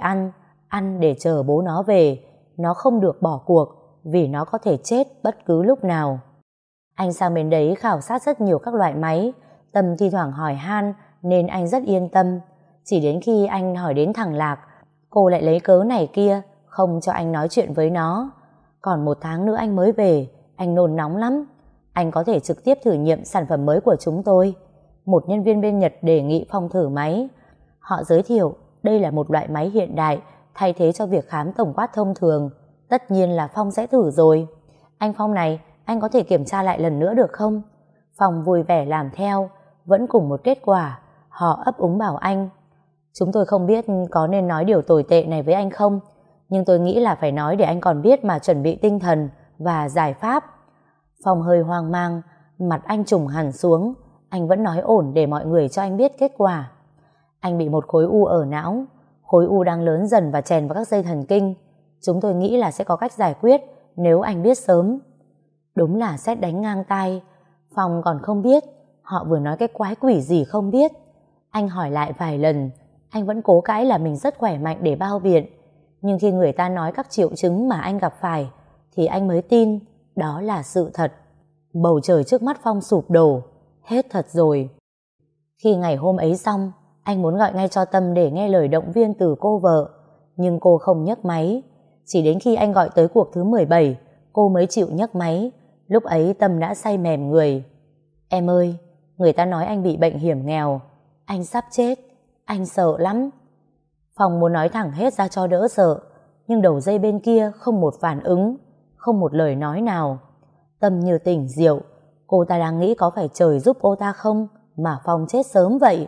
ăn để chờ bố nó về. Nó không được bỏ cuộc, vì nó có thể chết bất cứ lúc nào. Anh sang bên đấy khảo sát rất nhiều các loại máy. Tâm thi thoảng hỏi han nên anh rất yên tâm. Chỉ đến khi anh hỏi đến thằng Lạc, cô lại lấy cớ này kia không cho anh nói chuyện với nó. Còn 1 tháng nữa anh mới về, anh nôn nóng lắm. Anh có thể trực tiếp thử nghiệm sản phẩm mới của chúng tôi. Một nhân viên bên Nhật đề nghị Phong thử máy. Họ giới thiệu đây là một loại máy hiện đại thay thế cho việc khám tổng quát thông thường. Tất nhiên là Phong sẽ thử rồi. Anh Phong này, anh có thể kiểm tra lại lần nữa được không? Phong vui vẻ làm theo, vẫn cùng một kết quả. Họ ấp úng bảo anh, chúng tôi không biết có nên nói điều tồi tệ này với anh không, nhưng tôi nghĩ là phải nói để anh còn biết mà chuẩn bị tinh thần và giải pháp. Phong hơi hoang mang, mặt anh trùng hẳn xuống. Anh vẫn nói ổn để mọi người cho anh biết kết quả. Anh bị một khối u ở não. Khối u đang lớn dần và chèn vào các dây thần kinh. Chúng tôi nghĩ là sẽ có cách giải quyết nếu anh biết sớm. Đúng là sét đánh ngang tai. Phong còn không biết họ vừa nói cái quái quỷ gì không biết. Anh hỏi lại vài lần, anh vẫn cố cãi là mình rất khỏe mạnh để bao biện. Nhưng khi người ta nói các triệu chứng mà anh gặp phải thì anh mới tin đó là sự thật. Bầu trời trước mắt Phong sụp đổ. Hết thật rồi. Khi ngày hôm ấy xong, anh muốn gọi ngay cho Tâm để nghe lời động viên từ cô vợ, nhưng cô không nhấc máy. Chỉ đến khi anh gọi tới cuộc thứ 17, cô mới chịu nhấc máy. Lúc ấy Tâm đã say mềm người. Em ơi, người ta nói anh bị bệnh hiểm nghèo. Anh sắp chết, anh sợ lắm. Phong muốn nói thẳng hết ra cho đỡ sợ, nhưng đầu dây bên kia không một phản ứng, không một lời nói nào. Tâm như tỉnh rượu, cô ta đang nghĩ có phải trời giúp cô ta không mà Phong chết sớm vậy.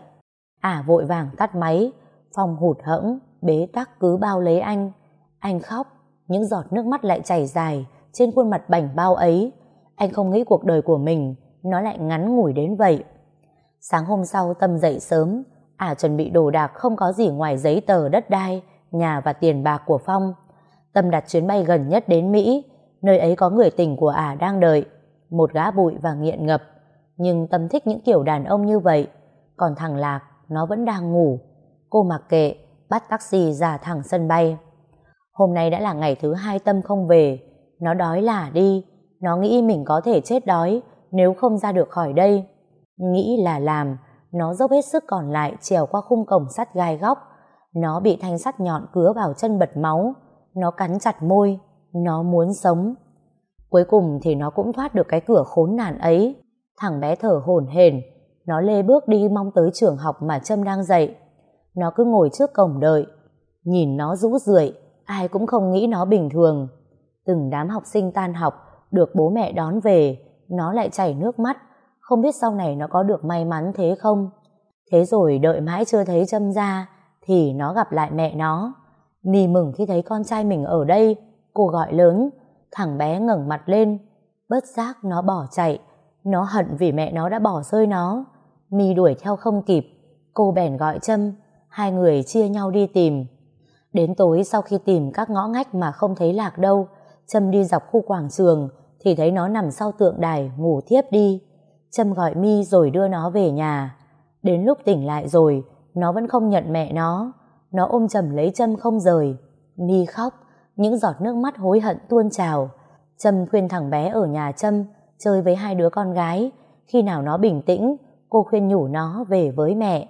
Vội vàng tắt máy. Phong hụt hẫng, bế tắc cứ bao lấy anh. Anh khóc, những giọt nước mắt lại chảy dài trên khuôn mặt bảnh bao ấy. Anh không nghĩ cuộc đời của mình nó lại ngắn ngủi đến vậy. Sáng hôm sau Tâm dậy sớm. Chuẩn bị đồ đạc không có gì ngoài giấy tờ đất đai, nhà và tiền bạc của Phong. Tâm đặt chuyến bay gần nhất đến Mỹ. Nơi ấy có người tình của đang đợi, một gã bụi và nghiện ngập. Nhưng Tâm thích những kiểu đàn ông như vậy. Còn thằng Lạc, nó vẫn đang ngủ. Cô mặc kệ, bắt taxi ra thẳng sân bay. Hôm nay đã là ngày thứ 2 Tâm không về. Nó đói lả đi. Nó nghĩ mình có thể chết đói nếu không ra được khỏi đây. Nghĩ là làm. Nó dốc hết sức còn lại trèo qua khung cổng sắt gai góc. Nó bị thanh sắt nhọn cứa vào chân bật máu. Nó cắn chặt môi. Nó muốn sống. Cuối cùng thì nó cũng thoát được cái cửa khốn nạn ấy. Thằng bé thở hổn hển. Nó lê bước đi mong tới trường học mà Trâm đang dạy. Nó cứ ngồi trước cổng đợi. Nhìn nó rũ rượi, ai cũng không nghĩ nó bình thường. Từng đám học sinh tan học được bố mẹ đón về, nó lại chảy nước mắt. Không biết sau này nó có được may mắn thế không. Thế rồi đợi mãi chưa thấy Trâm ra thì nó gặp lại mẹ nó. My mừng khi thấy con trai mình ở đây. Cô gọi lớn. Thằng bé ngẩng mặt lên. Bất giác nó bỏ chạy. Nó hận vì mẹ nó đã bỏ rơi nó. My đuổi theo không kịp. Cô bèn gọi Trâm. Hai người chia nhau đi tìm. Đến tối sau khi tìm các ngõ ngách mà không thấy Lạc đâu, Trâm đi dọc khu quảng trường thì thấy nó nằm sau tượng đài ngủ thiếp đi. Trâm gọi My rồi đưa nó về nhà. Đến lúc tỉnh lại rồi, nó vẫn không nhận mẹ nó. Nó ôm chầm lấy Trâm không rời. My khóc, những giọt nước mắt hối hận tuôn trào. Trâm khuyên thằng bé ở nhà Trâm chơi với hai đứa con gái. Khi nào nó bình tĩnh, cô khuyên nhủ nó về với mẹ.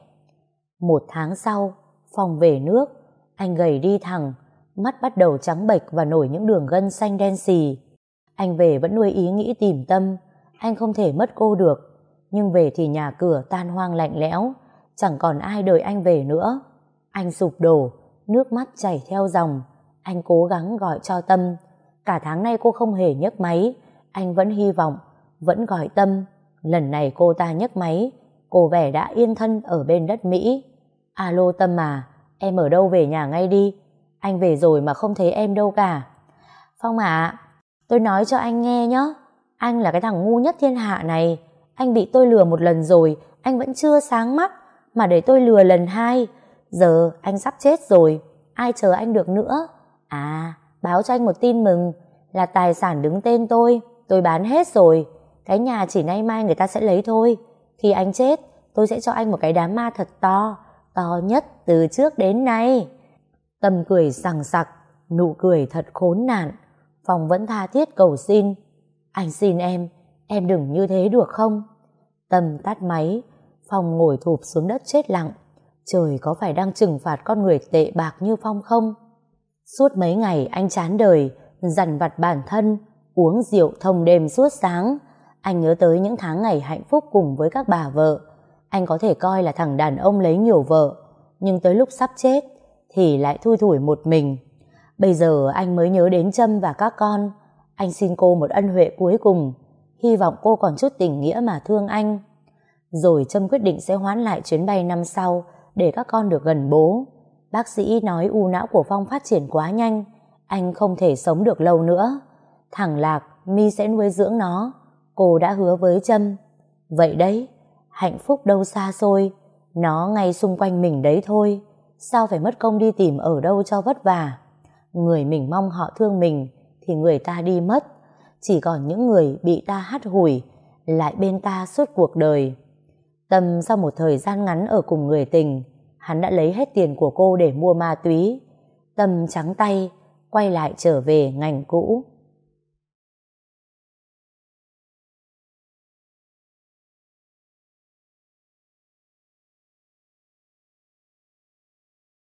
1 tháng sau, Phong về nước. Anh gầy đi thẳng, mắt bắt đầu trắng bệch và nổi những đường gân xanh đen xì. Anh về vẫn nuôi ý nghĩ tìm Tâm. Anh không thể mất cô được. nhưng về thì nhà cửa tan hoang lạnh lẽo, chẳng còn ai đợi anh về nữa. Anh sụp đổ, nước mắt chảy theo dòng. Anh cố gắng gọi cho Tâm. Cả tháng nay cô không hề nhấc máy. Anh vẫn hy vọng, vẫn gọi Tâm. Lần này cô ta nhấc máy, cô vẻ đã yên thân ở bên đất Mỹ. Alo Tâm à, em ở đâu về nhà ngay đi. Anh về rồi mà không thấy em đâu cả. Phong ạ, tôi nói cho anh nghe nhé. Anh là cái thằng ngu nhất thiên hạ này. Anh bị tôi lừa một lần rồi, anh vẫn chưa sáng mắt, mà để tôi lừa lần hai. Giờ anh sắp chết rồi, ai chờ anh được nữa. À, báo cho anh một tin mừng, là tài sản đứng tên tôi bán hết rồi. Cái nhà chỉ nay mai người ta sẽ lấy thôi. Khi anh chết, tôi sẽ cho anh một cái đám ma thật to, to nhất từ trước đến nay. Tâm cười sằng sặc, nụ cười thật khốn nạn. Phong vẫn tha thiết cầu xin. Anh xin em đừng như thế được không? Tâm tắt máy. Phong ngồi thụp xuống đất chết lặng. Trời có phải đang trừng phạt con người tệ bạc như Phong không? Suốt mấy ngày anh chán đời, dằn vặt bản thân, uống rượu thông đêm suốt sáng. Anh nhớ tới những tháng ngày hạnh phúc cùng với các bà vợ. Anh có thể coi là thằng đàn ông lấy nhiều vợ, nhưng tới lúc sắp chết thì lại thui thủi một mình. Bây giờ anh mới nhớ đến Trâm và các con. Anh xin cô một ân huệ cuối cùng, hy vọng cô còn chút tình nghĩa mà thương anh. Rồi Trâm quyết định sẽ hoãn lại chuyến bay năm sau để các con được gần bố. Bác sĩ nói u não của Phong phát triển quá nhanh, anh không thể sống được lâu nữa. Thằng Lạc, My sẽ nuôi dưỡng nó, cô đã hứa với Trâm. Vậy đấy, hạnh phúc đâu xa xôi, nó ngay xung quanh mình đấy thôi. Sao phải mất công đi tìm ở đâu cho vất vả. Người mình mong họ thương mình thì người ta đi mất, chỉ còn những người bị ta hắt hủi lại bên ta suốt cuộc đời. Tâm sau một thời gian ngắn ở cùng người tình, hắn đã lấy hết tiền của cô để mua ma túy. Tâm trắng tay quay lại trở về ngành cũ.